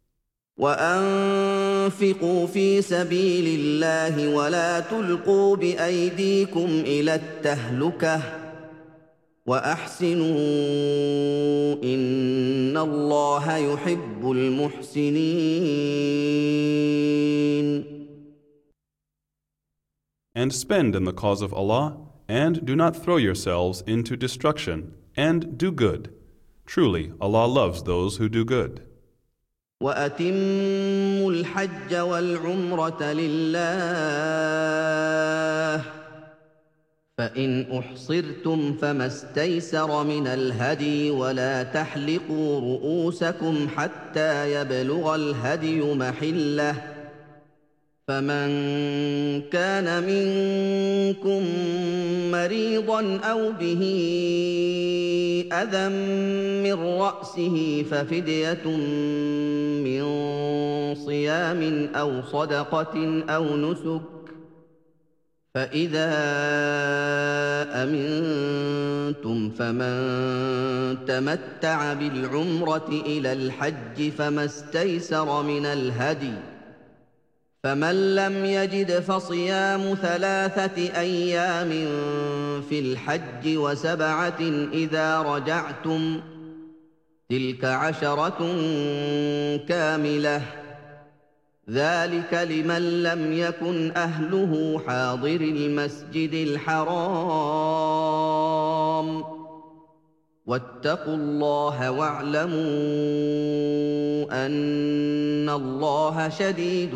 وأنفقوا في سبيل الله ولا تلقوا بأيديكم إلى التهلكة وأحسنوا إن الله يحب المحسنين. And spend in the cause of Allah, and do not throw yourselves into destruction, and do good. Truly, Allah loves those who do good. وأتموا الحج والعمرة لله فإن أحصرتم فما استيسر من الهدي ولا تحلقوا رؤوسكم حتى يبلغ الهدي محله فمن كان منكم مريضا أو به أذى من رأسه ففدية من صيام أو صدقة أو نسك فإذا أمنتم فمن تمتع بالعمرة إلى الحج فما استيسر من الهدي فمن لم يجد فصيام 3 أيام في الحج و7 إذا رجعتم تلك 10 كاملة ذلك لمن لم يكن أهله حاضر المسجد الحرام واتقوا الله واعلموا أن الله شديد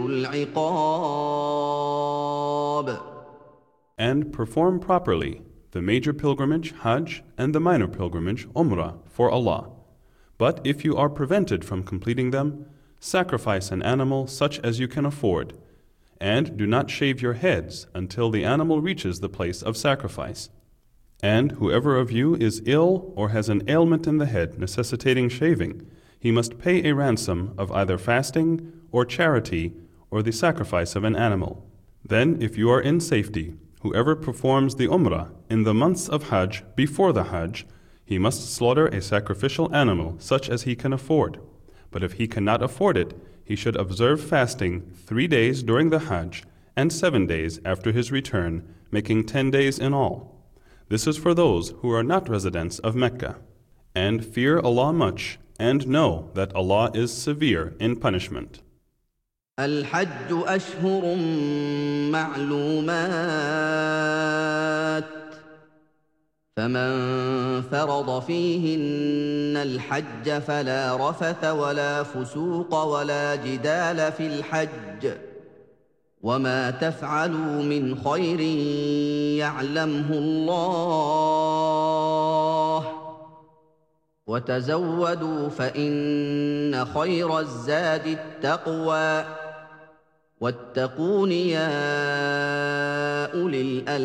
العقاب. And perform properly the major pilgrimage, Hajj, and the minor pilgrimage, Umrah, for Allah. But if you are prevented from completing them, sacrifice an animal such as you can afford, and do not shave your heads until the animal reaches the place of sacrifice. And whoever of you is ill or has an ailment in the head necessitating shaving, he must pay a ransom of either fasting or charity or the sacrifice of an animal. Then, if you are in safety, whoever performs the Umrah in the months of Hajj before the Hajj, he must slaughter a sacrificial animal such as he can afford. But if he cannot afford it, he should observe fasting 3 days during the Hajj and 7 days after his return, making 10 days in all. This is for those who are not residents of Mecca. And fear Allah much, and know that Allah is severe in punishment. الحج أشهر معلومات فمن فرض فيهن الحج فلا رفث ولا فسوق ولا جدال في الحج وما تفعلوا من خير يعلمه الله وتزودوا فإن خير الزاد التقوى واتقون يا أولي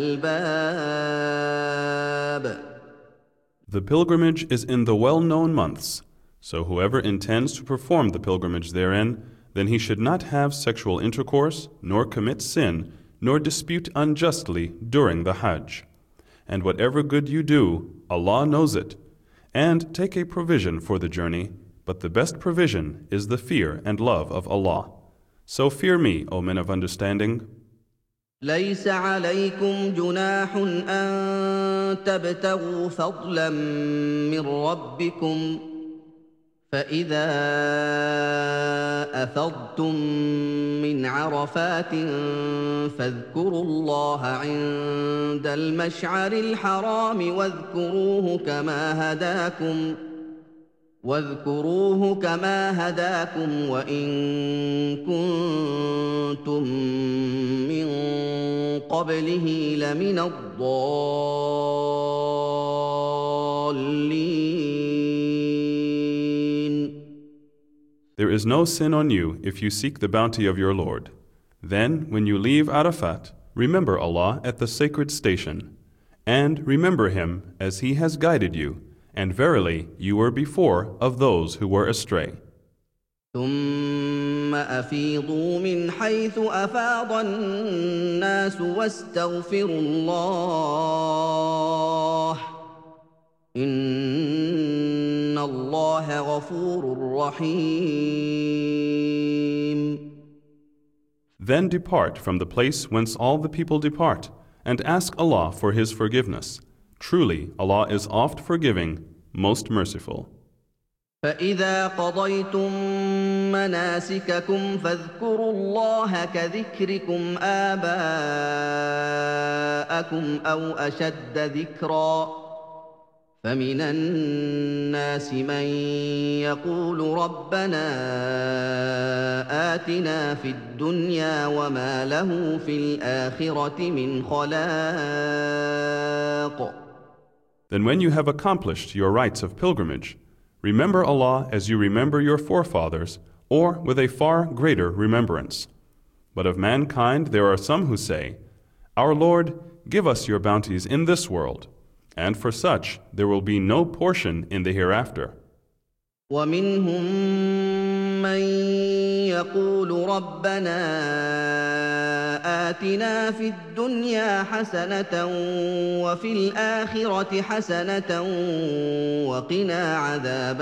الألباب. The pilgrimage is in the well-known months, so whoever intends to perform the pilgrimage therein, then he should not have sexual intercourse, nor commit sin, nor dispute unjustly during the Hajj. And whatever good you do, Allah knows it. And take a provision for the journey, but the best provision is the fear and love of Allah. So fear me, O men of understanding. ليس عليكم جناح أن تبتغوا فضلا من ربكم فإذا أفضتم من عرفات فاذكروا الله عند المشعر الحرام واذكروه كما هداكم وإن كنتم من قبله لمن الضالين. There is no sin on you if you seek the bounty of your Lord. Then, when you leave Arafat, remember Allah at the sacred station, and remember Him as He has guided you, and verily you were before of those who were astray. ثم أفيضوا من حيث أفاض الناس واستغفروا الله إن الله غفور رحيم. Then depart from the place whence all the people depart, and ask Allah for His forgiveness. Truly, Allah is oft forgiving, most merciful. فإذا قضيتم مناسككم فاذكروا الله كذكركم آباءكم أو أشد ذكرا فمن الناس من يقول ربنا آتنا في الدنيا وما له في الآخرة من خلاق. Then when you have accomplished your rites of pilgrimage, remember Allah as you remember your forefathers, or with a far greater remembrance. But of mankind there are some who say, Our Lord, give us your bounties in this world, and for such there will be no portion in the hereafter. ومنهم من يقول ربنا آتنا في الدنيا حسنة وفي الآخرة حسنة وقنا عذاب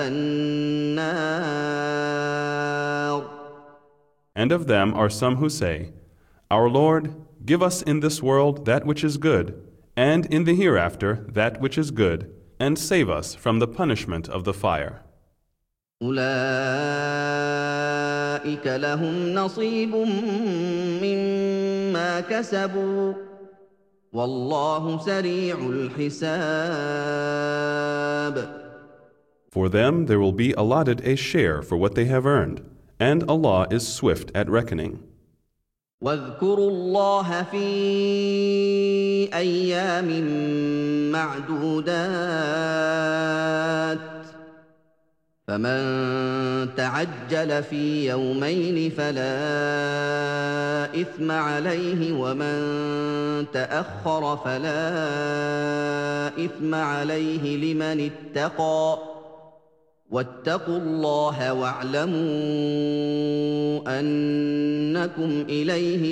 النار. And of them are some who say, Our Lord, give us in this world that which is good, and in the hereafter that which is good, and save us from the punishment of the fire. أولئك لهم نصيب مما كسبوا والله سريع الحساب. For them there will be allotted a share for what they have earned, and Allah is swift at reckoning. واذكروا الله في أيام معدودات فمن تعجل في يومين فلا إثم عليه ومن تأخر فلا إثم عليه لمن اتقى واتقوا الله واعلموا أنكم إليه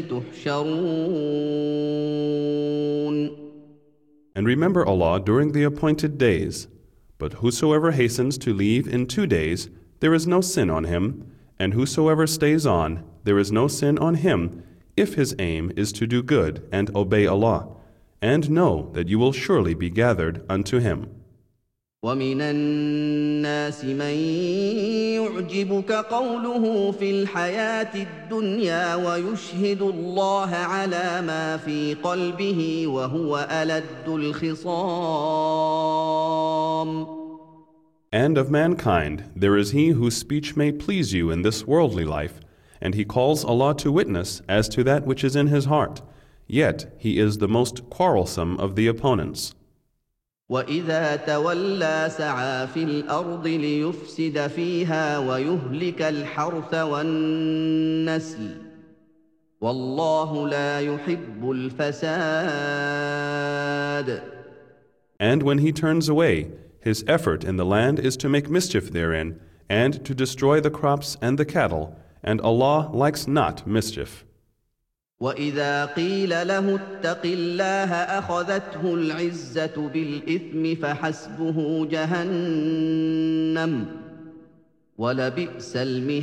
تحشرون. And remember Allah during the appointed days. But whosoever hastens to leave in 2 days, there is no sin on him, and whosoever stays on, there is no sin on him, if his aim is to do good and obey Allah, and know that you will surely be gathered unto Him. ومن الناس من يعجبك قوله في الحياة الدنيا ويشهد الله على ما في قلبه وهو ألد الخصام. And of mankind there is he whose speech may please you in this worldly life, and he calls Allah to witness as to that which is in his heart, yet he is the most quarrelsome of the opponents. وإذا تولى سعى في الأرض ليفسد فيها ويهلك الحرث والنسل والله لا يحب الفساد. And when he turns away, his effort in the land is to make mischief therein, and to destroy the crops and the cattle, and Allah likes not mischief. وإذا قيل له اتق الله أخذته العزة بالإثم فحسبه جهنم ولبئس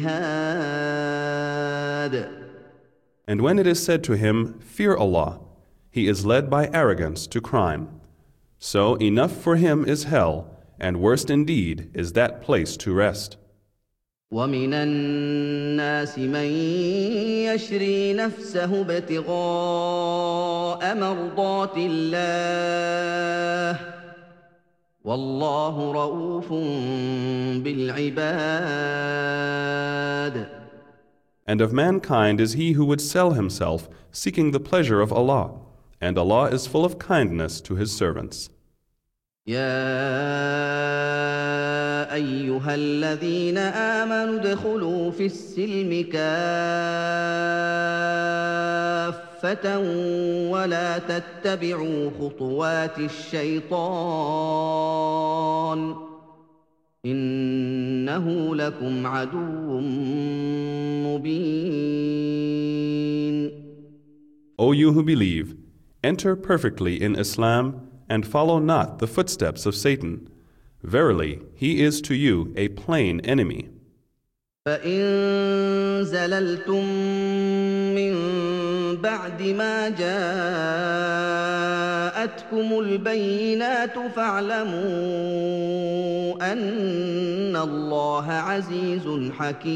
المهاد. And when it is said to him, Fear Allah, he is led by arrogance to crime. So enough for him is hell, and worst indeed is that place to rest. ومن الناس من يشري نفسه ابتغاء مرضات الله والله رؤوف بالعباد. And of mankind is he who would sell himself, seeking the pleasure of Allah, and Allah is full of kindness to His servants. يا أيها الذين آمنوا ادخلوا في السلم كافة ولا تتبعوا خطوات الشيطان إنه لكم عدو مبين. O you who believe, enter perfectly in Islam and follow not the footsteps of Satan. Verily, he is to you a plain enemy. فإن زللتم من بعد ما جاءتكم البينات فاعلموا أن الله عزيز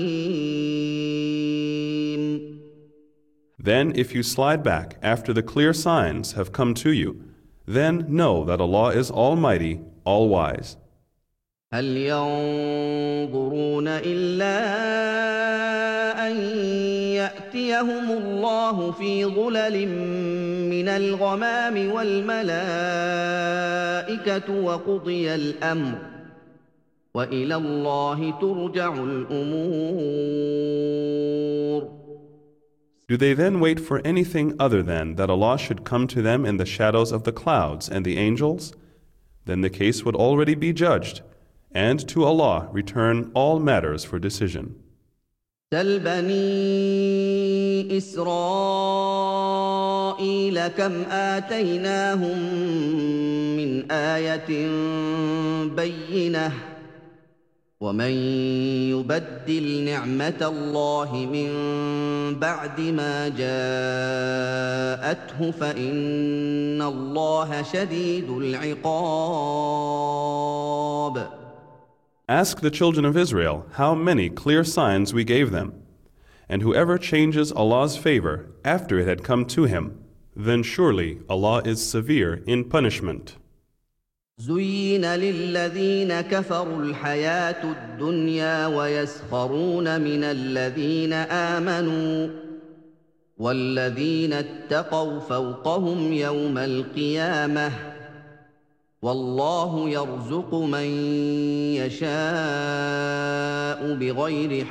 حكيم. Then if you slide back after the clear signs have come to you, then know that Allah is Almighty, All-Wise. هل ينظرون إلا أن يأتيهم الله في ظلل من الغمام والملائكة وقضي الأمر وإلى الله ترجع الأمور. Do they then wait for anything other than that Allah should come to them in the shadows of the clouds and the angels? Then the case would already be judged, and to Allah return all matters for decision. سل بني إسرائيل كم آتيناهم من آية بينة ومن يبدل نعمة الله من بعد ما جاءته فإن الله شديد العقاب. Ask the children of Israel how many clear signs we gave them. And whoever changes Allah's favor after it had come to him, then surely Allah is severe in punishment. زين للذين كفروا الحياة الدنيا ويسخرون من الذين آمنوا والذين اتقوا فوقهم يوم القيامة والله يرزق من يشاء بغير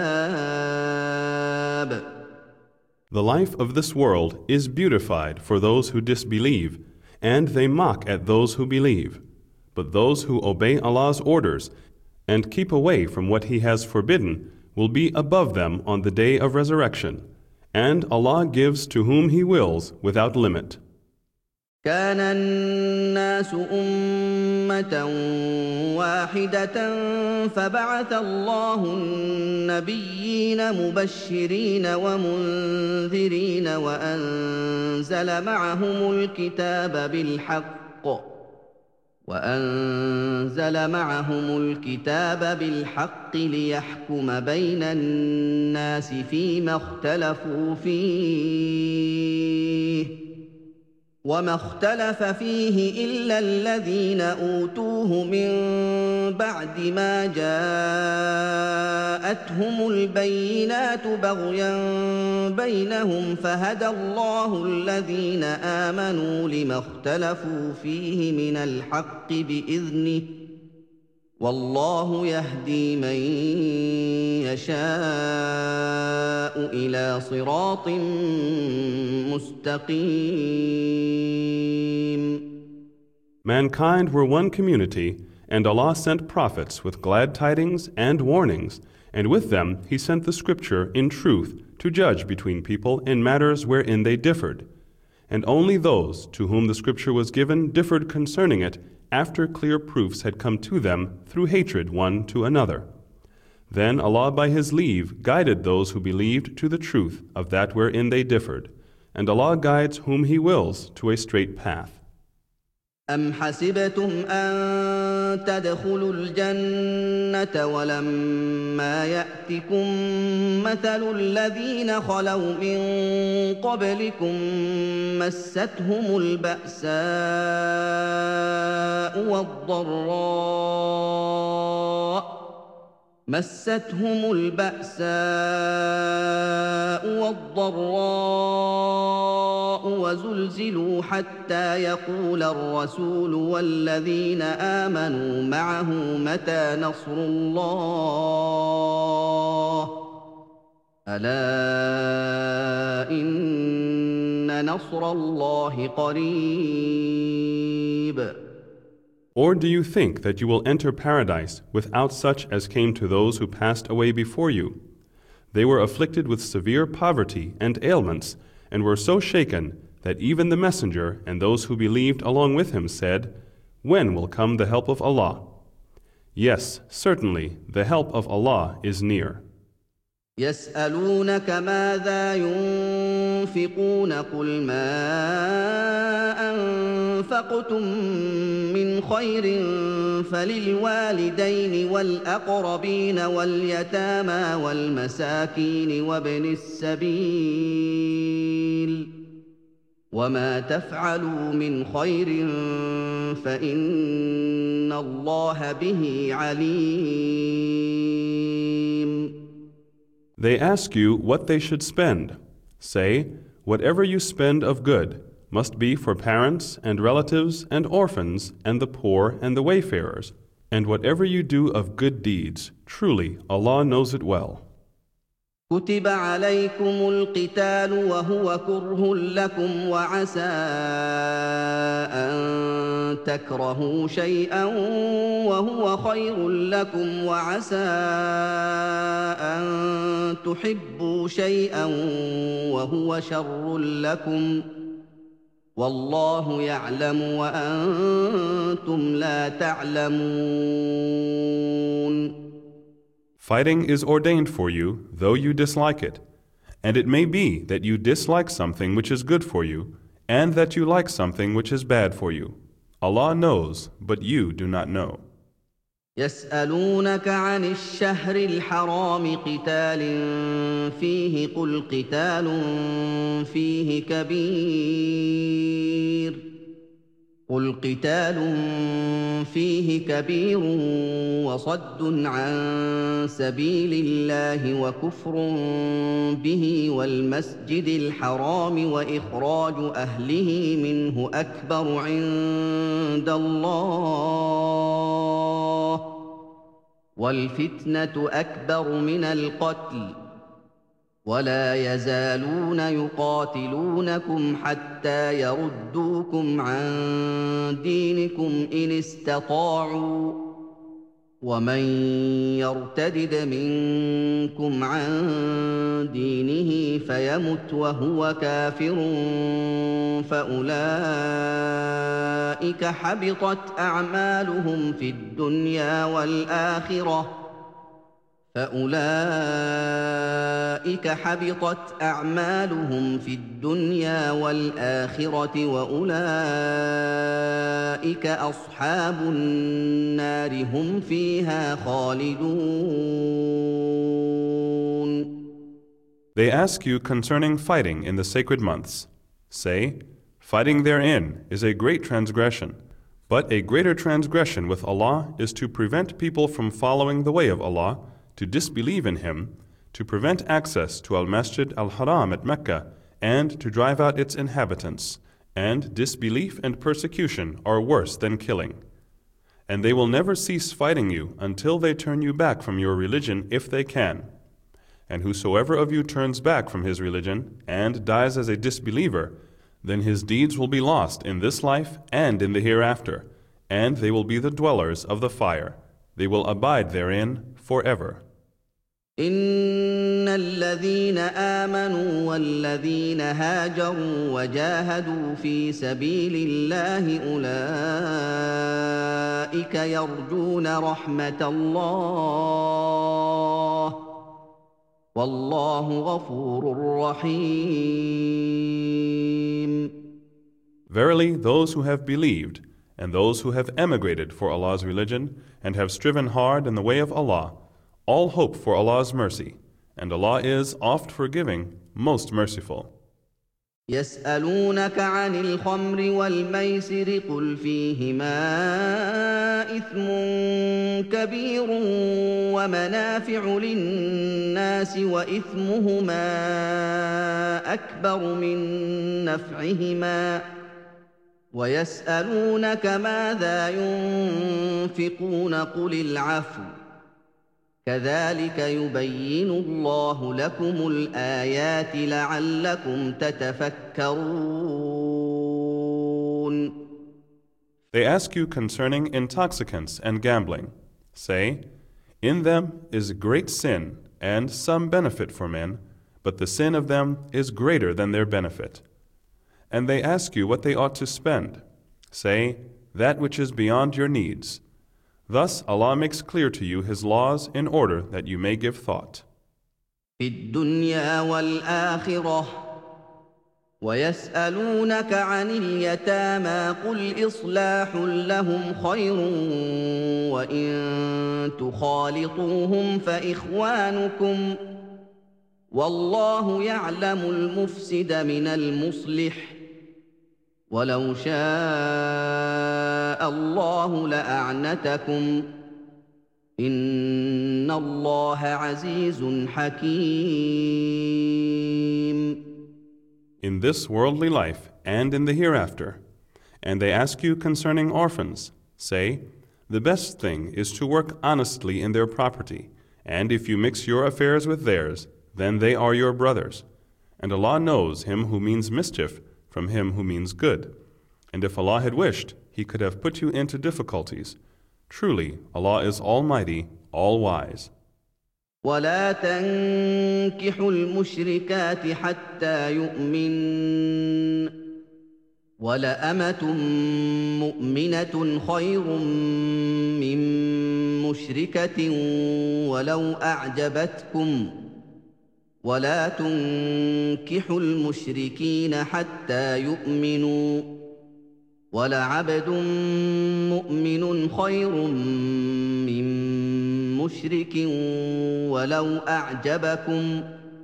حساب. The life of this world is beautified for those who disbelieve, and they mock at those who believe. But those who obey Allah's orders and keep away from what He has forbidden will be above them on the day of resurrection, and Allah gives to whom He wills without limit. كان الناس أمة واحدة فبعث الله النبيين مبشرين ومنذرين وأنزل معهم الكتاب بالحق ليحكم بين الناس فيما اختلفوا فيه وما اختلف فيه إلا الذين أوتوه من بعد ما جاءتهم البينات بغيا بينهم فهدى الله الذين آمنوا لما اختلفوا فيه من الحق بإذنه والله يهدي من يشاء إلى صراط مستقيم. Mankind were one community, and Allah sent prophets with glad tidings and warnings, and with them He sent the scripture in truth to judge between people in matters wherein they differed. And only those to whom the scripture was given differed concerning it after clear proofs had come to them through hatred one to another. Then Allah by His leave guided those who believed to the truth of that wherein they differed, and Allah guides whom He wills to a straight path. أم حسبتم أن تدخلوا الجنة ولما يأتكم مثل الذين خلوا من قبلكم مستهم البأساء والضراء وزلزلوا حتى يقول الرسول والذين آمنوا معه متى نصر الله ألا إن نصر الله قريب. Or do you think that you will enter paradise without such as came to those who passed away before you? They were afflicted with severe poverty and ailments, and were so shaken that even the messenger and those who believed along with him said, "When will come the help of Allah?" Yes, certainly, the help of Allah is near. يسألونك ماذا ينفقون قل ما أنفقتم من خير فللوالدين والأقربين واليتامى والمساكين وابن السبيل وما تفعلوا من خير فإن الله به عليم. They ask you what they should spend. Say, whatever you spend of good must be for parents and relatives and orphans and the poor and the wayfarers. And whatever you do of good deeds, truly Allah knows it well. كتب عليكم القتال وهو كره لكم وعسى أن تكرهوا شيئا وهو خير لكم وعسى أن تحبوا شيئا وهو شر لكم والله يعلم وأنتم لا تعلمون. Fighting is ordained for you, though you dislike it. And it may be that you dislike something which is good for you, and that you like something which is bad for you. Allah knows, but you do not know. يسألونك عن الشهر الحرام قتال فيه قل قتال فيه كبير وصد عن سبيل الله وكفر به والمسجد الحرام وإخراج أهله منه أكبر عند الله والفتنة أكبر من القتل ولا يزالون يقاتلونكم حتى يردوكم عن دينكم إن استطاعوا ومن يرتدد منكم عن دينه فيمت وهو كافر فأولئك حبطت أعمالهم في الدنيا والآخرة وأولئك أصحاب النار هم فيها خالدون. They ask you concerning fighting in the sacred months. Say, Fighting therein is a great transgression, but a greater transgression with Allah is to prevent people from following the way of Allah, to disbelieve in Him, to prevent access to Al-Masjid Al-Haram at Mecca, and to drive out its inhabitants. And disbelief and persecution are worse than killing. And they will never cease fighting you until they turn you back from your religion if they can. And whosoever of you turns back from his religion and dies as a disbeliever, then his deeds will be lost in this life and in the hereafter, and they will be the dwellers of the fire. They will abide therein forever. إن الذين آمنوا والذين هاجروا وجاهدوا في سبيل الله أولئك يرجون رحمة الله والله غفور رحيم. Verily, those who have believed and those who have emigrated for Allah's religion and have striven hard in the way of Allah, all hope for Allah's mercy, and Allah is oft forgiving, most merciful. يسألونك عن الخمر والميسر قل فيهما إثم كبير ومنافع للناس وإثمهما أكبر من نفعهما ويسألونك ماذا ينفقون قل العفو كذلك يبين الله لكم الآيات لعلكم تتفكرون. They ask you concerning intoxicants and gambling. Say, in them is great sin and some benefit for men, but the sin of them is greater than their benefit. And they ask you what they ought to spend. Say, that which is beyond your needs. Thus Allah makes clear to you His laws in order that you may give thought. في الدنيا والآخرة ويسألونك عن اليتامى قل إصلاح لهم خير وإن تخالطوهم فإخوانكم والله يعلم المفسد من المصلح ولو شاء الله لأعنتكم إن الله عزيز حكيم. In this worldly life and in the hereafter, and they ask you concerning orphans, say, the best thing is to work honestly in their property, and if you mix your affairs with theirs, then they are your brothers. And Allah knows him who means mischief from him who means good. And if Allah had wished, He could have put you into difficulties. Truly, Allah is Almighty, All-Wise. ولا تنكحوا المشركات حتى يؤمن ولأمة مؤمنة خير من مشركة ولو أعجبتكم ولا تنكحوا المشركين حتى يؤمنوا ولعبد مؤمن خير من مشرك ولو أعجبكم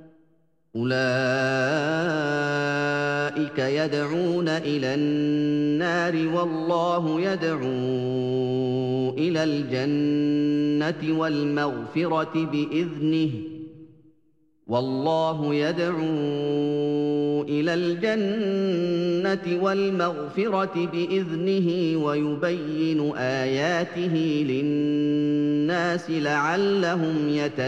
أولئك يدعون إلى النار والله يدعو إلى الجنة والمغفرة بإذنه والله يدعو إلى الجنة والمغفرة بإذنه ويبين آياته للناس لعلهم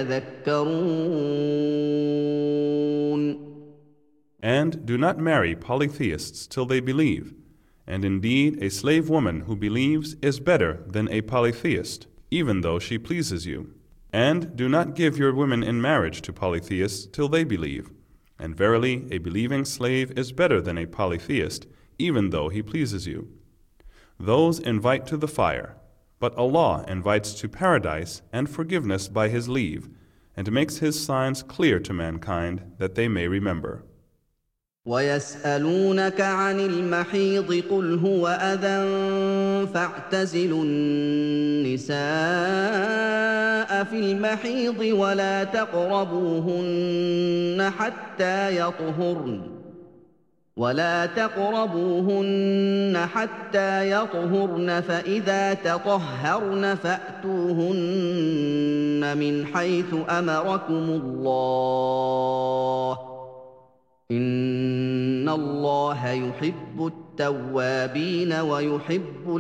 يتذكرون. And do not marry polytheists till they believe. And indeed, a slave woman who believes is better than a polytheist, even though she pleases you. And do not give your women in marriage to polytheists till they believe. And verily, a believing slave is better than a polytheist, even though he pleases you. Those invite to the fire, but Allah invites to paradise and forgiveness by His leave, and makes His signs clear to mankind that they may remember. ويسألونك عن المحيض قل هو أذى فاعتزلوا النساء في المحيض ولا تقربوهن حتى يطهرن ولا تقربوهن حتى يطهرن فإذا تطهرن فأتوهن من حيث أمركم الله إن الله يحب التوابين ويحب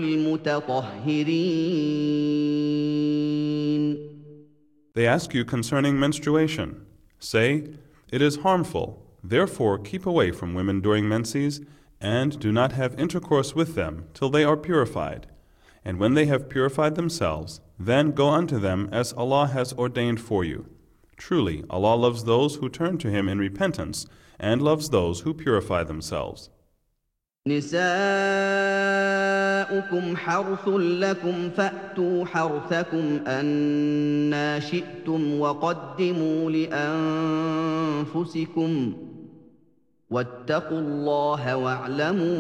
المتطهرين. They ask you concerning menstruation. Say, "It is harmful. Therefore keep away from women during menses, and do not have intercourse with them till they are purified. And when they have purified themselves, then go unto them as Allah has ordained for you. Truly, Allah loves those who turn to Him in repentance, and loves those who purify themselves." نساؤكم حرث لكم فأتوا حرثكم أنى شئتم وقدموا لأنفسكم واتقوا الله واعلموا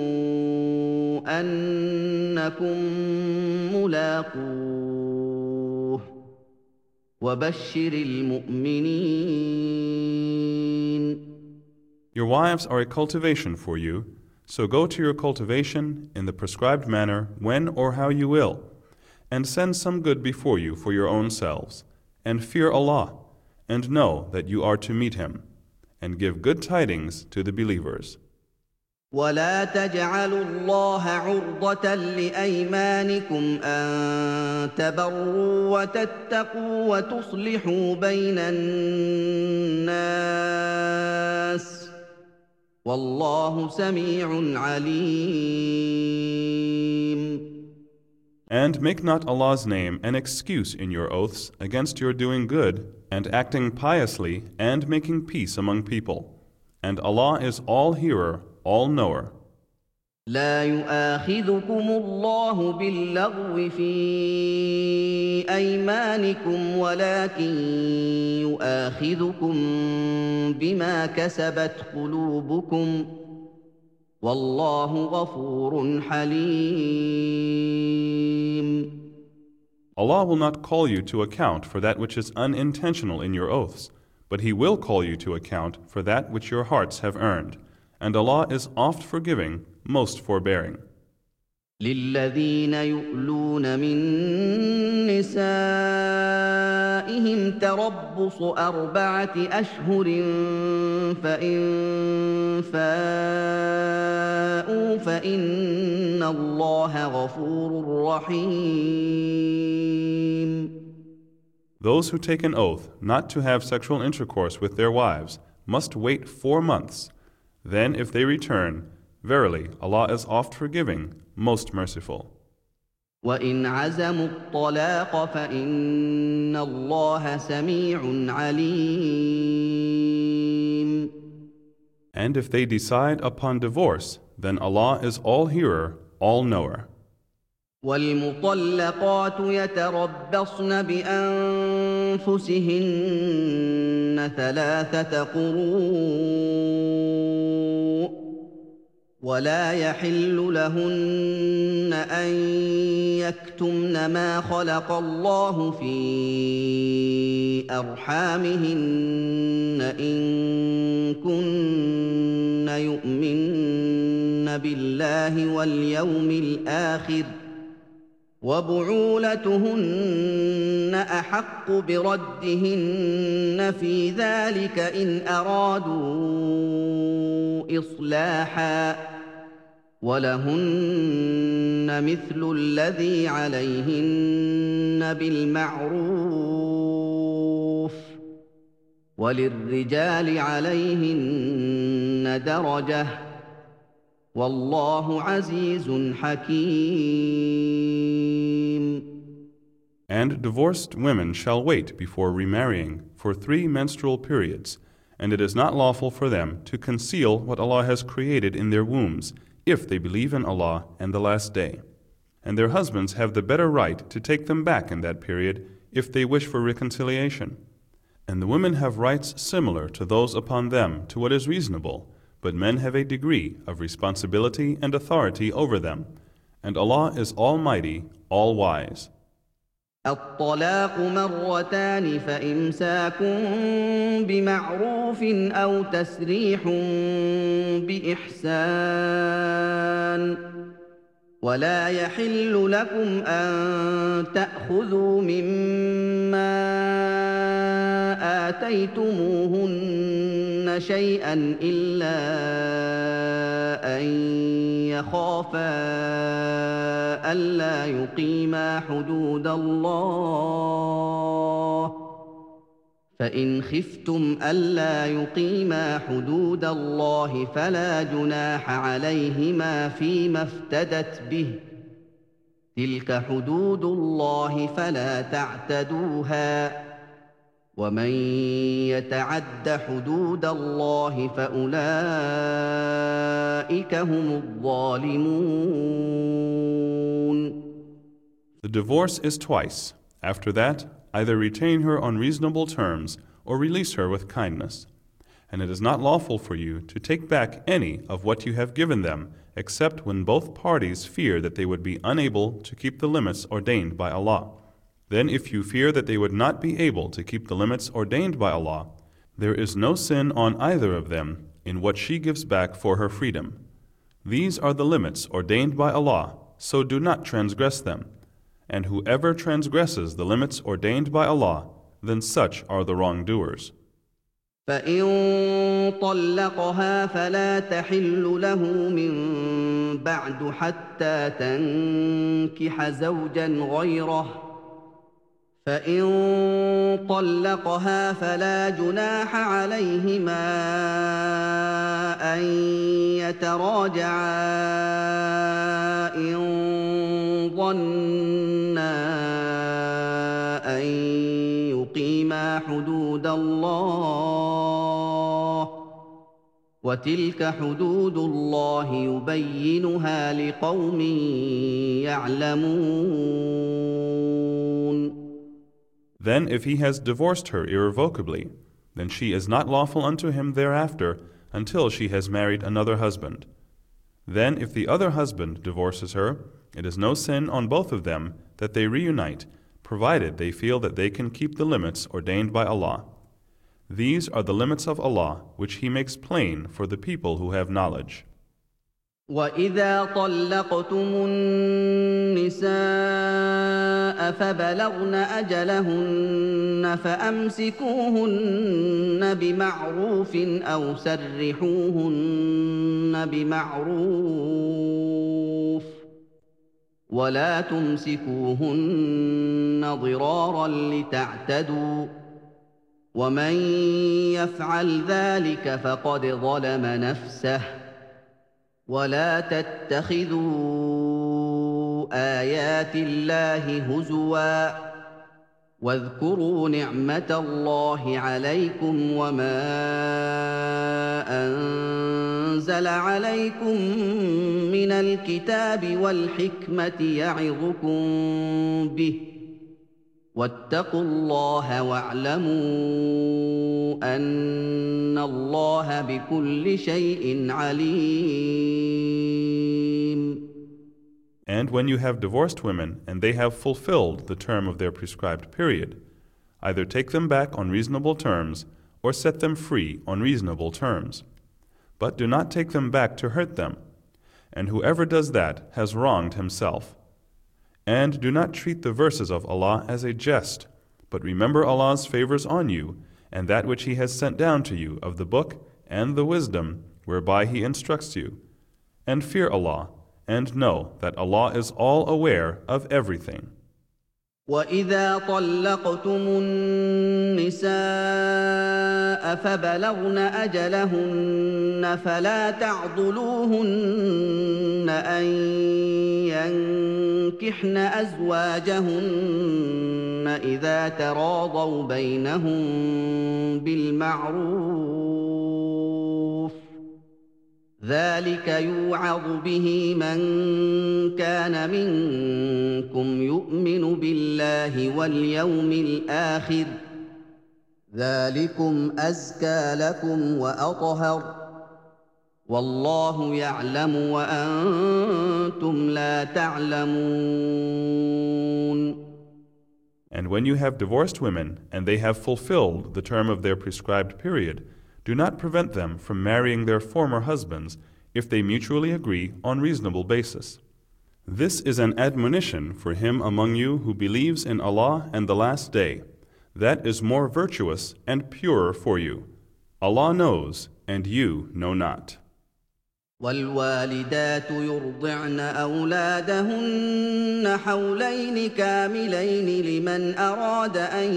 أنكم ملاقوه وبشر المؤمنين. Your wives are a cultivation for you, so go to your cultivation in the prescribed manner when or how you will, and send some good before you for your own selves, and fear Allah, and know that you are to meet Him, and give good tidings to the believers. ولا تجعلوا الله عرضة لأيمانكم أن تبروا وتتقوا وتصلحوا بين الناس والله سميع عليم. And make not Allah's name an excuse in your oaths against your doing good and acting piously and making peace among people. And Allah is all-hearer, all-knower. لا يؤاخذكم الله باللغو في أيمانكم ولكن يؤاخذكم بما كسبت قلوبكم والله غفور حليم. Allah will not call you to account for that which is unintentional in your oaths, but He will call you to account for that which your hearts have earned. And Allah is oft forgiving, most forbearing. للذين يؤلون من نسائهم تربص 4 أشهر فإن فاءوا فإن الله غفور رحيم. Those who take an oath not to have sexual intercourse with their wives must wait 4 months. Then if they return, verily Allah is oft forgiving, most merciful. وإن عزموا الطلاق فإن الله سميع عليم. And if they decide upon divorce, then Allah is all-hearer, all-knower. والمطلقات يتربصن بأنفسهن 3 قروء ولا يحل لهن أن يكتمن ما خلق الله في أرحامهن إن كن يؤمن بالله واليوم الآخر وبعولتهن أحق بردهن في ذلك إن أرادوا إصلاحا ولهن مثل الذي عليهن بالمعروف وللرجال عليهن درجة والله عزيز حكيم. And divorced women shall wait before remarrying for 3 menstrual periods, and it is not lawful for them to conceal what Allah has created in their wombs, if they believe in Allah and the Last Day. And their husbands have the better right to take them back in that period, if they wish for reconciliation. And the women have rights similar to those upon them to what is reasonable, but men have a degree of responsibility and authority over them, and Allah is Almighty, All-Wise. الطلاق مرتان فإمساك بمعروف أو تسريح بإحسان ولا يحل لكم أن تأخذوا مما آتيتموهن شيئا إلا أن يخافا ألا يقيما حدود الله فإن خفتم ألا يقيما حدود الله فلا جناح عليهما فيما افتدت به تلك حدود الله فلا تعتدوها ومن يتعد حدود الله فأولئك هم الظالمون. The divorce is twice. After that, either retain her on reasonable terms or release her with kindness. And it is not lawful for you to take back any of what you have given them, except when both parties fear that they would be unable to keep the limits ordained by Allah. Then if you fear that they would not be able to keep the limits ordained by Allah, there is no sin on either of them in what she gives back for her freedom. These are the limits ordained by Allah, so do not transgress them. And whoever transgresses the limits ordained by Allah, then such are the wrongdoers. فإن طلقها فلا تحل له من بعد حتى تنكح زوجا غيره فإن طلقها فلا جناح عليهما أن يتراجعا إن ظنا أن يقيما حدود الله وتلك حدود الله يبينها لقوم يعلمون. Then if he has divorced her irrevocably, then she is not lawful unto him thereafter until she has married another husband. Then if the other husband divorces her, it is no sin on both of them that they reunite, provided they feel that they can keep the limits ordained by Allah. These are the limits of Allah, which He makes plain for the people who have knowledge. وَإِذَا طَلَّقْتُمُ النِّسَاءَ فَبَلَغْنَ أَجَلَهُنَّ فَأَمْسِكُوهُنَّ بِمَعْرُوفٍ أَوْ سَرِّحُوهُنَّ بِمَعْرُوفٍ وَلَا تُمْسِكُوهُنَّ ضِرَارًا لِتَعْتَدُوا وَمَن يَفْعَلْ ذَلِكَ فَقَدْ ظَلَمَ نَفْسَهُ ولا تتخذوا آيات الله هزوا واذكروا نعمة الله عليكم وما أنزل عليكم من الكتاب والحكمة يعظكم به واتقوا الله واعلموا أن الله بكل شيء عليم. And when you have divorced women and they have fulfilled the term of their prescribed period, either take them back on reasonable terms or set them free on reasonable terms. But do not take them back to hurt them, and whoever does that has wronged himself. And do not treat the verses of Allah as a jest, but remember Allah's favors on you, and that which He has sent down to you of the book and the wisdom whereby He instructs you. And fear Allah, and know that Allah is all aware of everything. وَإِذَا طَلَّقْتُمُ النِّسَاءَ فَبَلَغْنَ أَجَلَهُنَّ فَلَا تَعْضُلُوهُنَّ أَن يَنكِحْنَ أَزْوَاجَهُنَّ إِذَا تَرَاضَوْا بَيْنَهُم بِالْمَعْرُوفِ ذلك يوعظ به من كان منكم يؤمن بالله واليوم الآخر ذلكم أزكى لكم وأطهر والله يعلم وأنتم لا تعلمون. And when you have divorced women, and they have fulfilled the term of their prescribed period, do not prevent them from marrying their former husbands if they mutually agree on reasonable basis. This is an admonition for him among you who believes in Allah and the Last Day. That is more virtuous and purer for you. Allah knows, and you know not. والوالدات يرضعن أولادهن حولين كاملين لمن أراد أن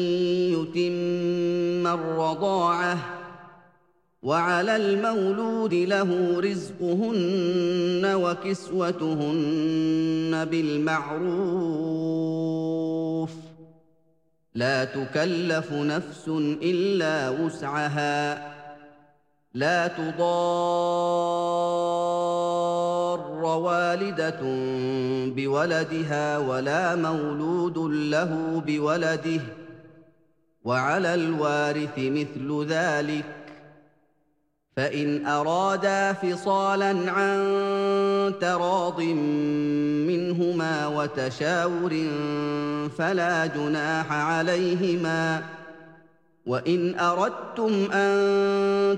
يتم الرضاعة وعلى المولود له رزقهن وكسوتهن بالمعروف لا تكلف نفس إلا وسعها لا تضار والدة بولدها ولا مولود له بولده وعلى الوارث مثل ذلك فإن أرادا فصالا عن تراض منهما وتشاور فلا جناح عليهما وإن أردتم أن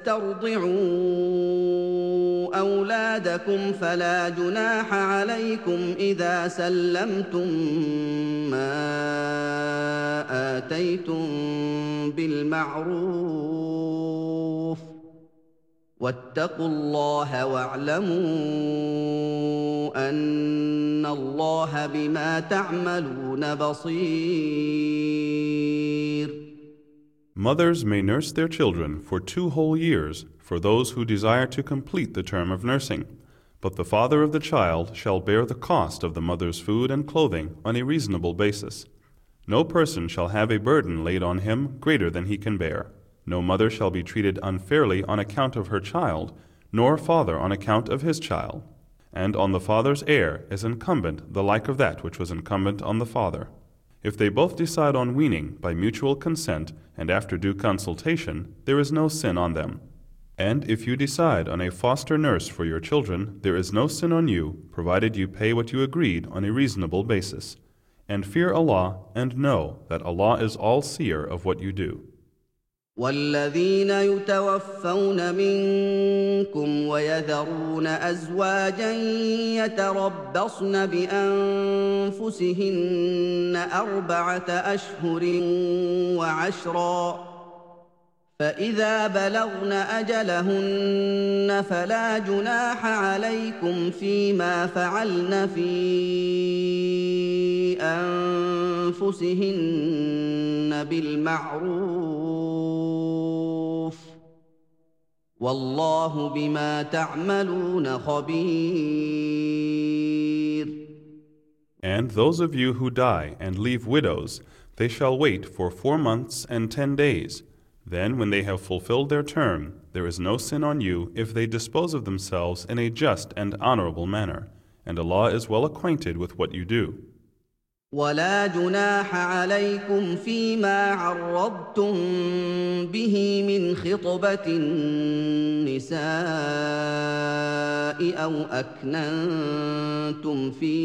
تسترضعوا أولادكم فلا جناح عليكم إذا سلمتم ما آتيتم بالمعروف واتقوا الله واعلموا أن الله بما تعملون بصير. Mothers may nurse their children for 2 whole years for those who desire to complete the term of nursing, but the father of the child shall bear the cost of the mother's food and clothing on a reasonable basis. No person shall have a burden laid on him greater than he can bear. No mother shall be treated unfairly on account of her child, nor father on account of his child. And on the father's heir is incumbent the like of that which was incumbent on the father. If they both decide on weaning by mutual consent and after due consultation, there is no sin on them. And if you decide on a foster nurse for your children, there is no sin on you, provided you pay what you agreed on a reasonable basis. And fear Allah, and know that Allah is all-seer of what you do. والذين يتوفون منكم ويذرون أزواجا يتربصن بأنفسهن 4 أشهر وعشرا فإذا بلغن أجلهن فلا جناح عليكم فيما فعلن في أنفسهن بالمعروف والله بما تعملون خبير. And those of you who die and leave widows, they shall wait for 4 months and 10 days. Then, when they have fulfilled their term, there is no sin on you if they dispose of themselves in a just and honorable manner, and Allah is well acquainted with what you do. ولا جناح عليكم فيما عرضتم به من خطبة النساء أو أكننتم في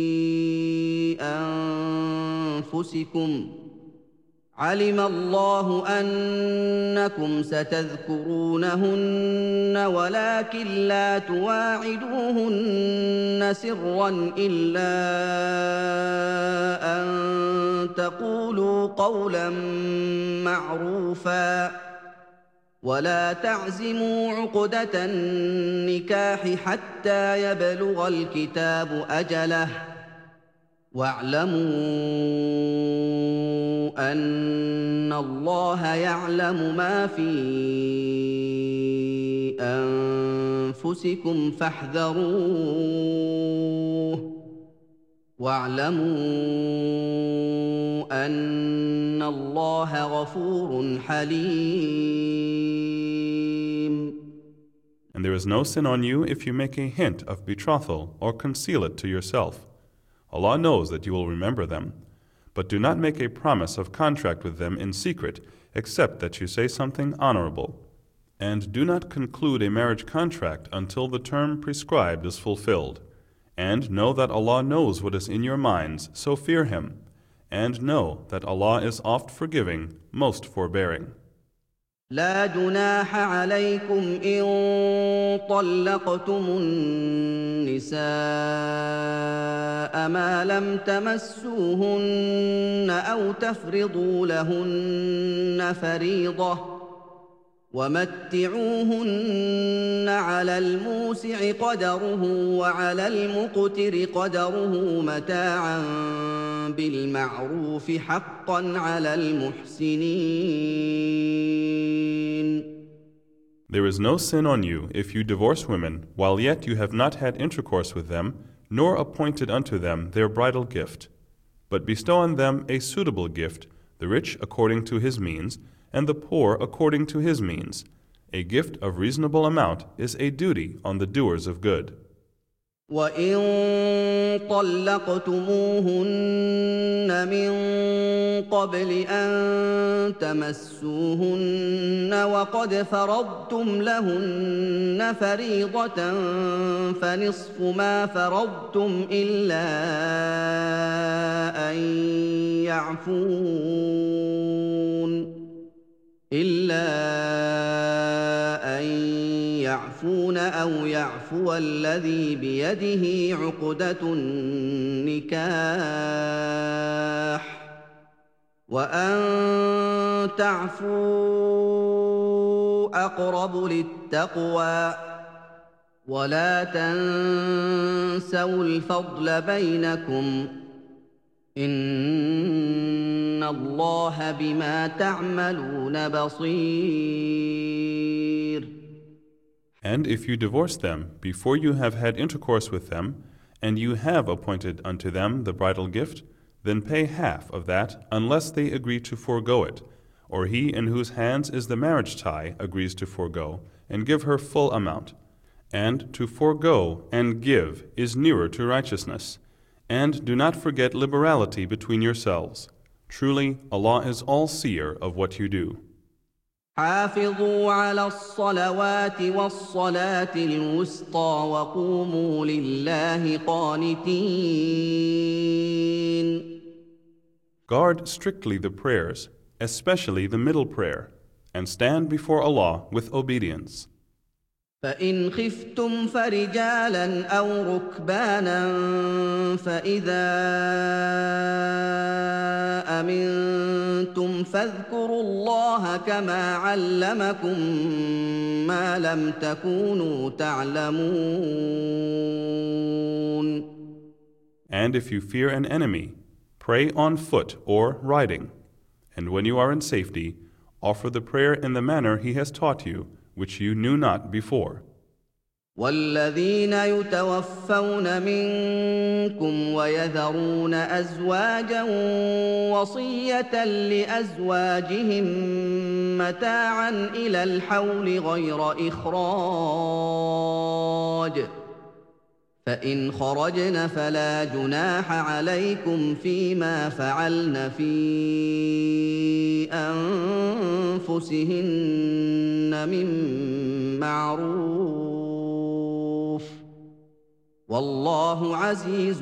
أنفسكم علم الله أنكم ستذكرونهن ولكن لا تواعدوهن سرا إلا أن تقولوا قولا معروفا ولا تعزموا عقدة النكاح حتى يبلغ الكتاب أجله واعلموا أن الله يعلم ما في أنفسكم فاحذروه واعلموا أن الله غفور حليم. And there is no sin on you if you make a hint of betrothal or conceal it to yourself. Allah knows that you will remember them. But do not make a promise of contract with them in secret, except that you say something honorable. And do not conclude a marriage contract until the term prescribed is fulfilled. And know that Allah knows what is in your minds, so fear Him. and know that Allah is oft forgiving, most forbearing. لا جناح عليكم إن طلقتم النساء ما لم تمسوهن أو تفرضوا لهن فريضة ومتعوهن على الموسع قدره وعلى المقتر قدره متاعا بالمعروف حقا على المحسنين. There is no sin on you if you divorce women while yet you have not had intercourse with them, nor appointed unto them their bridal gift. But bestow on them a suitable gift, the rich according to his means, and the poor according to his means. A gift of reasonable amount is a duty on the doers of good. وَإِن طَلَّقْتُمُوهُنَّ مِن قَبْلِ أَن تَمَسُّوهُنَّ وَقَدْ فَرَضْتُمْ لَهُنَّ فَرِيضَةً فَنِصْفُ مَا فَرَضْتُمْ إِلَّا أن يعفون أو يعفو الذي بيده عقدة النكاح وأن تعفوا أقرب للتقوى ولا تنسوا الفضل بينكم إن الله بما تعملون بصير. And if you divorce them before you have had intercourse with them, and you have appointed unto them the bridal gift, then pay half of that unless they agree to forego it, or he in whose hands is the marriage tie agrees to forego, and give her full amount. And to forego and give is nearer to righteousness. And do not forget liberality between yourselves. Truly, Allah is all-seer of what you do. حافظوا على الصلوات والصلاة الوسطى وقوموا لله قانتين. Guard strictly the prayers, especially the middle prayer, and stand before Allah with obedience. فإن خفتم فرجالا أو ركبانا فإذا أمنتم فاذكروا الله كما علمكم ما لم تكونوا تعلمون. And if you fear an enemy, pray on foot or riding. And when you are in safety, offer the prayer in the manner He has taught you, which you knew not before. والذين يتوفون منكم ويذرون أزواجا وصية لأزواجهم متاعا إلى الحول غير إخراج فإن خرجن فلا جناح عليكم فيما فعلن في أنفسهن من معروف والله عزيز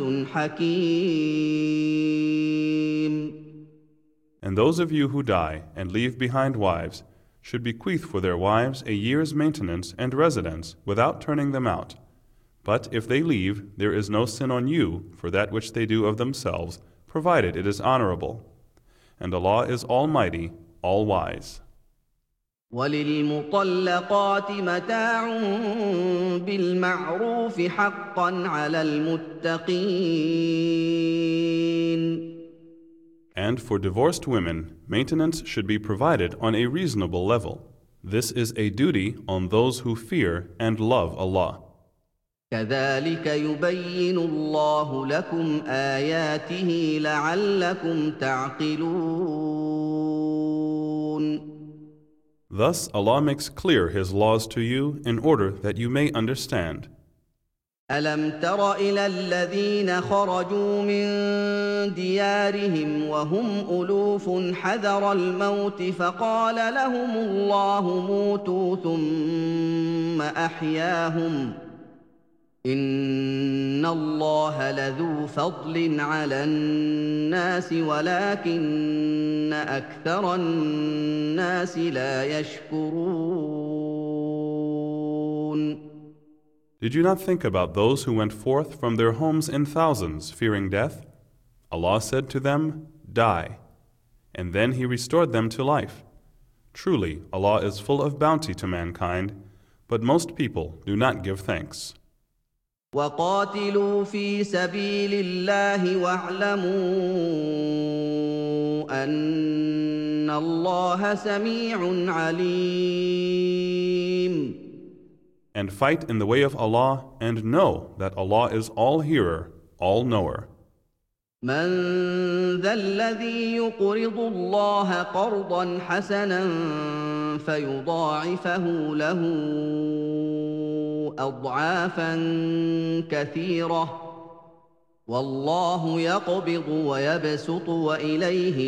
حكيم. And those of you who die and leave behind wives should bequeath for their wives a year's maintenance and residence without turning them out. But if they leave, there is no sin on you for that which they do of themselves, provided it is honorable. And Allah is Almighty, All-Wise. وَلِلْمُطَلَّقَاتِ مَتَاعٌ بِالْمَعْرُوفِ حَقًّا عَلَى الْمُتَّقِينَ. And for divorced women, maintenance should be provided on a reasonable level. This is a duty on those who fear and love Allah. كذلك يبين الله لكم آياته لعلكم تعقلون. Thus Allah makes clear His laws to you in order that you may understand. ألم تر إلى الذين خرجوا من ديارهم وهم ألوف حذر الموت فقال لهم الله موتوا ثم أحياهم إن الله لذو فضل على الناس ولكن أكثر الناس لا يشكرون. Did you not think about those who went forth from their homes in thousands, fearing death? Allah said to them, Die. And then He restored them to life. Truly, Allah is full of bounty to mankind, but most people do not give thanks. وقاتلوا في سبيل الله واعلموا أن الله سميع عليم. And fight in the way of Allah, and know that Allah is all-hearer, all-knower. من ذا الذي يقرض الله قرضا حسنا فيضاعفه له أضعافا كثيرة والله يقبض ويبسط وإليه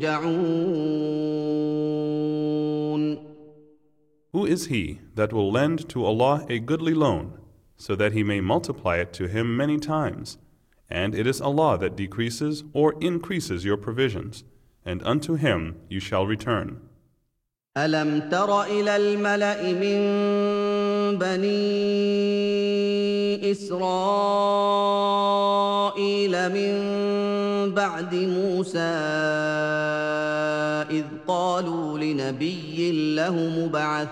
ترجعون. Who is he that will lend to Allah a goodly loan, so that He may multiply it to him many times? And it is Allah that decreases or increases your provisions, and unto Him you shall return. ألم تر إلى الملأ من بني إسرائيل من بعد موسى إذ قالوا لنبي له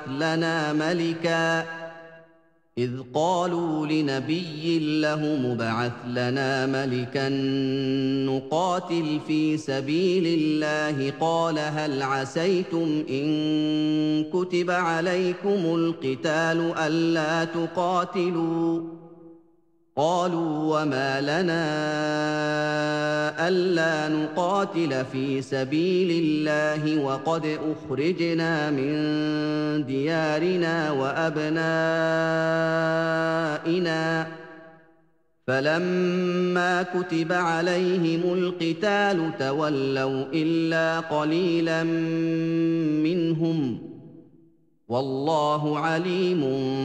مبعث لنا ملكا نقاتل في سبيل الله قال هل عسيتم إن كتب عليكم القتال ألا تقاتلوا قالوا وما لنا ألا نقاتل في سبيل الله وقد أخرجنا من ديارنا وأبنائنا فلما كتب عليهم القتال تولوا إلا قليلا منهم والله عليم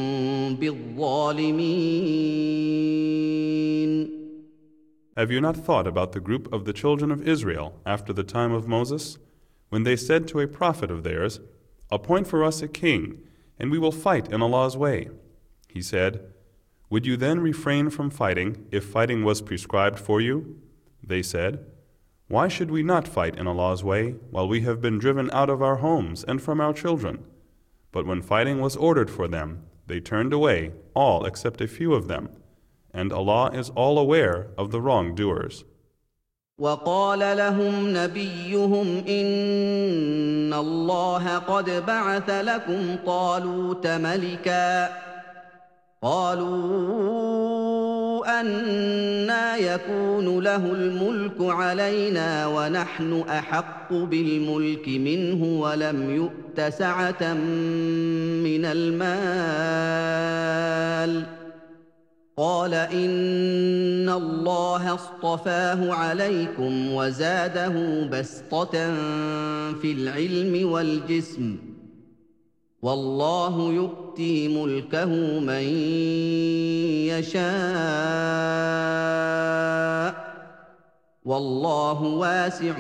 بالظالمين. Have you not thought about the group of the children of Israel after the time of Moses, when they said to a prophet of theirs, Appoint for us a king, and we will fight in Allah's way? He said, Would you then refrain from fighting if fighting was prescribed for you? They said, Why should we not fight in Allah's way while we have been driven out of our homes and from our children? But when fighting was ordered for them, they turned away, all except a few of them. And Allah is all aware of the wrongdoers. وقال لهم نبيهم إن الله قد بعث لكم طالوت ملكا قالوا أنى يكون له الملك علينا ونحن أحق بالملك منه ولم يؤت سعة من المال قال إن الله اصطفاه عليكم وزاده بسطة في العلم والجسم والله يؤتي ملكه من يشاء والله واسع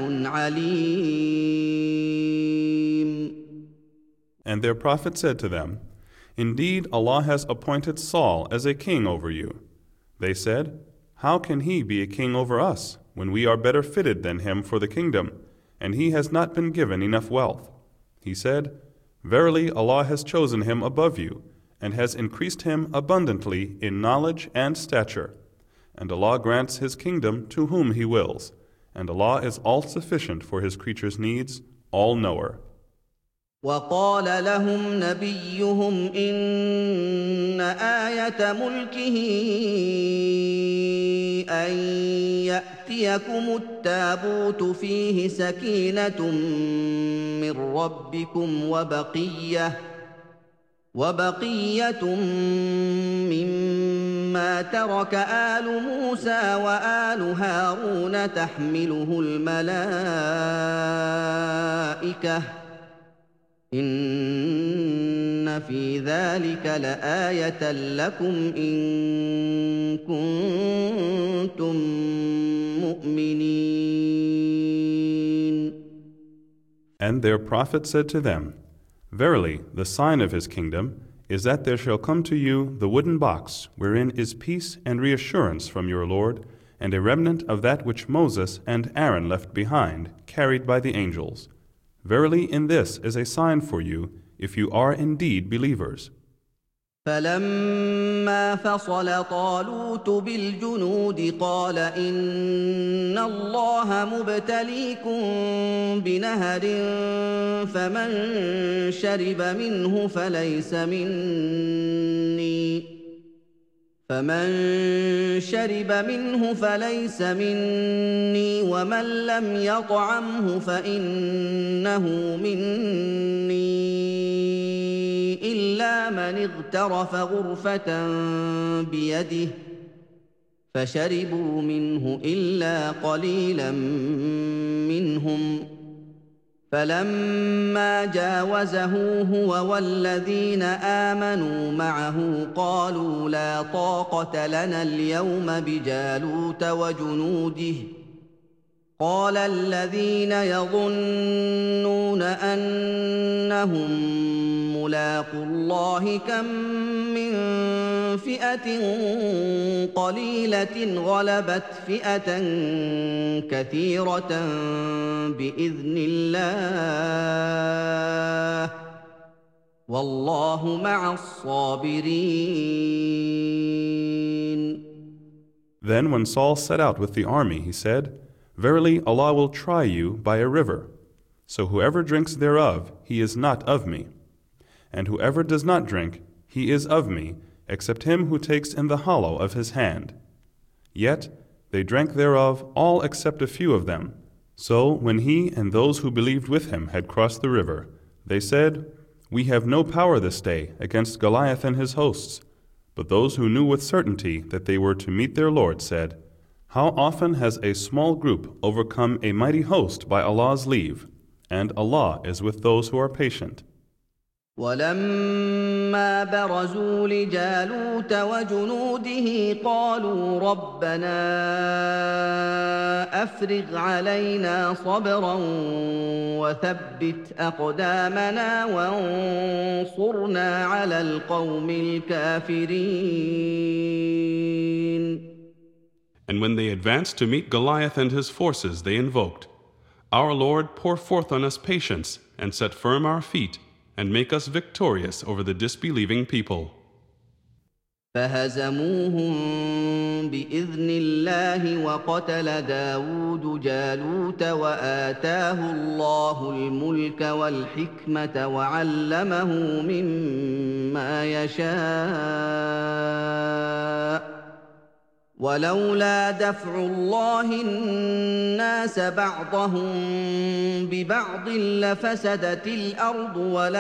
عليم. And their prophet said to them, Indeed, Allah has appointed Saul as a king over you. They said, How can he be a king over us, when we are better fitted than him for the kingdom, and he has not been given enough wealth? He said, Verily, Allah has chosen him above you, and has increased him abundantly in knowledge and stature. And Allah grants His kingdom to whom He wills, and Allah is all-sufficient for His creatures' needs, all-knower. وقال لهم نبيهم إن آية ملكه أن يأتيكم التابوت فيه سكينة من ربكم وبقية مما ترك آل موسى وآل هارون تحمله الملائكة إن في ذلك لآية لكم إن كنتم مؤمنين. And their prophet said to them, Verily, the sign of his kingdom is that there shall come to you the wooden box, wherein is peace and reassurance from your Lord, and a remnant of that which Moses and Aaron left behind, carried by the angels. Verily, in this is a sign for you, if you are indeed believers. فلما فصل طالوت بالجنود قال إن الله مبتليكم بنهر فمن شرب منه فليس مني ومن لم يطعمه فإنه مني إلا من اغترف غرفة بيده فشربوا منه إلا قليلا منهم فلما جاوزه هو والذين آمنوا معه قالوا لا طاقة لنا اليوم بجالوت وجنوده قال الذين يظنون أنهم ملاقو الله كم من فئة قليلة غلبت فئة كثيرة بإذن الله والله مع الصابرين. Then when Saul set out with the army, he said, Verily, Allah will try you by a river. So whoever drinks thereof, he is not of me. And whoever does not drink, he is of me, except him who takes in the hollow of his hand. Yet they drank thereof, all except a few of them. So when he and those who believed with him had crossed the river, they said, We have no power this day against Goliath and his hosts. But those who knew with certainty that they were to meet their Lord said, How often has a small group overcome a mighty host by Allah's leave, and Allah is with those who are patient. ولما برزوا لجالوت وجنوده قالوا ربنا أفرغ علينا صبرا وثبت أقدامنا وانصرنا على القوم الكافرين. And when they advanced to meet Goliath and his forces, they invoked, Our Lord, pour forth on us patience, and set firm our feet, and make us victorious over the disbelieving people. فهزموهم بإذن الله وقتل داود جالوت وآتاه الله الملك والحكمة وعلمه مما يشاء ولولا دفع الله الناس بعضهم ببعض لفسدت الأرض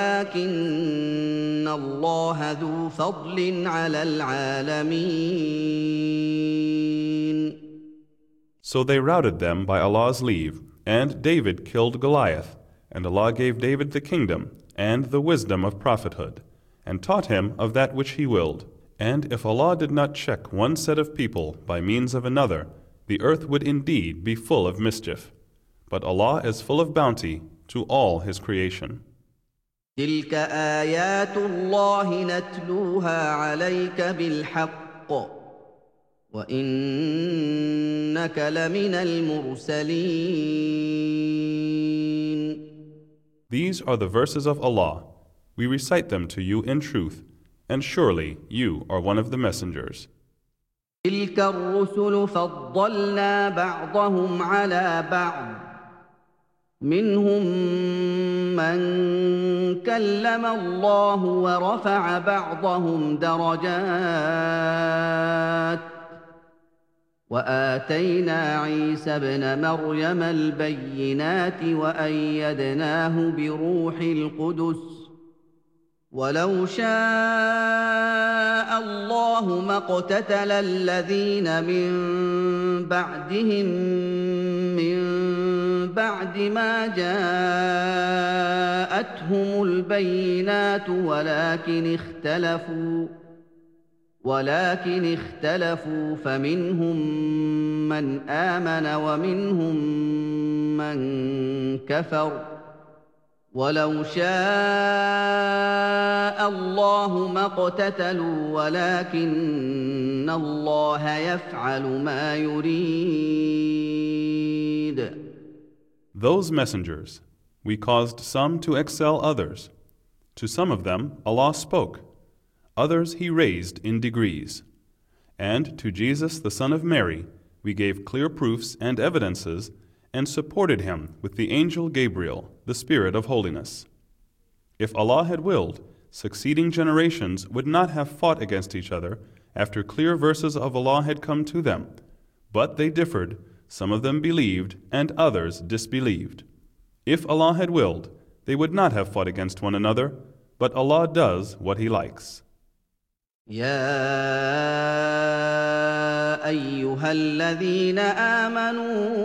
ولكن الله ذو فضل على العالمين. So they routed them by Allah's leave, and David killed Goliath, and Allah gave David the kingdom and the wisdom of prophethood, and taught him of that which he willed. And if Allah did not check one set of people by means of another, the earth would indeed be full of mischief. But Allah is full of bounty to all His creation. تلك آيات الله نتلوها عليك بالحق وإنك لمن المرسلين. These are the verses of Allah. We recite them to you in truth. And surely you are one of the messengers. تلك الرسل فضلنا بعضهم على بعض منهم من كلم الله ورفع بعضهم درجات وآتينا عيسى ابن مريم البينات وأيدناه بروح القدس ولو شاء الله ما اقتتل الذين من بعدهم من بعد ما جاءتهم البينات ولكن اختلفوا فمنهم من آمن ومنهم من كفر ولو شاء الله ما اقتتلوا ولكن الله يفعل ما يريد. Those messengers, we caused some to excel others. To some of them Allah spoke, others He raised in degrees. And to Jesus the son of Mary we gave clear proofs and evidences and supported him with the angel Gabriel, the Spirit of holiness. If Allah had willed, succeeding generations would not have fought against each other after clear verses of Allah had come to them, but they differed, some of them believed and others disbelieved. If Allah had willed, they would not have fought against one another, but Allah does what He likes. يا أيها الذين آمنوا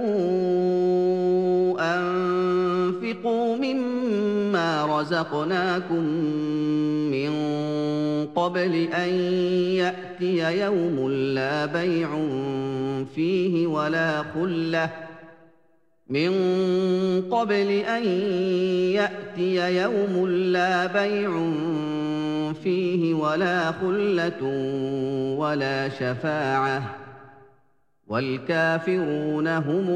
أنفقوا مما رزقناكم من قبل أن يأتي يوم لا بيع فيه ولا خلة ولا شفاعة والكافرون هم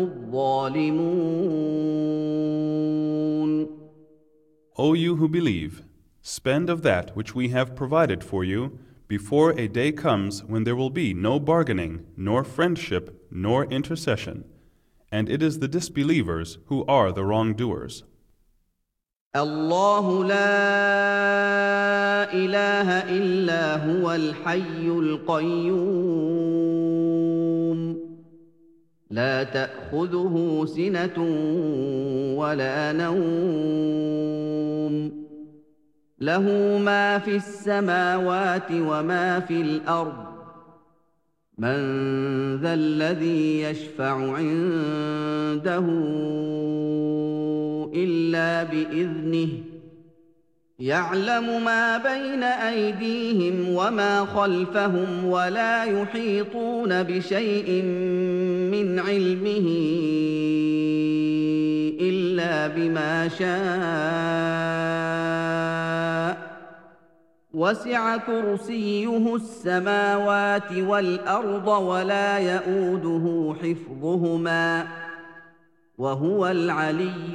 الظالمون. O you who believe, spend of that which we have provided for you before a day comes when there will be no bargaining, nor friendship, nor intercession, and it is the disbelievers who are the wrongdoers. الله لا إله إلا هو الحي القيوم لا تأخذه سنة ولا نوم له ما في السماوات وما في الأرض من ذا الذي يشفع عنده إلا بإذنه يعلم ما بين أيديهم وما خلفهم ولا يحيطون بشيء من علمه إلا بما شاء وسع كرسيه السماوات والأرض ولا يئوده حفظهما وهو العلي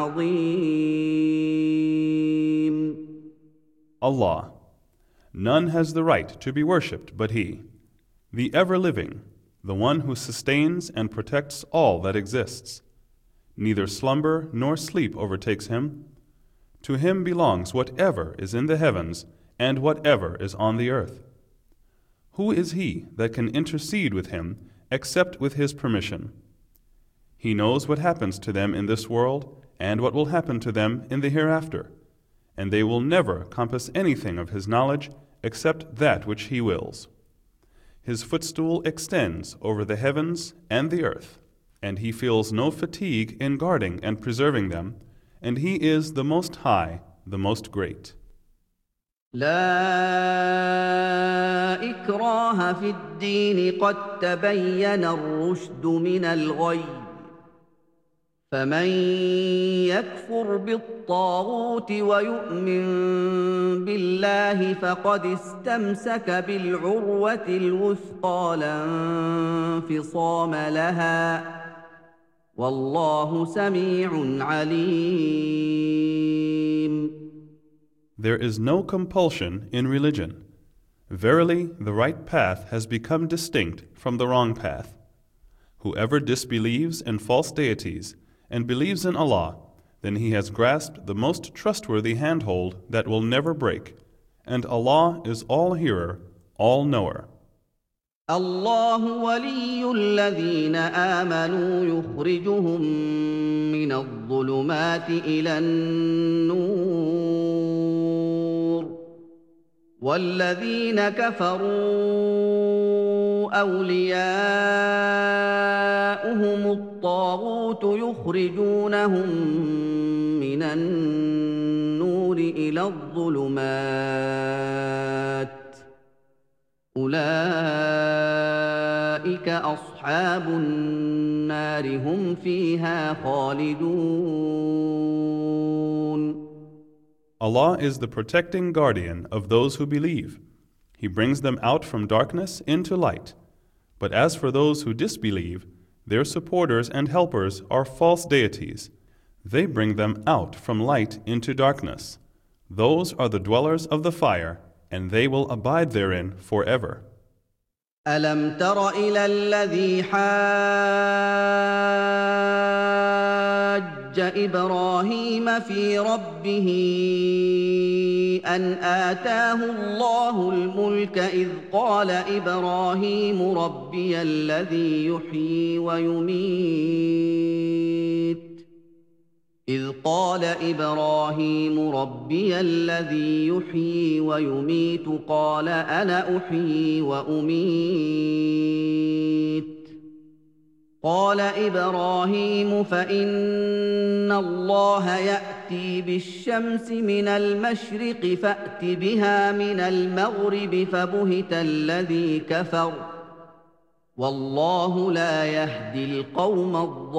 العظيم. Allah, none has the right to be worshipped but He, the ever-living, the one who sustains and protects all that exists. Neither slumber nor sleep overtakes Him. To Him belongs whatever is in the heavens and whatever is on the earth. Who is He that can intercede with Him except with His permission? He knows what happens to them in this world and what will happen to them in the hereafter, and they will never compass anything of His knowledge except that which He wills. His footstool extends over the heavens and the earth, and He feels no fatigue in guarding and preserving them, and He is the Most High, the Most Great. لا إكراه في الدين قد تبين الرشد من الغي فمن يكفر بالطاغوت ويؤمن بالله فقد استمسك بالعروة الوثقى لا انفصام لها والله سميع عليم. There is no compulsion in religion. Verily, the right path has become distinct from the wrong path. Whoever disbelieves in false deities and believes in Allah, then he has grasped the most trustworthy handhold that will never break, and Allah is all-hearer, all-knower. الله ولي الذين آمنوا يخرجهم من الظلمات إلى النور والذين كفروا أولياؤهم الطاغوت يخرجونهم من النور إلى الظلمات أولئك أصحاب النار هم فيها خالدون. Allah is the protecting guardian of those who believe. He brings them out from darkness into light. But as for those who disbelieve, their supporters and helpers are false deities. They bring them out from light into darkness. Those are the dwellers of the fire, and they will abide therein forever. ألم تر إلى الذي حاج إبراهيم في ربه أن آتاه الله الملك إذ قال إبراهيم ربي الذي يحيي ويميت قال أنا أحيي وأميت قال إبراهيم فإن الله يأتي بالشمس من المشرق فأت بها من المغرب فبهت الذي كفر والله لا يهدي القوم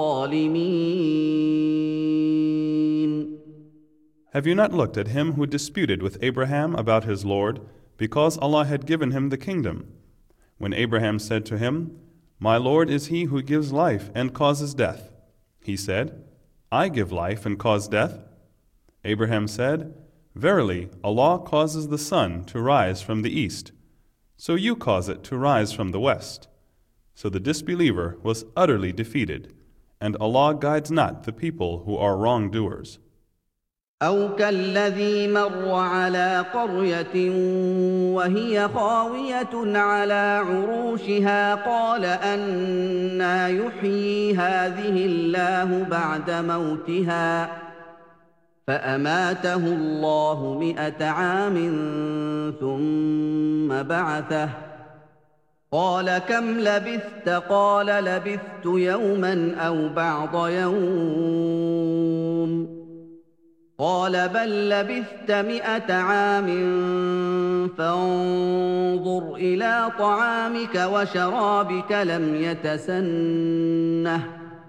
الظالمين. Have you not looked at him who disputed with Abraham about his Lord, because Allah had given him the kingdom? When Abraham said to him, "My Lord is he who gives life and causes death," he said, "I give life and cause death." Abraham said, "Verily, Allah causes the sun to rise from the east, so you cause it to rise from the west." So the disbeliever was utterly defeated, and Allah guides not the people who are wrongdoers. أو كالذي مر على قرية وهي خاوية على عروشها قال أنى يحيي هذه الله بعد موتها فأماته الله 100 عام ثم بعثه قال كم لبثت قال لبثت يوما أو بعض يوم قال بل لبثت 100 عام فانظر إلى طعامك وشرابك لم يتسنه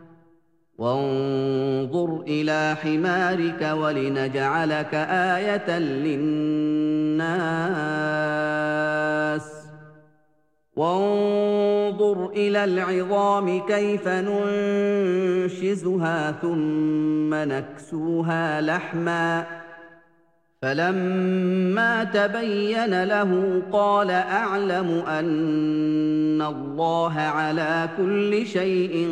وانظر إلى حمارك ولنجعلك آية للناس وانظر إلى العظام كيف ننشزها ثم نكسوها لحما فلما تبين له قال أعلم أن الله على كل شيء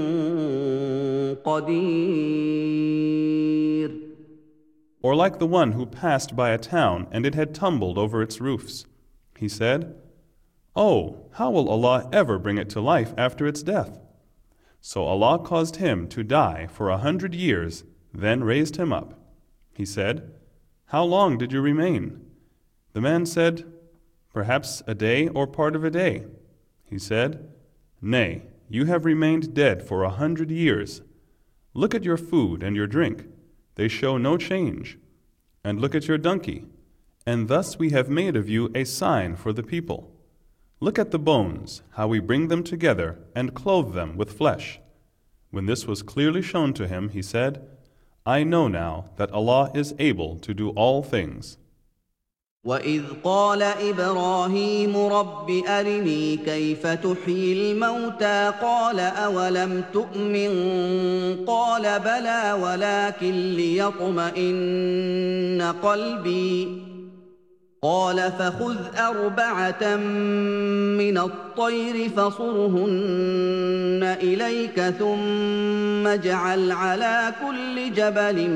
قدير. Or like the one who passed by a town and it had tumbled over its roofs. He said, "Oh, how will Allah ever bring it to life after its death?" So Allah caused him to die for 100 years, then raised him up. He said, "How long did you remain?" The man said, "Perhaps a day or part of a day." He said, "Nay, you have remained dead for 100 years. Look at your food and your drink. They show no change. And look at your donkey. And thus we have made of you a sign for the people. Look at the bones, how we bring them together and clothe them with flesh." When this was clearly shown to him, he said, "I know now that Allah is able to do all things." وَإِذْ قَالَ إِبْرَاهِيمُ رَبِّ أَرِنِي كَيْفَ تُحْيِي الْمَوْتَىٰ قَالَ أَوَلَمْ تُؤْمِن قَالَ بَلَىٰ وَلَٰكِن لِّيَطْمَئِنَّ قَلْبِي قال فخذ 4 من الطير فصرهن إليك ثم اجعل على كل جبل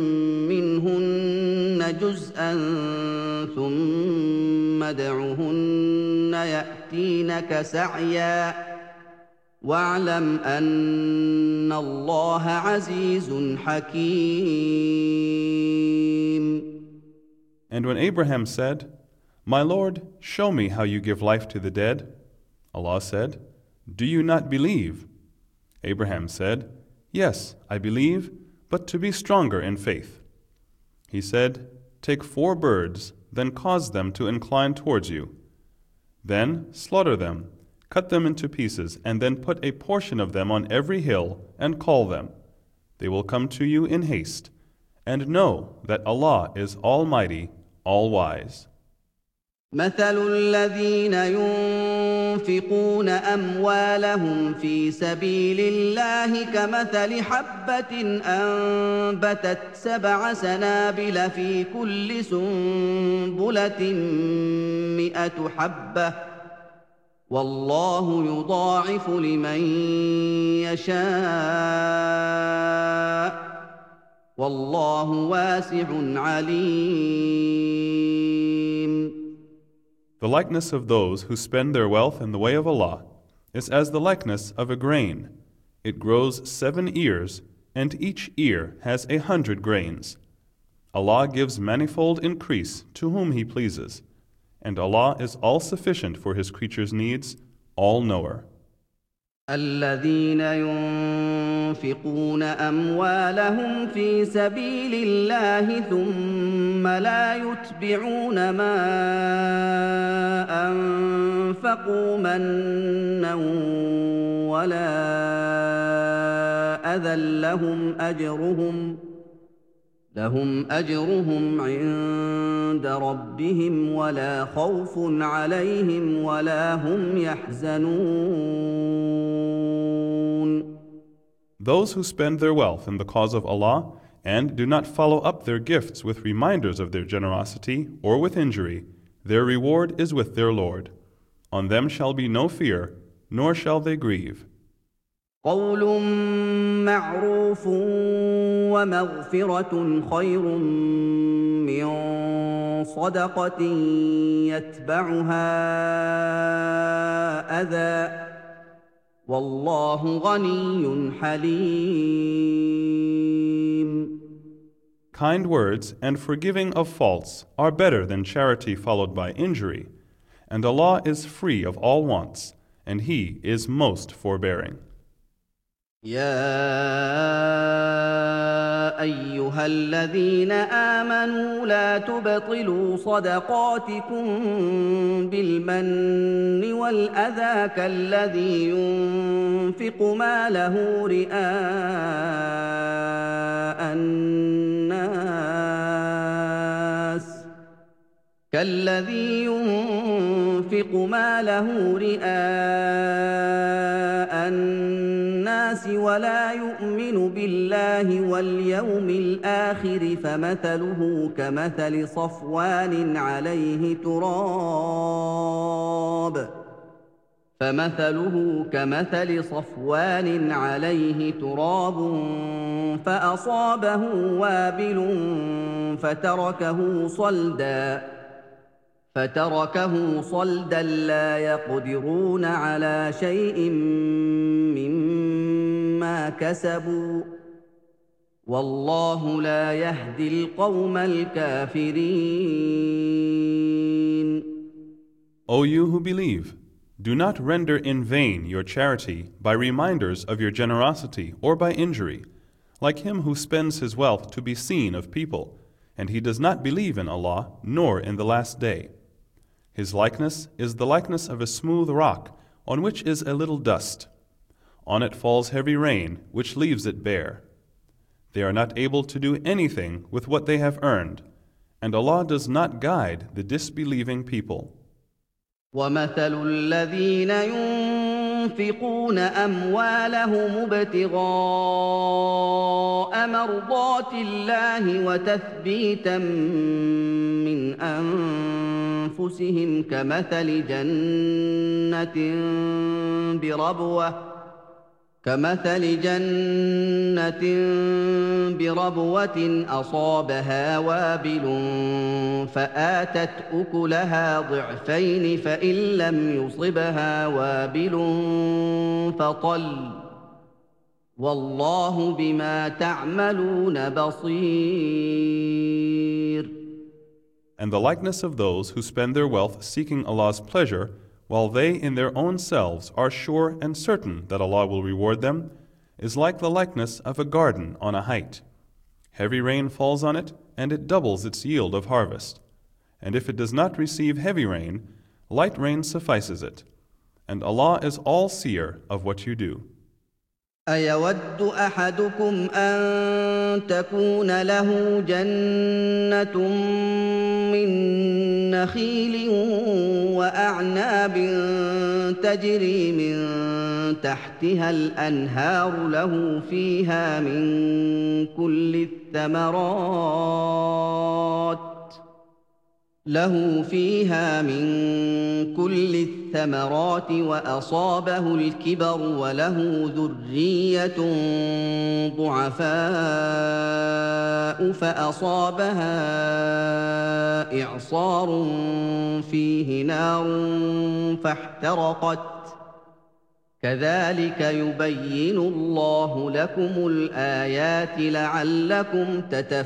منهن جزءا ثم ادعهن يأتينك سعيا واعلم أن الله عزيز حكيم. And when Abraham said, My Lord, show me how you give life to the dead. Allah said, Do you not believe? Abraham said, Yes, I believe, but to be stronger in faith. He said, Take 4 birds, then cause them to incline towards you. Then slaughter them, cut them into pieces, and then put a portion of them on every hill and call them. They will come to you in haste. And know that Allah is Almighty, All-Wise. مثل الذين ينفقون أموالهم في سبيل الله كمثل حبة أنبتت 7 سنابل في كل سنبلة 100 حبة والله يضاعف لمن يشاء والله واسع عليم. The likeness of those who spend their wealth in the way of Allah is as the likeness of a grain. It grows 7 ears, and each ear has 100 grains. Allah gives manifold increase to whom He pleases, and Allah is all-sufficient for His creatures' needs, all-knower. الذين ينفقون أموالهم في سبيل الله ثم لا يتبعون ما أنفقوا منا ولا أذى لهم أجرهم عند ربهم ولا خوف عليهم ولا هم يحزنون. Those who spend their wealth in the cause of Allah and do not follow up their gifts with reminders of their generosity or with injury, their reward is with their Lord. On them shall be no fear, nor shall they grieve. قول معروف ومغفرة خير من صدقة يتبعها أذى والله غني حليم. Kind words and forgiving of faults are better than charity followed by injury, and Allah is free of all wants, and He is most forbearing. يا أيها الذين آمنوا لا تبطلوا صدقاتكم بالمن والأذى كالذي ينفق ماله رئاء الناس ولا يؤمن بالله واليوم الآخر فمثله كمثل صفوان عليه تراب فأصابه وابل فتركه صلدا لا يقدرون على شيء مما كسبوا والله لا يهدي القوم الكافرين. O you who believe, do not render in vain your charity by reminders of your generosity or by injury, like him who spends his wealth to be seen of people, and he does not believe in Allah nor in the last day. His likeness is the likeness of a smooth rock on which is a little dust. On it falls heavy rain, which leaves it bare. They are not able to do anything with what they have earned, and Allah does not guide the disbelieving people. وَمَثَلُ الَّذِينَ يُنفِقُونَ أَمْوَالَهُمُ ابْتِغَاءَ مَرْضَاتِ اللَّهِ وَتَثْبِيتًا مِّنْ أَنفُسِهِمْ كمثل جنة بربوة أصابها وابل فآتت أكلها ضعفين فإن لم يصبها وابل فطل والله بما تعملون بصير. And the likeness of those who spend their wealth seeking Allah's pleasure, while they in their own selves are sure and certain that Allah will reward them, is like the likeness of a garden on a height. Heavy rain falls on it, and it doubles its yield of harvest. And if it does not receive heavy rain, light rain suffices it. And Allah is all-seer of what you do. أَيَوَدُّ أَحَدُكُمْ أَن تَكُونَ لَهُ جَنَّةٌ مِّن نَّخِيلٍ وَأَعْنَابٍ تَجْرِي مِن تَحْتِهَا الْأَنْهَارُ لَهُ فِيهَا مِن كُلِّ الثَّمَرَاتِ وَأَصَابَهُ الْكِبَرُ وَلَهُ ذُرِّيَّةٌ ضُعَفَاءُ فَأَصَابَهَا إِعْصَارٌ فِيهِ نَارٌ فَاحْتَرَقَتْ ۗ كَذَٰلِكَ يُبَيِّنُ اللَّهُ لَكُمُ الْآيَاتِ لَعَلَّكُمْ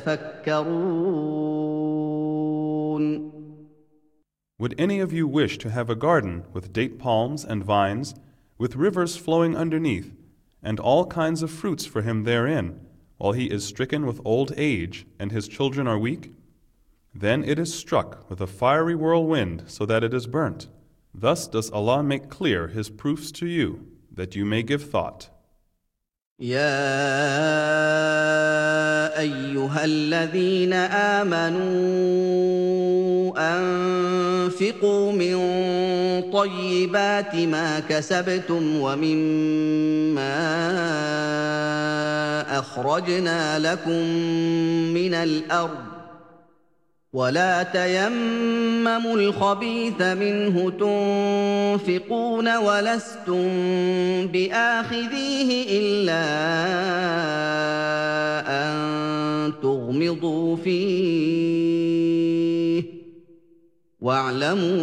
تَتَفَكَّرُونَ. Would any of you wish to have a garden with date palms and vines, with rivers flowing underneath, and all kinds of fruits for him therein, while he is stricken with old age and his children are weak? Then it is struck with a fiery whirlwind so that it is burnt. Thus does Allah make clear His proofs to you, that you may give thought. يا أيها الذين آمنوا أنفقوا من طيبات ما كسبتم ومما أخرجنا لكم من الأرض ولا تيمموا الخبيث منه تنفقون ولستم بآخذيه إلا أن تغمضوا فيه واعلموا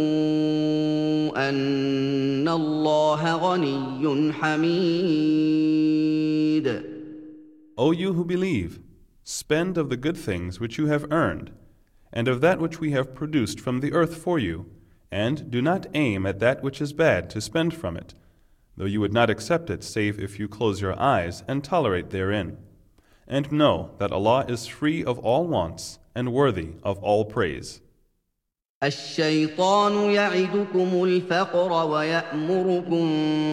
أن الله غني حميد. O you who believe, spend of the good things which you have earned, and of that which we have produced from the earth for you, and do not aim at that which is bad to spend from it, though you would not accept it save if you close your eyes and tolerate therein. And know that Allah is free of all wants and worthy of all praise. الشيطان يعدكم الفقر ويأمركم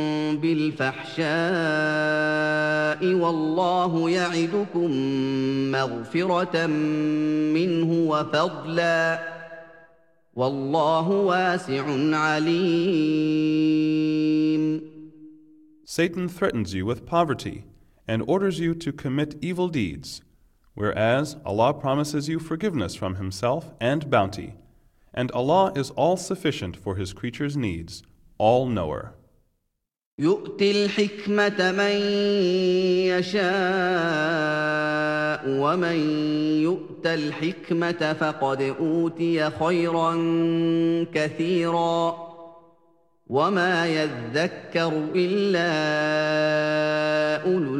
بالفحشاء والله يعدكم مغفرة منه وفضلا والله واسع عليم. Satan threatens you with poverty and orders you to commit evil deeds, whereas Allah promises you forgiveness from Himself and bounty. And Allah is all-sufficient for His creatures' needs, all-knower. يؤتي الحكمة من يشاء ومن يؤت الحكمة فقد أوتي خيرا كثيرا وما يذكر إلا أولو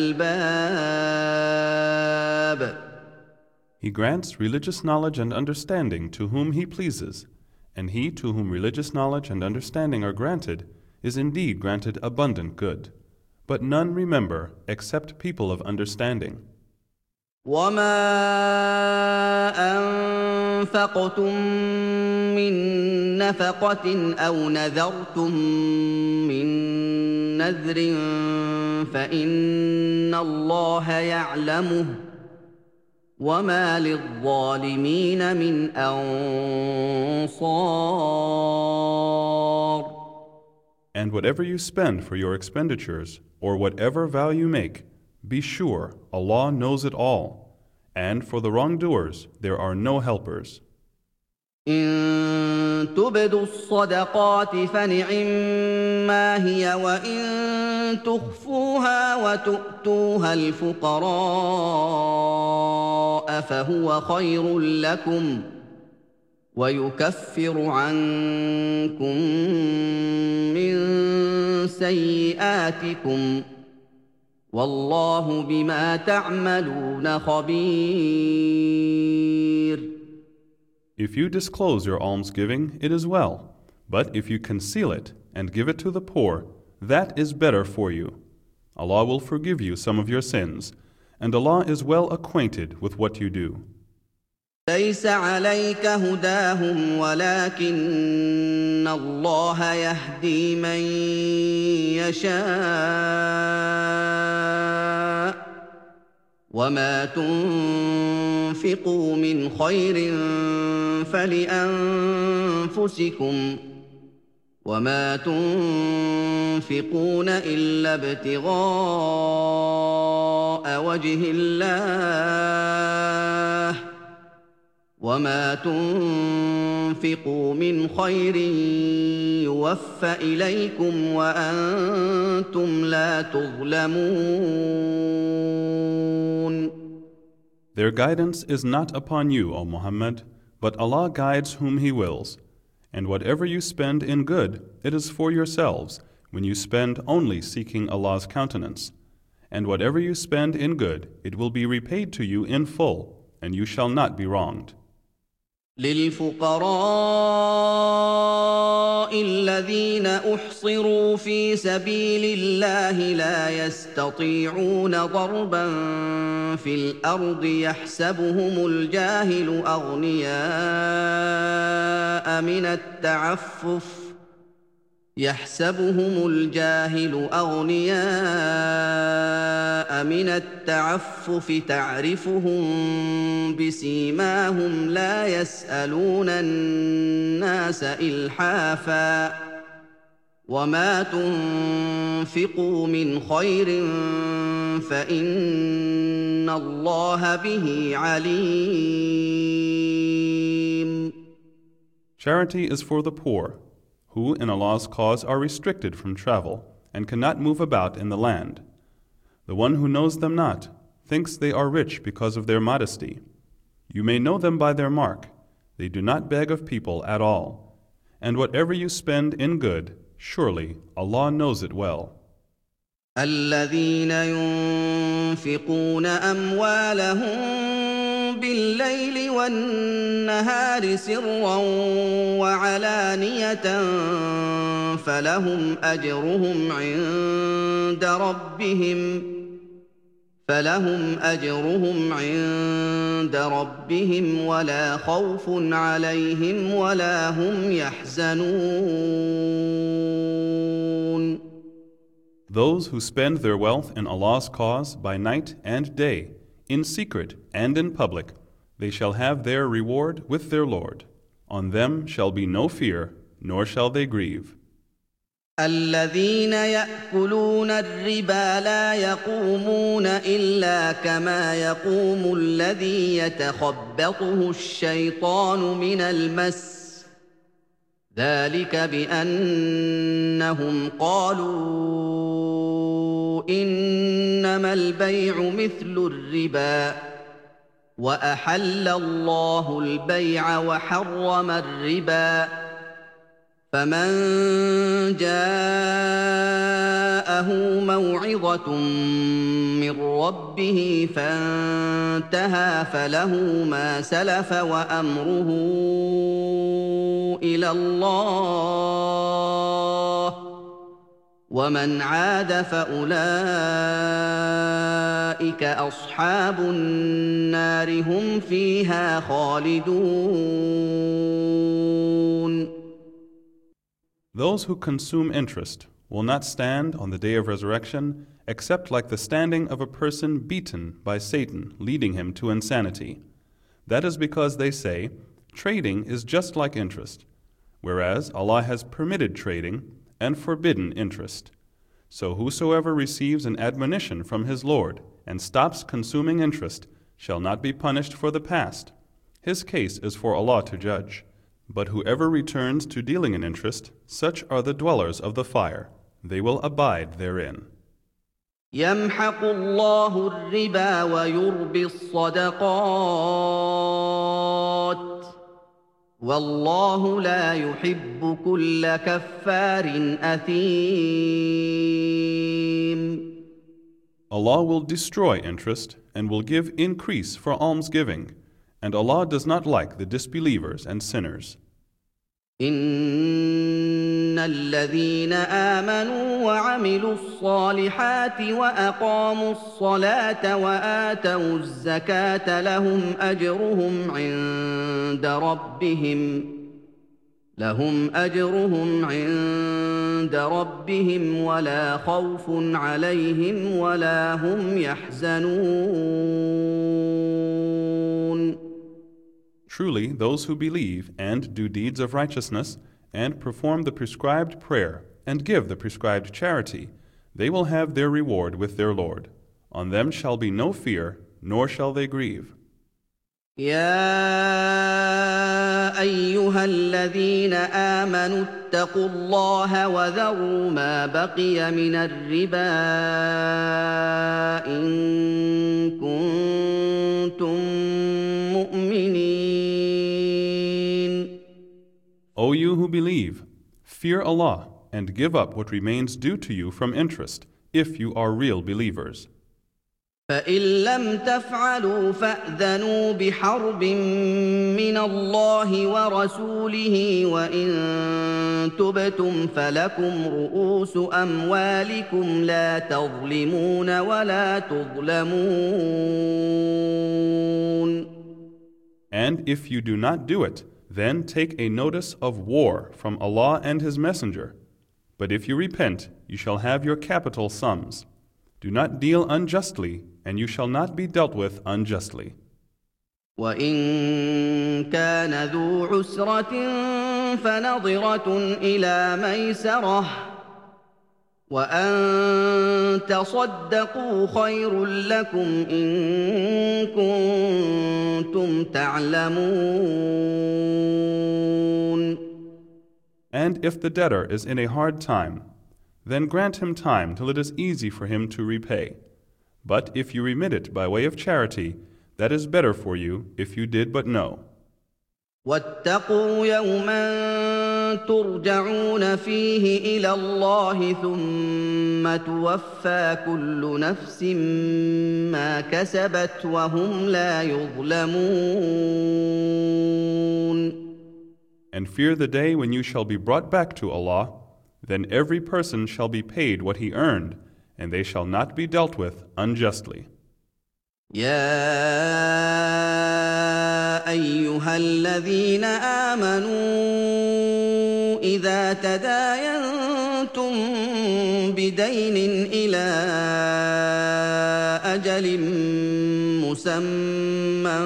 الألباب. He grants religious knowledge and understanding to whom He pleases, and he to whom religious knowledge and understanding are granted is indeed granted abundant good. But none remember except people of understanding. وَمَا أَنفَقْتُم مِّن نَّفَقَةٍ أَوْ نَذَرْتُم مِّن نَّذْرٍ فَإِنَّ اللَّهَ يَعْلَمُهُ وَمَا لِلظَّالِمِينَ مِنْ أَنصَارٍ. And whatever you spend for your expenditures, or whatever vow you make, be sure Allah knows it all, and for the wrongdoers there are no helpers. إن تبدوا الصدقات فنعما هي وإن تخفوها وتؤتوها الفقراء فهو خير لكم ويكفر عنكم من سيئاتكم والله بما تعملون خبير. If you disclose your almsgiving, it is well, but if you conceal it and give it to the poor, that is better for you. Allah will forgive you some of your sins, and Allah is well acquainted with what you do. ليس عليك هداهم ولكن الله يهدي من يشاء وما تنفقوا من خير فلأنفسكم وما تنفقون إلا ابتغاء وجه الله وما تنفقوا من خير يوفى إليكم وأنتم لا تظلمون. Their guidance is not upon you, O Muhammad, but Allah guides whom He wills. And whatever you spend in good, it is for yourselves, when you spend only seeking Allah's countenance. And whatever you spend in good, it will be repaid to you in full, and you shall not be wronged. للفقراء الذين أحصروا في سبيل الله لا يستطيعون ضربا في الأرض يحسبهم الجاهل أغنياء من التعفف تعرفهم بسيماهم لا يسألون الناس إلحافا وما تنفقوا من خير فإن الله به عليم. Charity is for the poor, who in Allah's cause are restricted from travel and cannot move about in the land. The one who knows them not thinks they are rich because of their modesty. You may know them by their mark. They do not beg of people at all. And whatever you spend in good, surely Allah knows it well. الذين ينفقون أموالهم بالليل والنهار سرا وعلانية فلهم أجرهم عند ربهم ولا خوف عليهم ولا هم يحزنون. Those who spend their wealth in Allah's cause by night and day, in secret and in public, they shall have their reward with their Lord. On them shall be no fear, nor shall they grieve. الذين يأكلون الربا لا يقومون إلا كما يقوم الذي يتخبطه الشيطان من المس ذلك بأنهم قالوا إنما البيع مثل الربا وأحل الله البيع وحرم الربا فمن جاءه موعظة من ربه فانتهى فله ما سلف وأمره إلى الله ومن عاد فأولئك أصحاب النار هم فيها خالدون. Those who consume interest will not stand on the day of resurrection except like the standing of a person beaten by Satan, leading him to insanity. That is because they say, trading is just like interest, whereas Allah has permitted trading and forbidden interest. So whosoever receives an admonition from his Lord and stops consuming interest shall not be punished for the past. His case is for Allah to judge. But whoever returns to dealing in interest, such are the dwellers of the fire. They will abide therein. يمحق الله الربا ويربي الصدقات والله لا يحب كل كفار أثيم. Allah will destroy interest and will give increase for almsgiving, And Allah does not like the disbelievers and sinners. إن الذين آمنوا وعملوا الصالحات وأقاموا الصلاة وآتوا الزكاة لهم أجرهم عند ربهم ولا خوف عليهم ولا هم يحزنون. Truly, those who believe and do deeds of righteousness and perform the prescribed prayer and give the prescribed charity, they will have their reward with their Lord. On them shall be no fear, nor shall they grieve. يا أيها الذين آمنوا اتقوا الله وذروا ما بقي من الربا إن كنتم مؤمنين. O you who believe, fear Allah and give up what remains due to you from interest, if you are real believers. فإن لم تفعلوا فأذنوا بحرب من الله ورسوله وإن تبتم فلكم رؤوس أموالكم لا تظلمون ولا تظلمون. And if you do not do it, then take a notice of war from Allah and His Messenger. But if you repent, you shall have your capital sums. Do not deal unjustly, and you shall not be dealt with unjustly. وإن كان ذو عسرة فنظرة إلى ميسرة وأن تصدقوا خير لكم إن كنتم تعلمون. And if the debtor is in a hard time, then grant him time till it is easy for him to repay. But if you remit it by way of charity, that is better for you if you did but know. واتقوا يوما ترجعون فيه إلى الله ثم توفى كل نفس ما كسبت وهم لا يظلمون. And fear the day when you shall be brought back to Allah, then every person shall be paid what he earned, and they shall not be dealt with unjustly. يا أيها الذين آمنوا إذا تداينتم بدين إلى أجل مسمى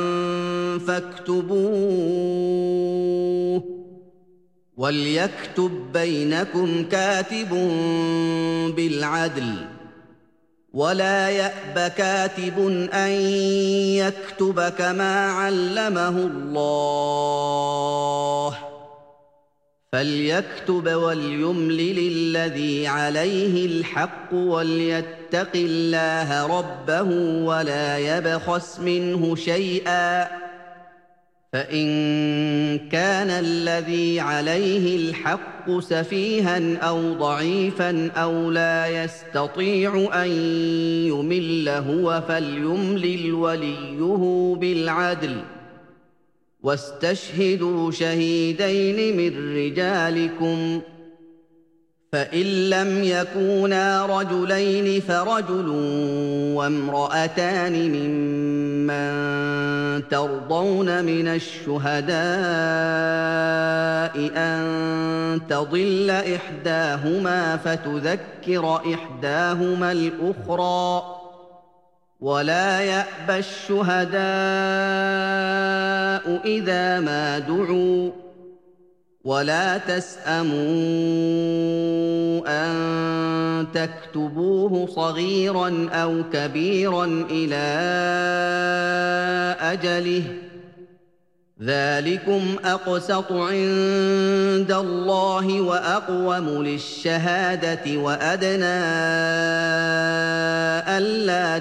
فاكتبوه وليكتب بينكم كاتب بالعدل ولا يأب كاتب أن يكتب كما علمه الله فليكتب وليملل الذي عليه الحق وليتق الله ربه ولا يبخس منه شيئا فإن كان الذي عليه الحق سفيها أو ضعيفا أو لا يستطيع أن يمل هو فليملل وليه بالعدل واستشهدوا شهيدين من رجالكم فإن لم يكونا رجلين فرجل وامرأتان ممن ترضون من الشهداء أن تضل إحداهما فتذكر إحداهما الأخرى ولا يأبى الشهداء إذا ما دعوا ولا تسأموا أن تكتبوه صغيرا أو كبيرا إلى أجله ذلكم أقسط عند الله وأقوم للشهادة وأدنى ألا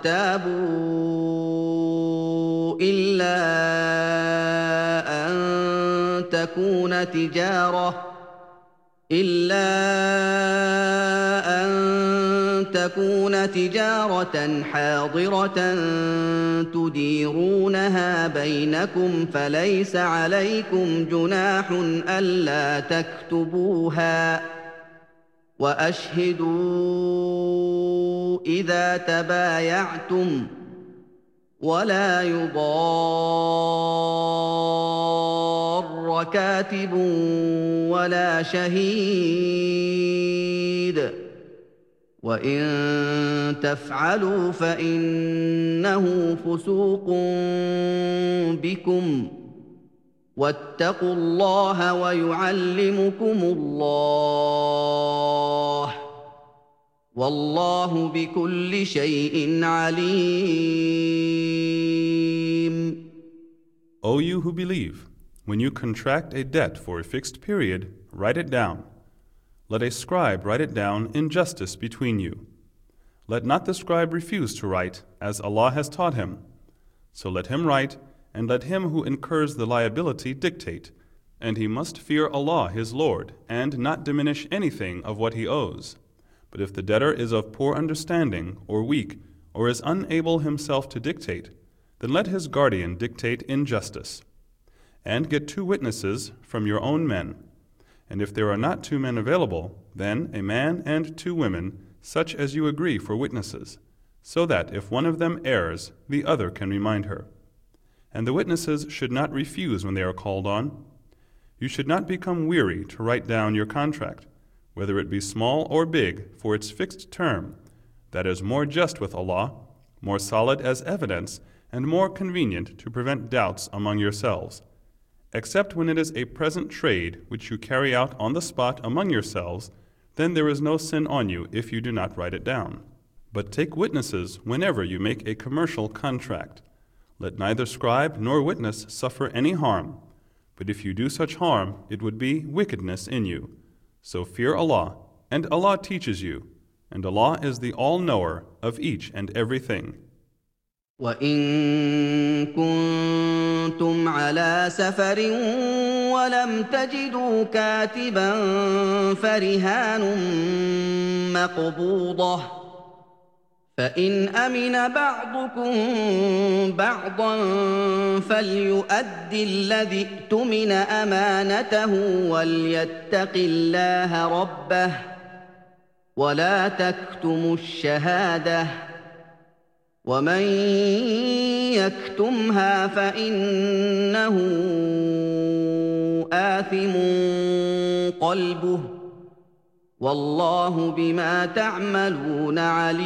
ترتابوا إلا أن تكون تجارة حاضرة تديرونها بينكم فليس عليكم جناح ألا تكتبوها وأشهدوا إذا تبايعتم ولا يضار كاتب ولا شهيد وإن تفعلوا فإنه فسوق بكم واتقوا الله ويعلمكم الله والله بكل شيء عليم. O you who believe, when you contract a debt for a fixed period, write it down. Let a scribe write it down in justice between you. Let not the scribe refuse to write, as Allah has taught him. So let him write, and let him who incurs the liability dictate. And he must fear Allah his Lord, and not diminish anything of what he owes. But if the debtor is of poor understanding, or weak, or is unable himself to dictate, then let his guardian dictate in justice. And get 2 witnesses from your own men. And if there are not 2 men available, then a man and 2 women, such as you agree for witnesses, so that if one of them errs, the other can remind her. And the witnesses should not refuse when they are called on. You should not become weary to write down your contract, whether it be small or big, for its fixed term. That is more just with Allah, more solid as evidence, and more convenient to prevent doubts among yourselves. Except when it is a present trade which you carry out on the spot among yourselves, then there is no sin on you if you do not write it down. But take witnesses whenever you make a commercial contract. Let neither scribe nor witness suffer any harm. But if you do such harm, it would be wickedness in you. So fear Allah, and Allah teaches you, and Allah is the all-knower of each and everything. وَإِن كُنتُمْ عَلَىٰ سَفَرٍ وَلَمْ تَجِدُوا كَاتِبًا فَرِهَانٌ مَّقْبُوضَةٌ فَإِنْ أَمِنَ بَعْضُكُم بَعْضًا فَلْيُؤَدِّ الَّذِي اؤْتُمِنَ أَمَانَتَهُ وَلْيَتَّقِ اللَّهَ رَبَّهُ وَلَا تَكْتُمُوا الشَّهَادَةَ وَمَن يَكْتُمْهَا فَإِنَّهُ آثِمٌ قَلْبُهُ وَاللَّهُ بِمَا تَعْمَلُونَ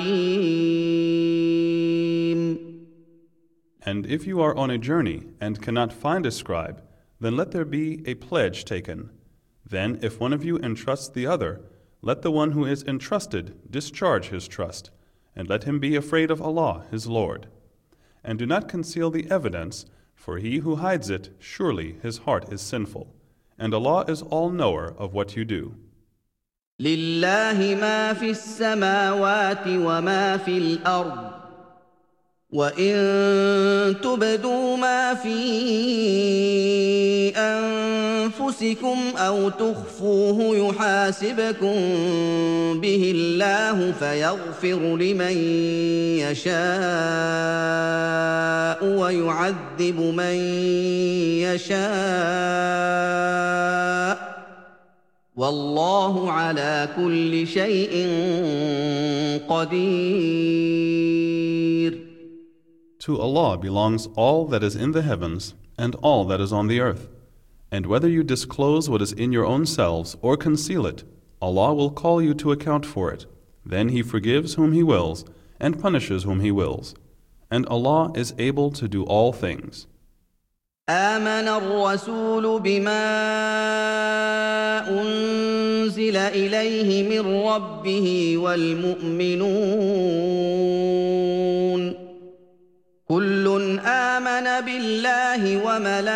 عَلِيمٌ. And if you are on a journey and cannot find a scribe, then let there be a pledge taken. Then if one of you entrusts the other, let the one who is entrusted discharge his trust, and let him be afraid of Allah, his Lord. And do not conceal the evidence, for he who hides it, surely his heart is sinful. And Allah is all-knower of what you do. لله ما في السماوات وما في الأرض وإن تبدوا ما في أنفسكم أو تخفوه يحاسبكم به الله فيغفر لمن يشاء ويعذب من يشاء والله على كل شيء قدير. To Allah belongs all that is in the heavens and all that is on the earth. And whether you disclose what is in your own selves or conceal it, Allah will call you to account for it. Then He forgives whom He wills and punishes whom He wills. And Allah is able to do all things. آمن الرسول بما أنزل إليه من ربه والمؤمنون كل آمن بالله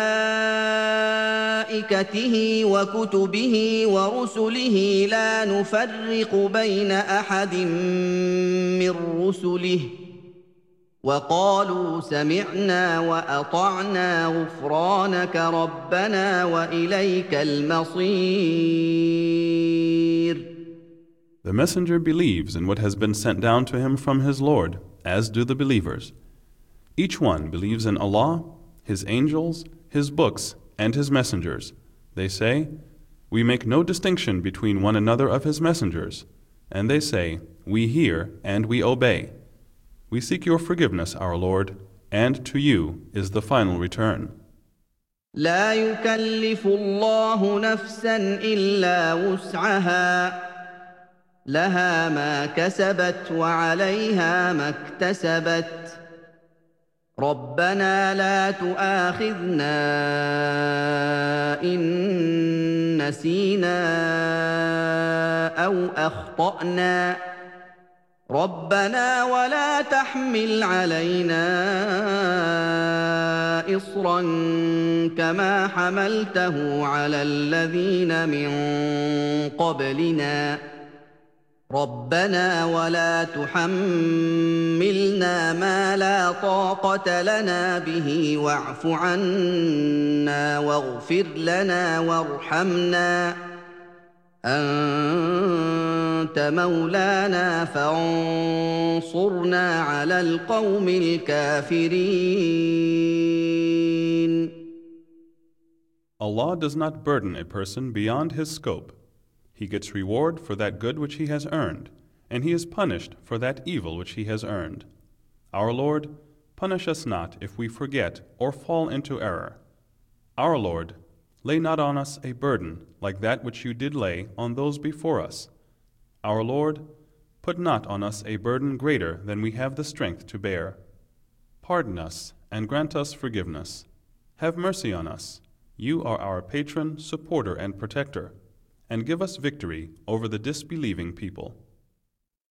وملائكته وكتبه ورسله لا نفرق بين أحد من رسله وقالوا سمعنا وأطعنا غفرانك ربنا وإليك المصير. The messenger believes in what has been sent down to him from his Lord, as do the believers. Each one believes in Allah, His angels, His books, and His messengers. They say, "We make no distinction between one another of His messengers." And they say, "We hear and we obey." We seek your forgiveness, our Lord, and to you is the final return. لا يكلف الله نفسا إلا وسعها لها ما كسبت وعليها ما اكتسبت ربنا لا تؤاخذنا إن نسينا أو أخطأنا ربنا ولا تحمل علينا إصرا كما حملته على الذين من قبلنا ربنا ولا تحملنا ما لا طاقة لنا به واعف عنا واغفر لنا وارحمنا أنت مولانا فانصرنا على القوم الكافرين. Allah does not burden a person beyond his scope. He gets reward for that good which he has earned, and he is punished for that evil which he has earned. Our Lord, punish us not if we forget or fall into error. Our Lord, lay not on us a burden like that which you did lay on those before us. Our Lord, put not on us a burden greater than we have the strength to bear. Pardon us and grant us forgiveness. Have mercy on us. You are our patron, supporter, and protector, and give us victory over the disbelieving people.